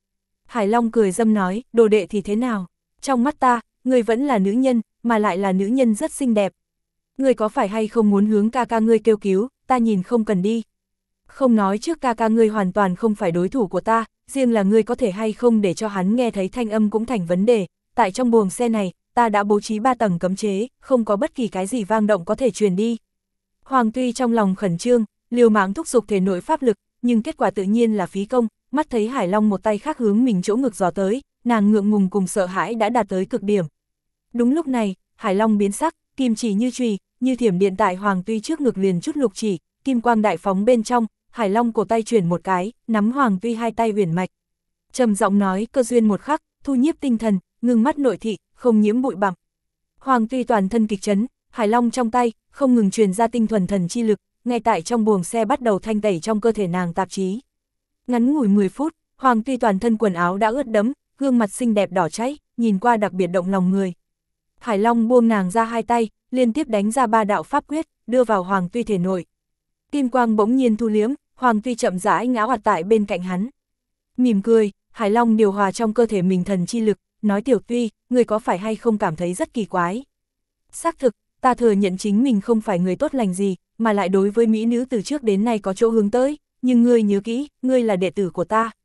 Hải Long cười dâm nói, đồ đệ thì thế nào? Trong mắt ta, ngươi vẫn là nữ nhân, mà lại là nữ nhân rất xinh đẹp. Ngươi có phải hay không muốn hướng ca ca ngươi kêu cứu, ta nhìn không cần đi. Không nói trước ca ca ngươi hoàn toàn không phải đối thủ của ta, riêng là ngươi có thể hay không để cho hắn nghe thấy thanh âm cũng thành vấn đề. Tại trong buồng xe này, ta đã bố trí 3 tầng cấm chế, không có bất kỳ cái gì vang động có thể truyền đi. Hoàng Tuy trong lòng khẩn trương, liều mạng thúc giục thể nội pháp lực, nhưng kết quả tự nhiên là phí công, mắt thấy Hải Long một tay khác hướng mình chỗ ngực gió tới, nàng ngượng ngùng cùng sợ hãi đã đạt tới cực điểm. Đúng lúc này, Hải Long biến sắc, kim chỉ như chùy, như thiểm điện tại Hoàng Tuy trước ngực liền chút lục chỉ, kim quang đại phóng bên trong, Hải Long cổ tay chuyển một cái, nắm Hoàng Tuy hai tay uyển mạch. Trầm giọng nói, cơ duyên một khắc, thu nhiếp tinh thần, ngưng mắt nội thị, không nhiễm bụi bặm. Hoàng Tuy toàn thân kịch chấn, Hải Long trong tay, không ngừng truyền ra tinh thuần thần chi lực, ngay tại trong buồng xe bắt đầu thanh tẩy trong cơ thể nàng tạp chí. Ngắn ngủi 10 phút, Hoàng Tuy toàn thân quần áo đã ướt đẫm, gương mặt xinh đẹp đỏ cháy, nhìn qua đặc biệt động lòng người. Hải Long buông nàng ra hai tay, liên tiếp đánh ra 3 đạo pháp quyết, đưa vào Hoàng Tuy thể nội. Kim quang bỗng nhiên thu liếm, Hoàng Tuy chậm rãi ngã hoạt tại bên cạnh hắn. Mỉm cười, Hải Long điều hòa trong cơ thể mình thần chi lực, nói Tiểu Tuy, người có phải hay không cảm thấy rất kỳ quái? Xác thực, ta thừa nhận chính mình không phải người tốt lành gì, mà lại đối với mỹ nữ từ trước đến nay có chỗ hướng tới, nhưng ngươi nhớ kỹ, ngươi là đệ tử của ta.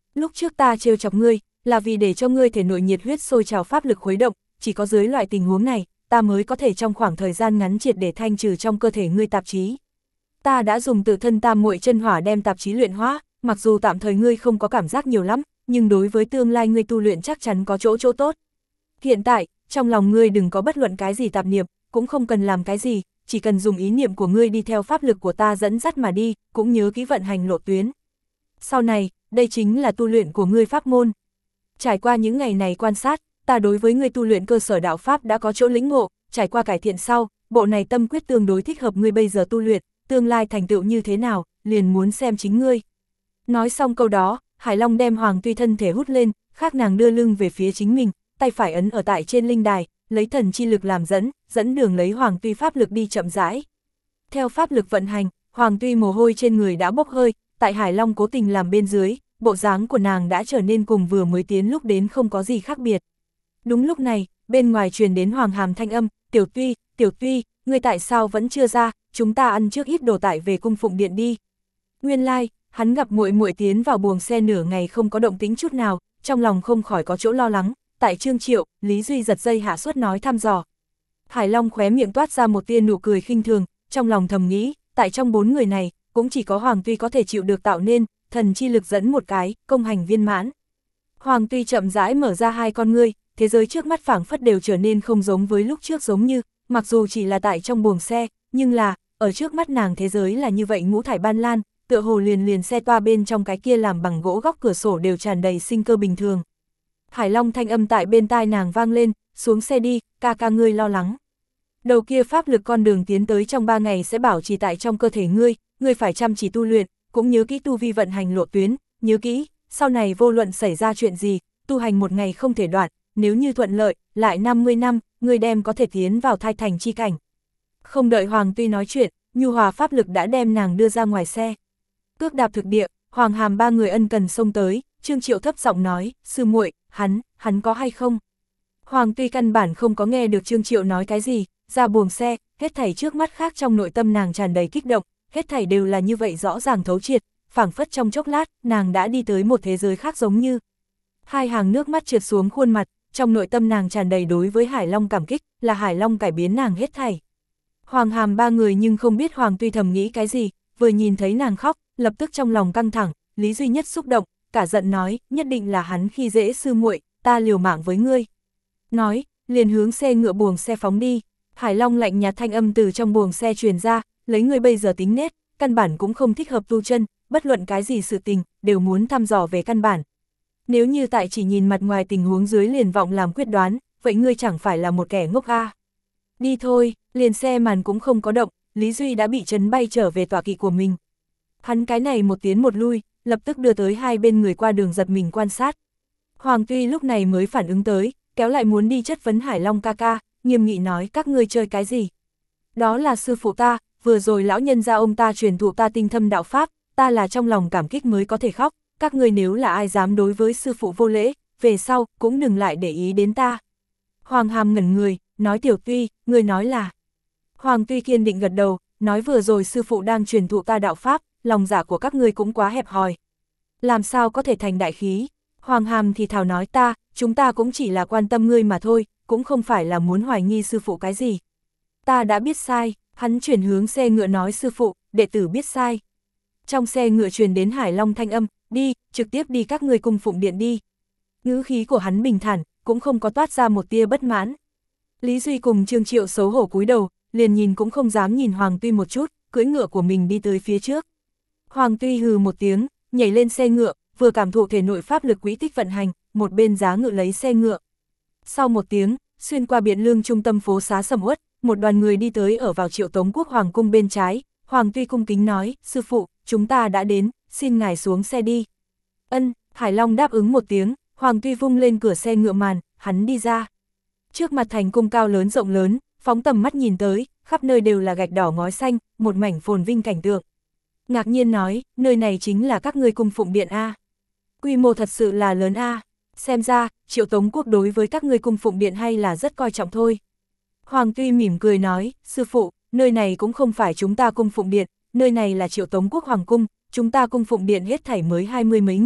Lúc trước ta trêu chọc ngươi, là vì để cho ngươi thể nội nhiệt huyết sôi trào pháp lực khuấy động, chỉ có dưới loại tình huống này, ta mới có thể trong khoảng thời gian ngắn triệt để thanh trừ trong cơ thể ngươi tạp chí. Ta đã dùng tự thân tam muội chân hỏa đem tạp chí luyện hóa, mặc dù tạm thời ngươi không có cảm giác nhiều lắm, nhưng đối với tương lai ngươi tu luyện chắc chắn có chỗ tốt. Hiện tại, trong lòng ngươi đừng có bất luận cái gì tạp niệm, cũng không cần làm cái gì, chỉ cần dùng ý niệm của ngươi đi theo pháp lực của ta dẫn dắt mà đi, cũng nhớ kỹ vận hành lộ tuyến. Sau này, đây chính là tu luyện của ngươi pháp môn. Trải qua những ngày này quan sát, ta đối với ngươi tu luyện cơ sở đạo pháp đã có chỗ lĩnh ngộ, trải qua cải thiện sau, bộ này tâm quyết tương đối thích hợp ngươi bây giờ tu luyện, tương lai thành tựu như thế nào, liền muốn xem chính ngươi. Nói xong câu đó, Hải Long đem Hoàng Tuy thân thể hút lên, khác nàng đưa lưng về phía chính mình, tay phải ấn ở tại trên linh đài, lấy thần chi lực làm dẫn đường lấy Hoàng Tuy pháp lực đi chậm rãi. Theo pháp lực vận hành, Hoàng Tuy mồ hôi trên người đã bốc hơi, tại Hải Long cố tình làm bên dưới, bộ dáng của nàng đã trở nên cùng vừa mới tiến lúc đến không có gì khác biệt. Đúng lúc này, bên ngoài truyền đến Hoàng Hàm thanh âm, Tiểu Tuy, ngươi tại sao vẫn chưa ra, chúng ta ăn trước ít đồ tại về cung phụng điện đi. Nguyên lai, hắn gặp muội muội tiến vào buồng xe nửa ngày không có động tĩnh chút nào, trong lòng không khỏi có chỗ lo lắng, tại Trương Triệu, Lý Duy giật dây hạ suất nói thăm dò. Hải Long khóe miệng toát ra một tia nụ cười khinh thường, trong lòng thầm nghĩ, tại trong 4 người này, cũng chỉ có Hoàng Tuy có thể chịu được tạo nên, thần chi lực dẫn một cái, công hành viên mãn. Hoàng Tuy chậm rãi mở ra hai con ngươi, thế giới trước mắt phảng phất đều trở nên không giống với lúc trước giống như, mặc dù chỉ là tại trong buồng xe, nhưng là, ở trước mắt nàng thế giới là như vậy ngũ thải ban lan, tựa hồ liền xe toa bên trong cái kia làm bằng gỗ góc cửa sổ đều tràn đầy sinh cơ bình thường. Hải Long thanh âm tại bên tai nàng vang lên, xuống xe đi, ca ngươi lo lắng. Đầu kia pháp lực con đường tiến tới trong 3 ngày sẽ bảo trì tại trong cơ thể ngươi phải chăm chỉ tu luyện, cũng nhớ kỹ tu vi vận hành lộ tuyến, nhớ kỹ, sau này vô luận xảy ra chuyện gì, tu hành một ngày không thể đoạn, nếu như thuận lợi, lại 50 năm, ngươi đem có thể tiến vào thai thành chi cảnh. Không đợi Hoàng Tuy nói chuyện, nhu hòa pháp lực đã đem nàng đưa ra ngoài xe. Cước đạp thực địa, Hoàng Hàm 3 người ân cần xông tới, Trương Triệu thấp giọng nói, sư muội, hắn có hay không? Hoàng Tuy căn bản không có nghe được Trương Triệu nói cái gì, ra buồng xe, hết thảy trước mắt khác trong nội tâm nàng tràn đầy kích động, hết thảy đều là như vậy rõ ràng thấu triệt, phảng phất trong chốc lát, nàng đã đi tới một thế giới khác giống như. Hai hàng nước mắt trượt xuống khuôn mặt, trong nội tâm nàng tràn đầy đối với Hải Long cảm kích, là Hải Long cải biến nàng hết thảy. Hoàng Hàm 3 người nhưng không biết Hoàng Tuy thầm nghĩ cái gì, vừa nhìn thấy nàng khóc, lập tức trong lòng căng thẳng, Lý Duy Nhất xúc động, cả giận nói, nhất định là hắn khi dễ sư muội, ta liều mạng với ngươi. Nói, liền hướng xe ngựa buồng xe phóng đi. Hải Long lạnh nhạt thanh âm từ trong buồng xe truyền ra, lấy ngươi bây giờ tính nết, căn bản cũng không thích hợp tu chân, bất luận cái gì sự tình, đều muốn thăm dò về căn bản. Nếu như tại chỉ nhìn mặt ngoài tình huống dưới liền vọng làm quyết đoán, vậy ngươi chẳng phải là một kẻ ngốc a. Đi thôi, liền xe màn cũng không có động, Lý Duy đã bị chấn bay trở về tọa kỵ của mình. Hắn cái này một tiến một lui, lập tức đưa tới hai bên người qua đường giật mình quan sát. Hoàng Tuy lúc này mới phản ứng tới, kéo lại muốn đi chất vấn Hải Long ca ca, nghiêm nghị nói các ngươi chơi cái gì? Đó là sư phụ ta, vừa rồi lão nhân gia ông ta truyền thụ ta tinh thâm đạo pháp, ta là trong lòng cảm kích mới có thể khóc, các ngươi nếu là ai dám đối với sư phụ vô lễ, về sau cũng đừng lại để ý đến ta. Hoàng Hàm ngẩn người, nói Tiểu Tuy, ngươi nói là. Hoàng Tuy kiên định gật đầu, nói vừa rồi sư phụ đang truyền thụ ta đạo pháp, lòng dạ của các ngươi cũng quá hẹp hòi. Làm sao có thể thành đại khí? Hoàng Hàm thì thào nói chúng ta cũng chỉ là quan tâm ngươi mà thôi, cũng không phải là muốn hoài nghi sư phụ cái gì. Ta đã biết sai, hắn chuyển hướng xe ngựa nói sư phụ, đệ tử biết sai. Trong xe ngựa truyền đến Hải Long thanh âm, đi, trực tiếp đi các ngươi cung phụng điện đi. Ngữ khí của hắn bình thản, cũng không có toát ra một tia bất mãn. Lý Duy cùng Trương Triệu xấu hổ cúi đầu, liền nhìn cũng không dám nhìn Hoàng Tuy một chút, cưỡi ngựa của mình đi tới phía trước. Hoàng Tuy hừ một tiếng, nhảy lên xe ngựa, vừa cảm thụ thể nội pháp lực quỹ tích vận hành, một bên giá ngựa lấy xe ngựa. Sau một tiếng, xuyên qua Biện Lương trung tâm phố xá sầm uất, một đoàn người đi tới ở vào Triệu Tống Quốc Hoàng cung bên trái, Hoàng Tuy cung kính nói, sư phụ, chúng ta đã đến, xin ngài xuống xe đi. Ân, Hải Long đáp ứng một tiếng, Hoàng Tuy vung lên cửa xe ngựa màn, hắn đi ra. Trước mặt thành cung cao lớn rộng lớn, phóng tầm mắt nhìn tới, khắp nơi đều là gạch đỏ ngói xanh, một mảnh phồn vinh cảnh tượng. Ngạc nhiên nói, nơi này chính là các ngươi cung phụng điện A. Quy mô thật sự là lớn A. Xem ra, Triệu Tống Quốc đối với các ngươi cung phụng điện hay là rất coi trọng thôi. Hoàng Tuy mỉm cười nói, sư phụ, nơi này cũng không phải chúng ta cung phụng điện, nơi này là Triệu Tống Quốc Hoàng cung, chúng ta cung phụng điện hết thảy mới 20 mấy người,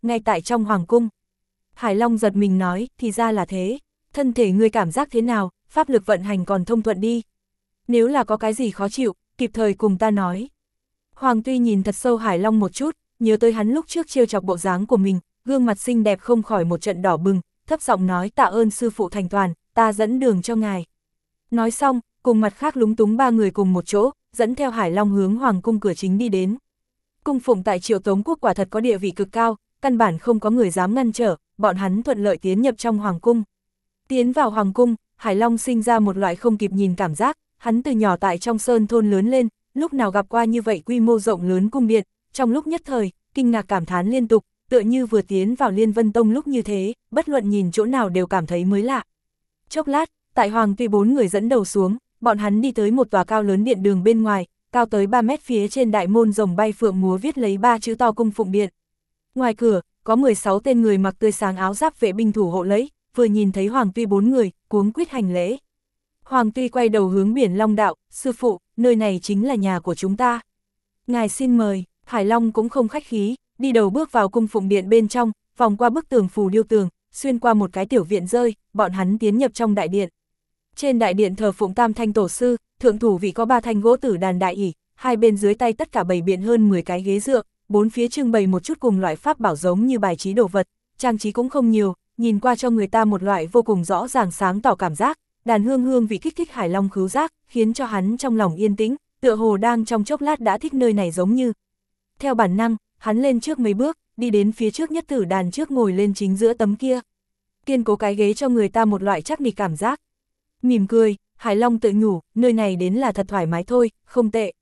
ngay tại trong hoàng cung. Hải Long giật mình nói, thì ra là thế, thân thể ngươi cảm giác thế nào, pháp lực vận hành còn thông thuận đi. Nếu là có cái gì khó chịu, kịp thời cùng ta nói. Hoàng Tuy nhìn thật sâu Hải Long một chút, nhớ tới hắn lúc trước trêu chọc bộ dáng của mình, gương mặt xinh đẹp không khỏi một trận đỏ bừng, thấp giọng nói tạ ơn sư phụ thành toàn, ta dẫn đường cho ngài. Nói xong, cùng mặt khác lúng túng ba người cùng một chỗ, dẫn theo Hải Long hướng hoàng cung cửa chính đi đến. Cung phụng tại Triệu Tống quốc quả thật có địa vị cực cao, căn bản không có người dám ngăn trở, bọn hắn thuận lợi tiến nhập trong hoàng cung. Tiến vào hoàng cung, Hải Long sinh ra một loại không kịp nhìn cảm giác, hắn từ nhỏ tại trong sơn thôn lớn lên, lúc nào gặp qua như vậy quy mô rộng lớn cung điện, trong lúc nhất thời, kinh ngạc cảm thán liên tục, tựa như vừa tiến vào Liên Vân Tông lúc như thế, bất luận nhìn chỗ nào đều cảm thấy mới lạ. Chốc lát, tại Hoàng Tuy bốn người dẫn đầu xuống, bọn hắn đi tới một tòa cao lớn điện đường bên ngoài, cao tới 3 mét, phía trên đại môn rồng bay phượng múa viết lấy 3 chữ to cung phụng điện. Ngoài cửa, có 16 tên người mặc tươi sáng áo giáp vệ binh thủ hộ lấy, vừa nhìn thấy Hoàng Tuy bốn người, cuống quýt hành lễ. Hoàng Tuy quay đầu hướng Biển Long đạo, sư phụ, nơi này chính là nhà của chúng ta. Ngài xin mời. Hải Long cũng không khách khí, đi đầu bước vào cung phụng điện bên trong, vòng qua bức tường phù điêu tường, xuyên qua một cái tiểu viện rơi, bọn hắn tiến nhập trong đại điện. Trên đại điện thờ phụng tam thanh tổ sư, thượng thủ vị có 3 thanh gỗ tử đàn đại ỷ, hai bên dưới tay tất cả bày biện hơn 10 cái ghế dựa, bốn phía trưng bày một chút cùng loại pháp bảo giống như bài trí đồ vật, trang trí cũng không nhiều, nhìn qua cho người ta một loại vô cùng rõ ràng sáng tỏ cảm giác, đàn hương hương vị kích thích Hải Long khứu giác, khiến cho hắn trong lòng yên tĩnh, tựa hồ đang trong chốc lát đã thích nơi này giống như. Theo bản năng, hắn lên trước mấy bước, đi đến phía trước nhất tử đàn trước ngồi lên chính giữa tấm kia. Kiên cố cái ghế cho người ta một loại chắc nịch cảm giác. Mỉm cười, Hải Long tự nhủ, nơi này đến là thật thoải mái thôi, không tệ.